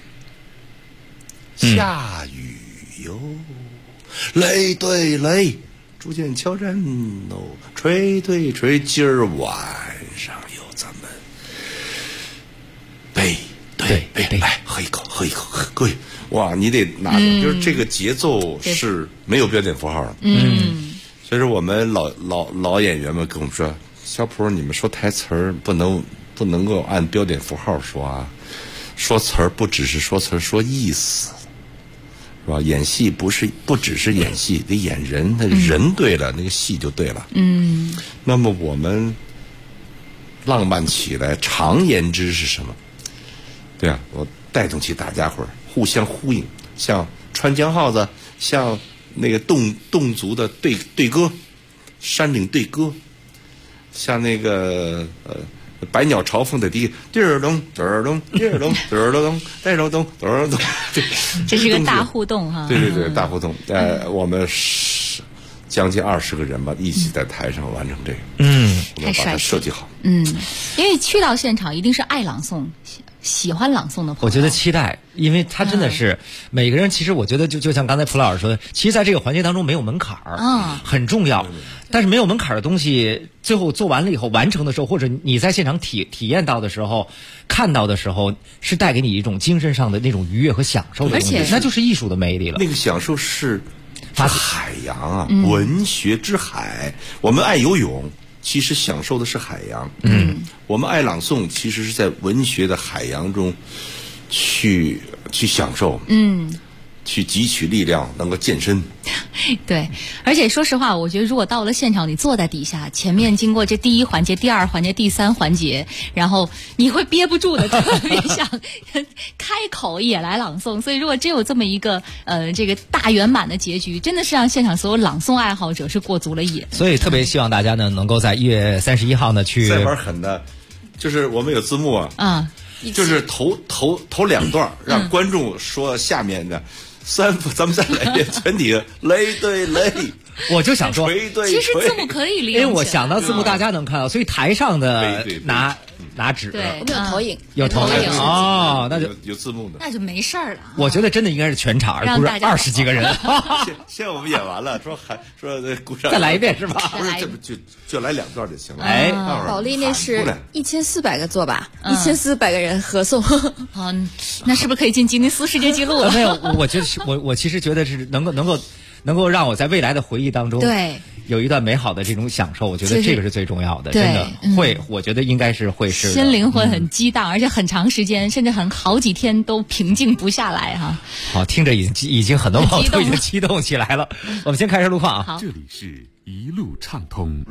S11: 下雨哟，雷对雷，逐渐敲战哦，吹对吹，今儿晚上有咱们背对背，来喝一口，各位，哇，你得拿着，就是这个节奏是没有标点符号的。所以说我们老演员们跟我们说，小普，你们说台词儿不能够按标点符号说啊，说词儿不只是说词儿，说意思。是吧？演戏不只是演戏，得演人，那人对了，那个戏就对了。那么我们浪漫起来，常言之是什么？对啊，我带动起大家伙儿互相呼应，像川江号子，像那个侗族的对歌，山岭对歌，像那个百鸟朝凤的笛，滴儿咚，滴儿咚，滴儿咚，滴儿咚，滴儿咚，滴儿咚，
S4: 这是个大互动哈。
S11: 对，大互动。我们将近20个人吧，一起在台上完成这个。我们把它设计好。
S4: 因为去到现场一定是爱朗诵、喜欢朗诵的朋友。
S1: 我觉得期待，因为他真的是每个人。其实我觉得就像刚才蒲老师说的，其实在这个环节当中没有门槛儿，很重要。但是没有门槛的东西，最后做完了以后，完成的时候，或者你在现场体验到的时候，看到的时候，是带给你一种精神上的那种愉悦和享受的东西，那就是艺术的魅力了。
S11: 那个享受是海洋啊，文学之海。我们爱游泳，其实享受的是海洋。我们爱朗诵，其实是在文学的海洋中去享受。去汲取力量，能够健身。
S4: 对，而且说实话，我觉得如果到了现场，你坐在底下，前面经过这第1环节、第2环节、第3环节，然后你会憋不住的，特别想开口也来朗诵。所以如果真有这么一个这个大圆满的结局，真的是让现场所有朗诵爱好者是过足了瘾。
S1: 所以特别希望大家呢能够在1月31号呢去。
S11: 再玩狠的，就是我们有字幕啊，就是头2段让观众说下面的。咱们再来一遍，全体擂对擂。
S1: 我就想说，
S4: 其实字幕可以利用，
S1: 因为我想到字幕大家能看到，所以台上的拿纸，
S12: 对，我们有投影，
S1: 有投影哦，那就
S11: 有字幕的，
S4: 那就没事儿了。
S1: 我觉得真的应该是全场，而不是20几个人。
S11: 现在我们演完了，说鼓掌，
S1: 再来一遍是吧？
S11: 不是，这不就来2段就行了。
S1: 哎，
S12: 保利那是1400个座吧，1400个人合诵。
S4: 好，那是不是可以进吉尼斯世界纪录？
S1: 没有，我觉得是我其实觉得是能够让我在未来的回忆当中，
S4: 对，
S1: 有一段美好的这种享受，我觉得这个是最重要的，真的会，我觉得应该是会是
S4: 心灵会很激荡，而且很长时间，甚至好几天都平静不下来哈。
S1: 好，听着已经很多朋友都已经激动起来了。我们先开始路况啊。
S8: 好，这里是一路畅通。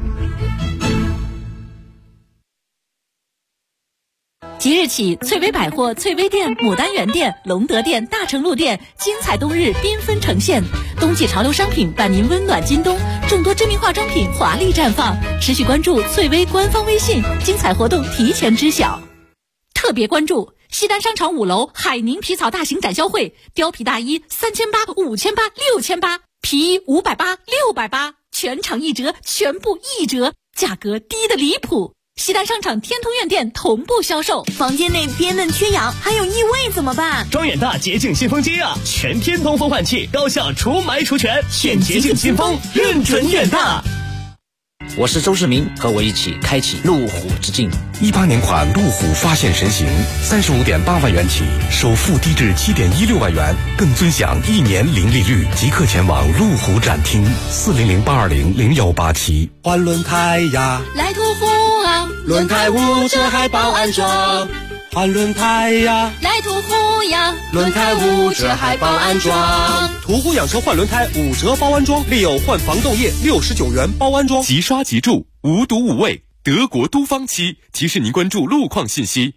S13: 即日起，翠微百货、翠微店、牡丹园店、隆德店、大成路店精彩冬日缤纷呈现，冬季潮流商品伴您温暖今冬，众多知名化妆品华丽绽放。持续关注翠微官方微信，精彩活动提前知晓。特别关注西单商场5楼海宁皮草大型展销会，貂皮大衣3800、5800、6800，皮衣580、680，全场1折，全部1折，价格低得离谱。西单商场天通苑店同步销售。
S19: 房间内憋闷缺氧还有异味怎么办？
S6: 装远大洁净新风机啊，全天通风换气，高效除霾除醛，选洁净新风，认准远大。
S10: 我是周世明，和我一起开启路虎之境。
S8: 18年款路虎发现神行，35.8万元起，首付低至7.16万元，更尊享1年零利率。即刻前往路虎展厅，400-820-0187。
S18: 换轮胎呀，
S19: 来途虎啊，
S18: 轮胎5折还保安装。换轮胎呀，
S19: 来途虎呀，
S18: 轮胎5折还保安装。
S6: 途虎养车换轮胎5折包安装，另有换防冻液69元包安装。
S16: 即刷即住，无毒无味，德国都方漆提示您关注路况信息。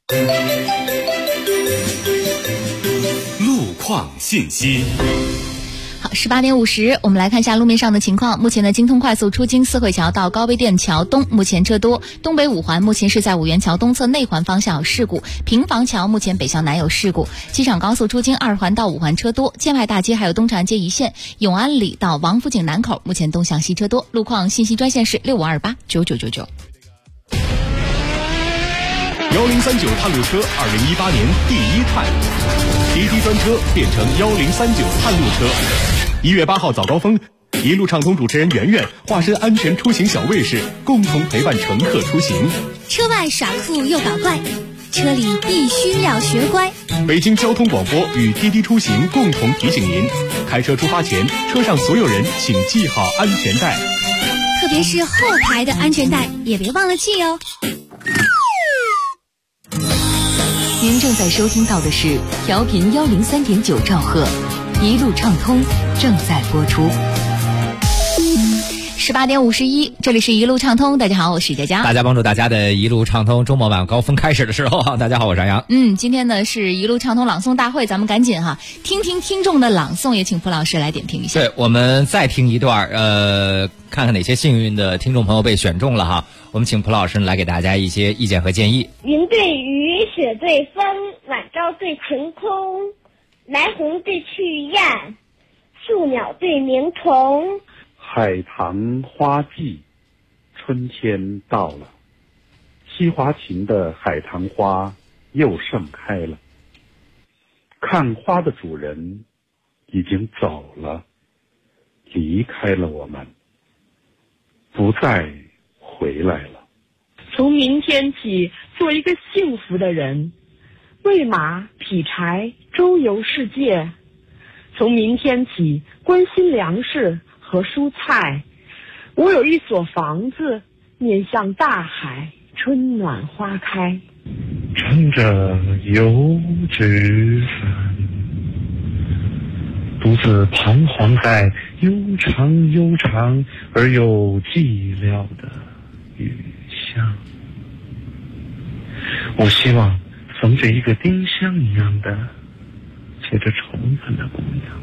S16: 路况信息。
S4: 好，18点50，我们来看一下路面上的情况。目前的京通快速出京四惠桥到高碑店桥东，目前车多；东北5环目前是在五元桥东侧内环方向有事故；平房桥目前北向南有事故；机场高速出京2环到5环车多；建外大街还有东长安街一线；永安里到王府井南口目前东向西车多。路况信息专线是65289999。
S16: 1039探路车2018年第1探，滴滴专车变成1039探路车。1月8号早高峰，一路畅通主持人圆圆化身安全出行小卫士，共同陪伴乘客出行。
S7: 车外耍酷又搞怪，车里必须要学乖。
S16: 北京交通广播与滴滴出行共同提醒您：开车出发前，车上所有人请系好安全带，
S7: 特别是后排的安全带也别忘了系哦。
S20: 您正在收听到的是调频103.9兆赫，一路畅通正在播出。
S4: 18点51，这里是一路畅通。大家好，我是佳佳。
S1: 大家帮助大家的一路畅通，周末晚高峰开始的时候，大家好，我是杨洋。
S4: 今天呢是一路畅通朗诵大会，咱们赶紧听听听众的朗诵，也请蒲老师来点评一下。
S1: 对，我们再听一段，看看哪些幸运的听众朋友被选中了哈。我们请蒲老师来给大家一些意见和建议。
S22: 云对雨，雪对风，晚照对晴空，来鸿对去雁，宿鸟对鸣虫。
S21: 海棠花季，春天到了，西华芹的海棠花又盛开了。看花的主人已经走了，离开了我们，不再回来了。
S2: 从明天起，做一个幸福的人，喂马、劈柴、周游世界。从明天起，关心粮食和蔬菜。我有一所房子，面向大海，春暖花开。
S21: 撑着油纸伞，
S3: 独自彷徨在悠长悠长而又寂寥的雨巷。我希望逢着一个丁香一样的结着愁痕的姑娘。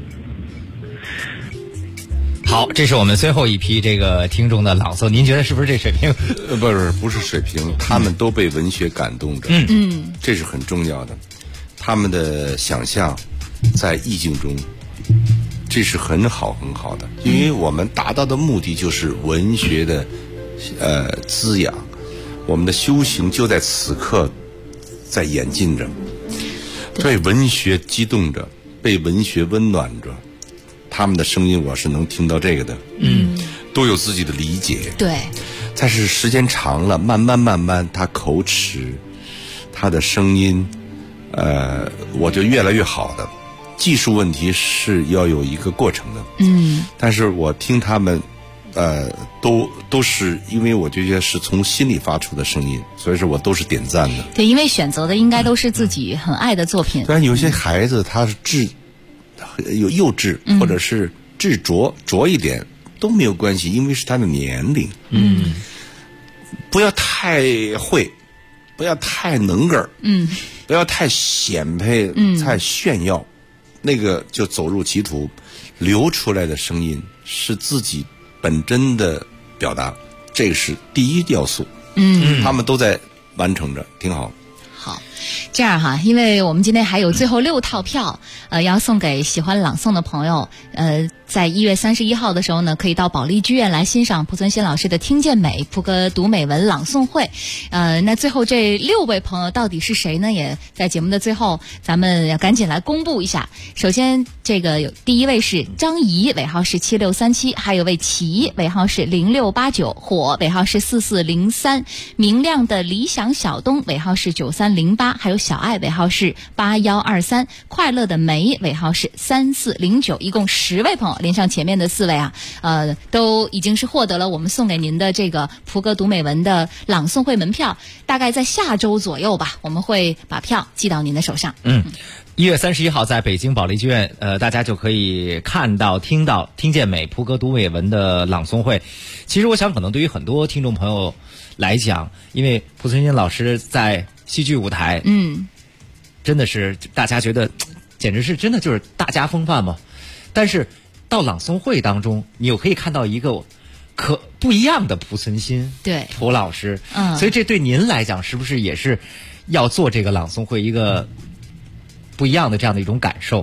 S1: 好，这是我们最后一批这个听众的朗诵，您觉得是不是这水平？
S11: 不是水平，他们都被文学感动着，这是很重要的。他们的想象在意境中，这是很好的，因为我们达到的目的就是文学的滋养，我们的修行就在此刻在演进着，被文学激动着，被文学温暖着。他们的声音我是能听到这个的，都有自己的理解，
S4: 对。
S11: 但是时间长了，慢慢，他口齿，他的声音，我就越来越好的。技术问题是要有一个过程的，但是我听他们，都是因为我觉得是从心里发出的声音，所以说我都是点赞的。
S4: 对，因为选择的应该都是自己很爱的作品。
S11: 虽然有些孩子他是有幼稚，或者是执着一点都没有关系，因为是他的年龄。不要太会，不要太能个儿，不要太显配，太炫耀，那个就走入歧途。流出来的声音是自己本真的表达，这个是第一要素。他们都在完成着，挺好。
S4: 好，这样哈，因为我们今天还有最后6套票，要送给喜欢朗诵的朋友。在1月31号的时候呢，可以到保利剧院来欣赏濮存昕老师的《听见美》蒲歌读美文朗诵会。那最后这6位朋友到底是谁呢？也在节目的最后，咱们要赶紧来公布一下。首先，这个第一位是张怡，尾号是7637，还有位齐，尾号是0689，火，尾号是4403，明亮的理想小东，尾号是9308，还有小爱，尾号是8123，快乐的梅，尾号是3409，一共10位朋友。连上前面的4位啊，都已经是获得了我们送给您的这个蒲歌读美文的朗诵会门票，大概在下周左右吧，我们会把票寄到您的手上。
S1: 1月31号在北京保利剧院，大家就可以看到、听见美蒲歌读美文的朗诵会。其实我想，可能对于很多听众朋友来讲，因为濮存昕老师在戏剧舞台，真的是大家觉得，简直是真的就是大家风范嘛。但是到朗诵会当中，你又可以看到一个不一样的濮存昕，
S4: 对，
S1: 蒲老师，所以这对您来讲，是不是也是要做这个朗诵会一个不一样的这样的一种感受？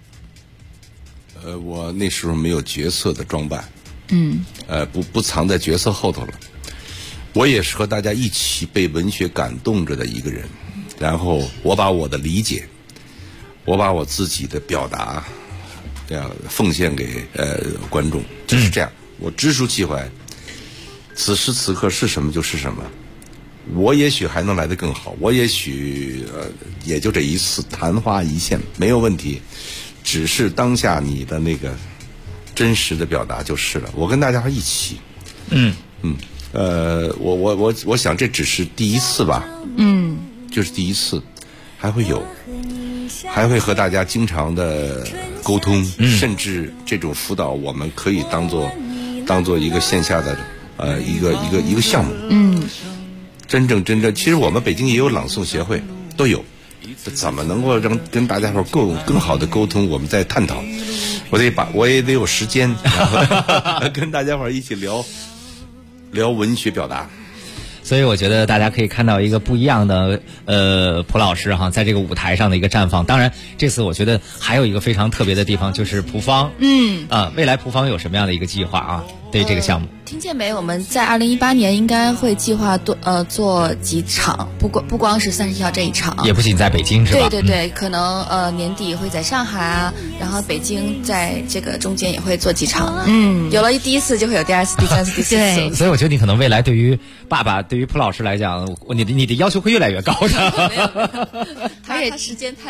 S11: 我那时候没有角色的装扮，不藏在角色后头了。我也是和大家一起被文学感动着的一个人，然后我把我的理解，我把我自己的表达。这样奉献给观众，就是这样。我直抒其怀，此时此刻是什么就是什么。我也许还能来得更好，我也许也就这一次昙花一现没有问题，只是当下你的那个真实的表达就是了。我跟大家一起，我想这只是第一次吧，就是第一次，还会有。还会和大家经常的沟通，甚至这种辅导我们可以当做一个线下的一个项目。真正，其实我们北京也有朗诵协会，都有。怎么能够跟大家伙更好的沟通？我们在探讨。我也得有时间，然后跟大家伙一起聊文学表达。
S1: 所以我觉得大家可以看到一个不一样的蒲老师哈，在这个舞台上的一个绽放。当然，这次我觉得还有一个非常特别的地方，就是蒲方。未来蒲方有什么样的一个计划啊？对这个项目，
S12: 听见美，我们在2018年应该会计划做几场，不光是31号这一场，
S1: 也不仅在北京是吧？
S12: 对，可能年底会在上海啊，然后北京在这个中间也会做几场。有了第一次就会有第二次、第三次、第四次。
S1: 所以我觉得你可能未来对于爸爸、对于蒲老师来讲，你的要求会越来越高的。
S12: 他时间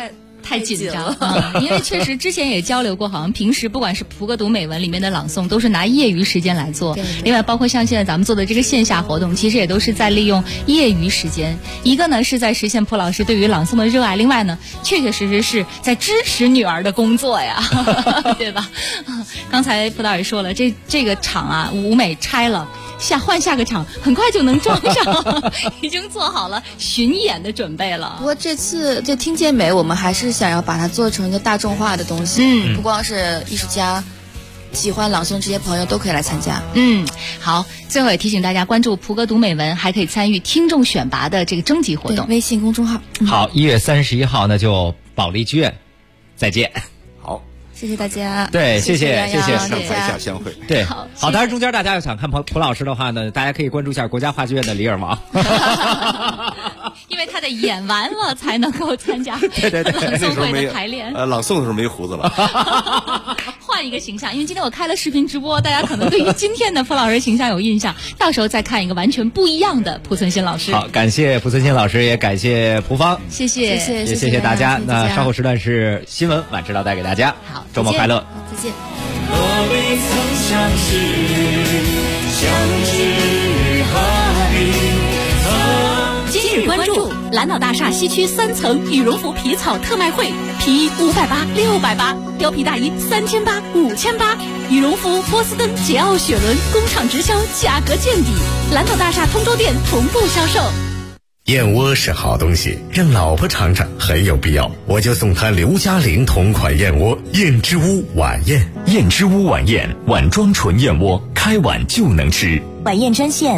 S4: 太紧张了，因为确实之前也交流过，好像平时不管是蒲哥读美文里面的朗诵，都是拿业余时间来做。另外，包括像现在咱们做的这个线下活动，其实也都是在利用业余时间。一个呢是在实现蒲老师对于朗诵的热爱，另外呢，确确实实是在支持女儿的工作呀，对吧？刚才蒲导也说了，这个场啊，舞美拆了。换下个场，很快就能装上，已经做好了巡演的准备了。
S12: 不过这次这听见美，我们还是想要把它做成一个大众化的东西，不光是艺术家，喜欢朗诵这些朋友都可以来参加。
S4: 好，最后也提醒大家关注蒲哥读美文，还可以参与听众选拔的这个征集活动，
S12: 微信公众号。
S1: 好，1月31号那就保利剧院再见。
S12: 谢谢大家。
S1: 对，谢谢
S11: 上台下相会。
S1: 对，好，当然中间大家要想看蒲老师的话呢，大家可以关注一下国家话剧院的李尔王，
S4: 因为他得演完了才能够参加
S11: 对
S4: 朗诵会的排练。
S11: 朗诵的时候没胡子了。
S4: 换一个形象，因为今天我开了视频直播，大家可能对于今天的蒲老师形象有印象，到时候再看一个完全不一样的蒲存昕老师。
S1: 好，感谢蒲存昕老师，也感谢蒲芳，
S4: 谢谢
S1: 大家。那稍后时段是新闻晚知道带给大家。
S4: 好，
S1: 周末快乐，
S12: 再见。
S6: 何必曾相识，相知何必？
S13: 今日关注蓝岛大厦西区3层羽绒服皮草特卖会，皮衣580、680，貂皮大衣3800、5800，羽绒服波司登、捷奥、雪伦工厂直销，价格见底。蓝岛大厦通州店同步销售。
S9: 燕窝是好东西，让老婆尝尝很有必要，我就送她刘嘉玲同款燕窝燕之屋晚宴。
S14: 燕之屋晚宴，碗装纯燕窝，开碗就能吃。
S19: 晚宴专线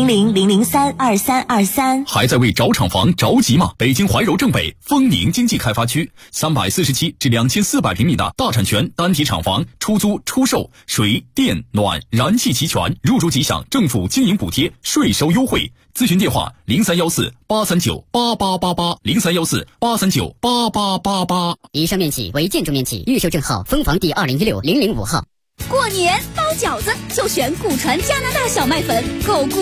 S19: 400-003-2323。
S23: 还在为找厂房着急吗？北京怀柔正北丰宁经济开发区347至2400平米的大产权单体厂房，出租出售，水电暖燃气齐全，入住即享政府经营补贴，税收优惠。咨询电话0314-839-8888，0314-839-8888。
S15: 以上面积为建筑面积，预售证号分房第2016-005号。
S7: 过年包饺子就选古传加拿大小麦粉，购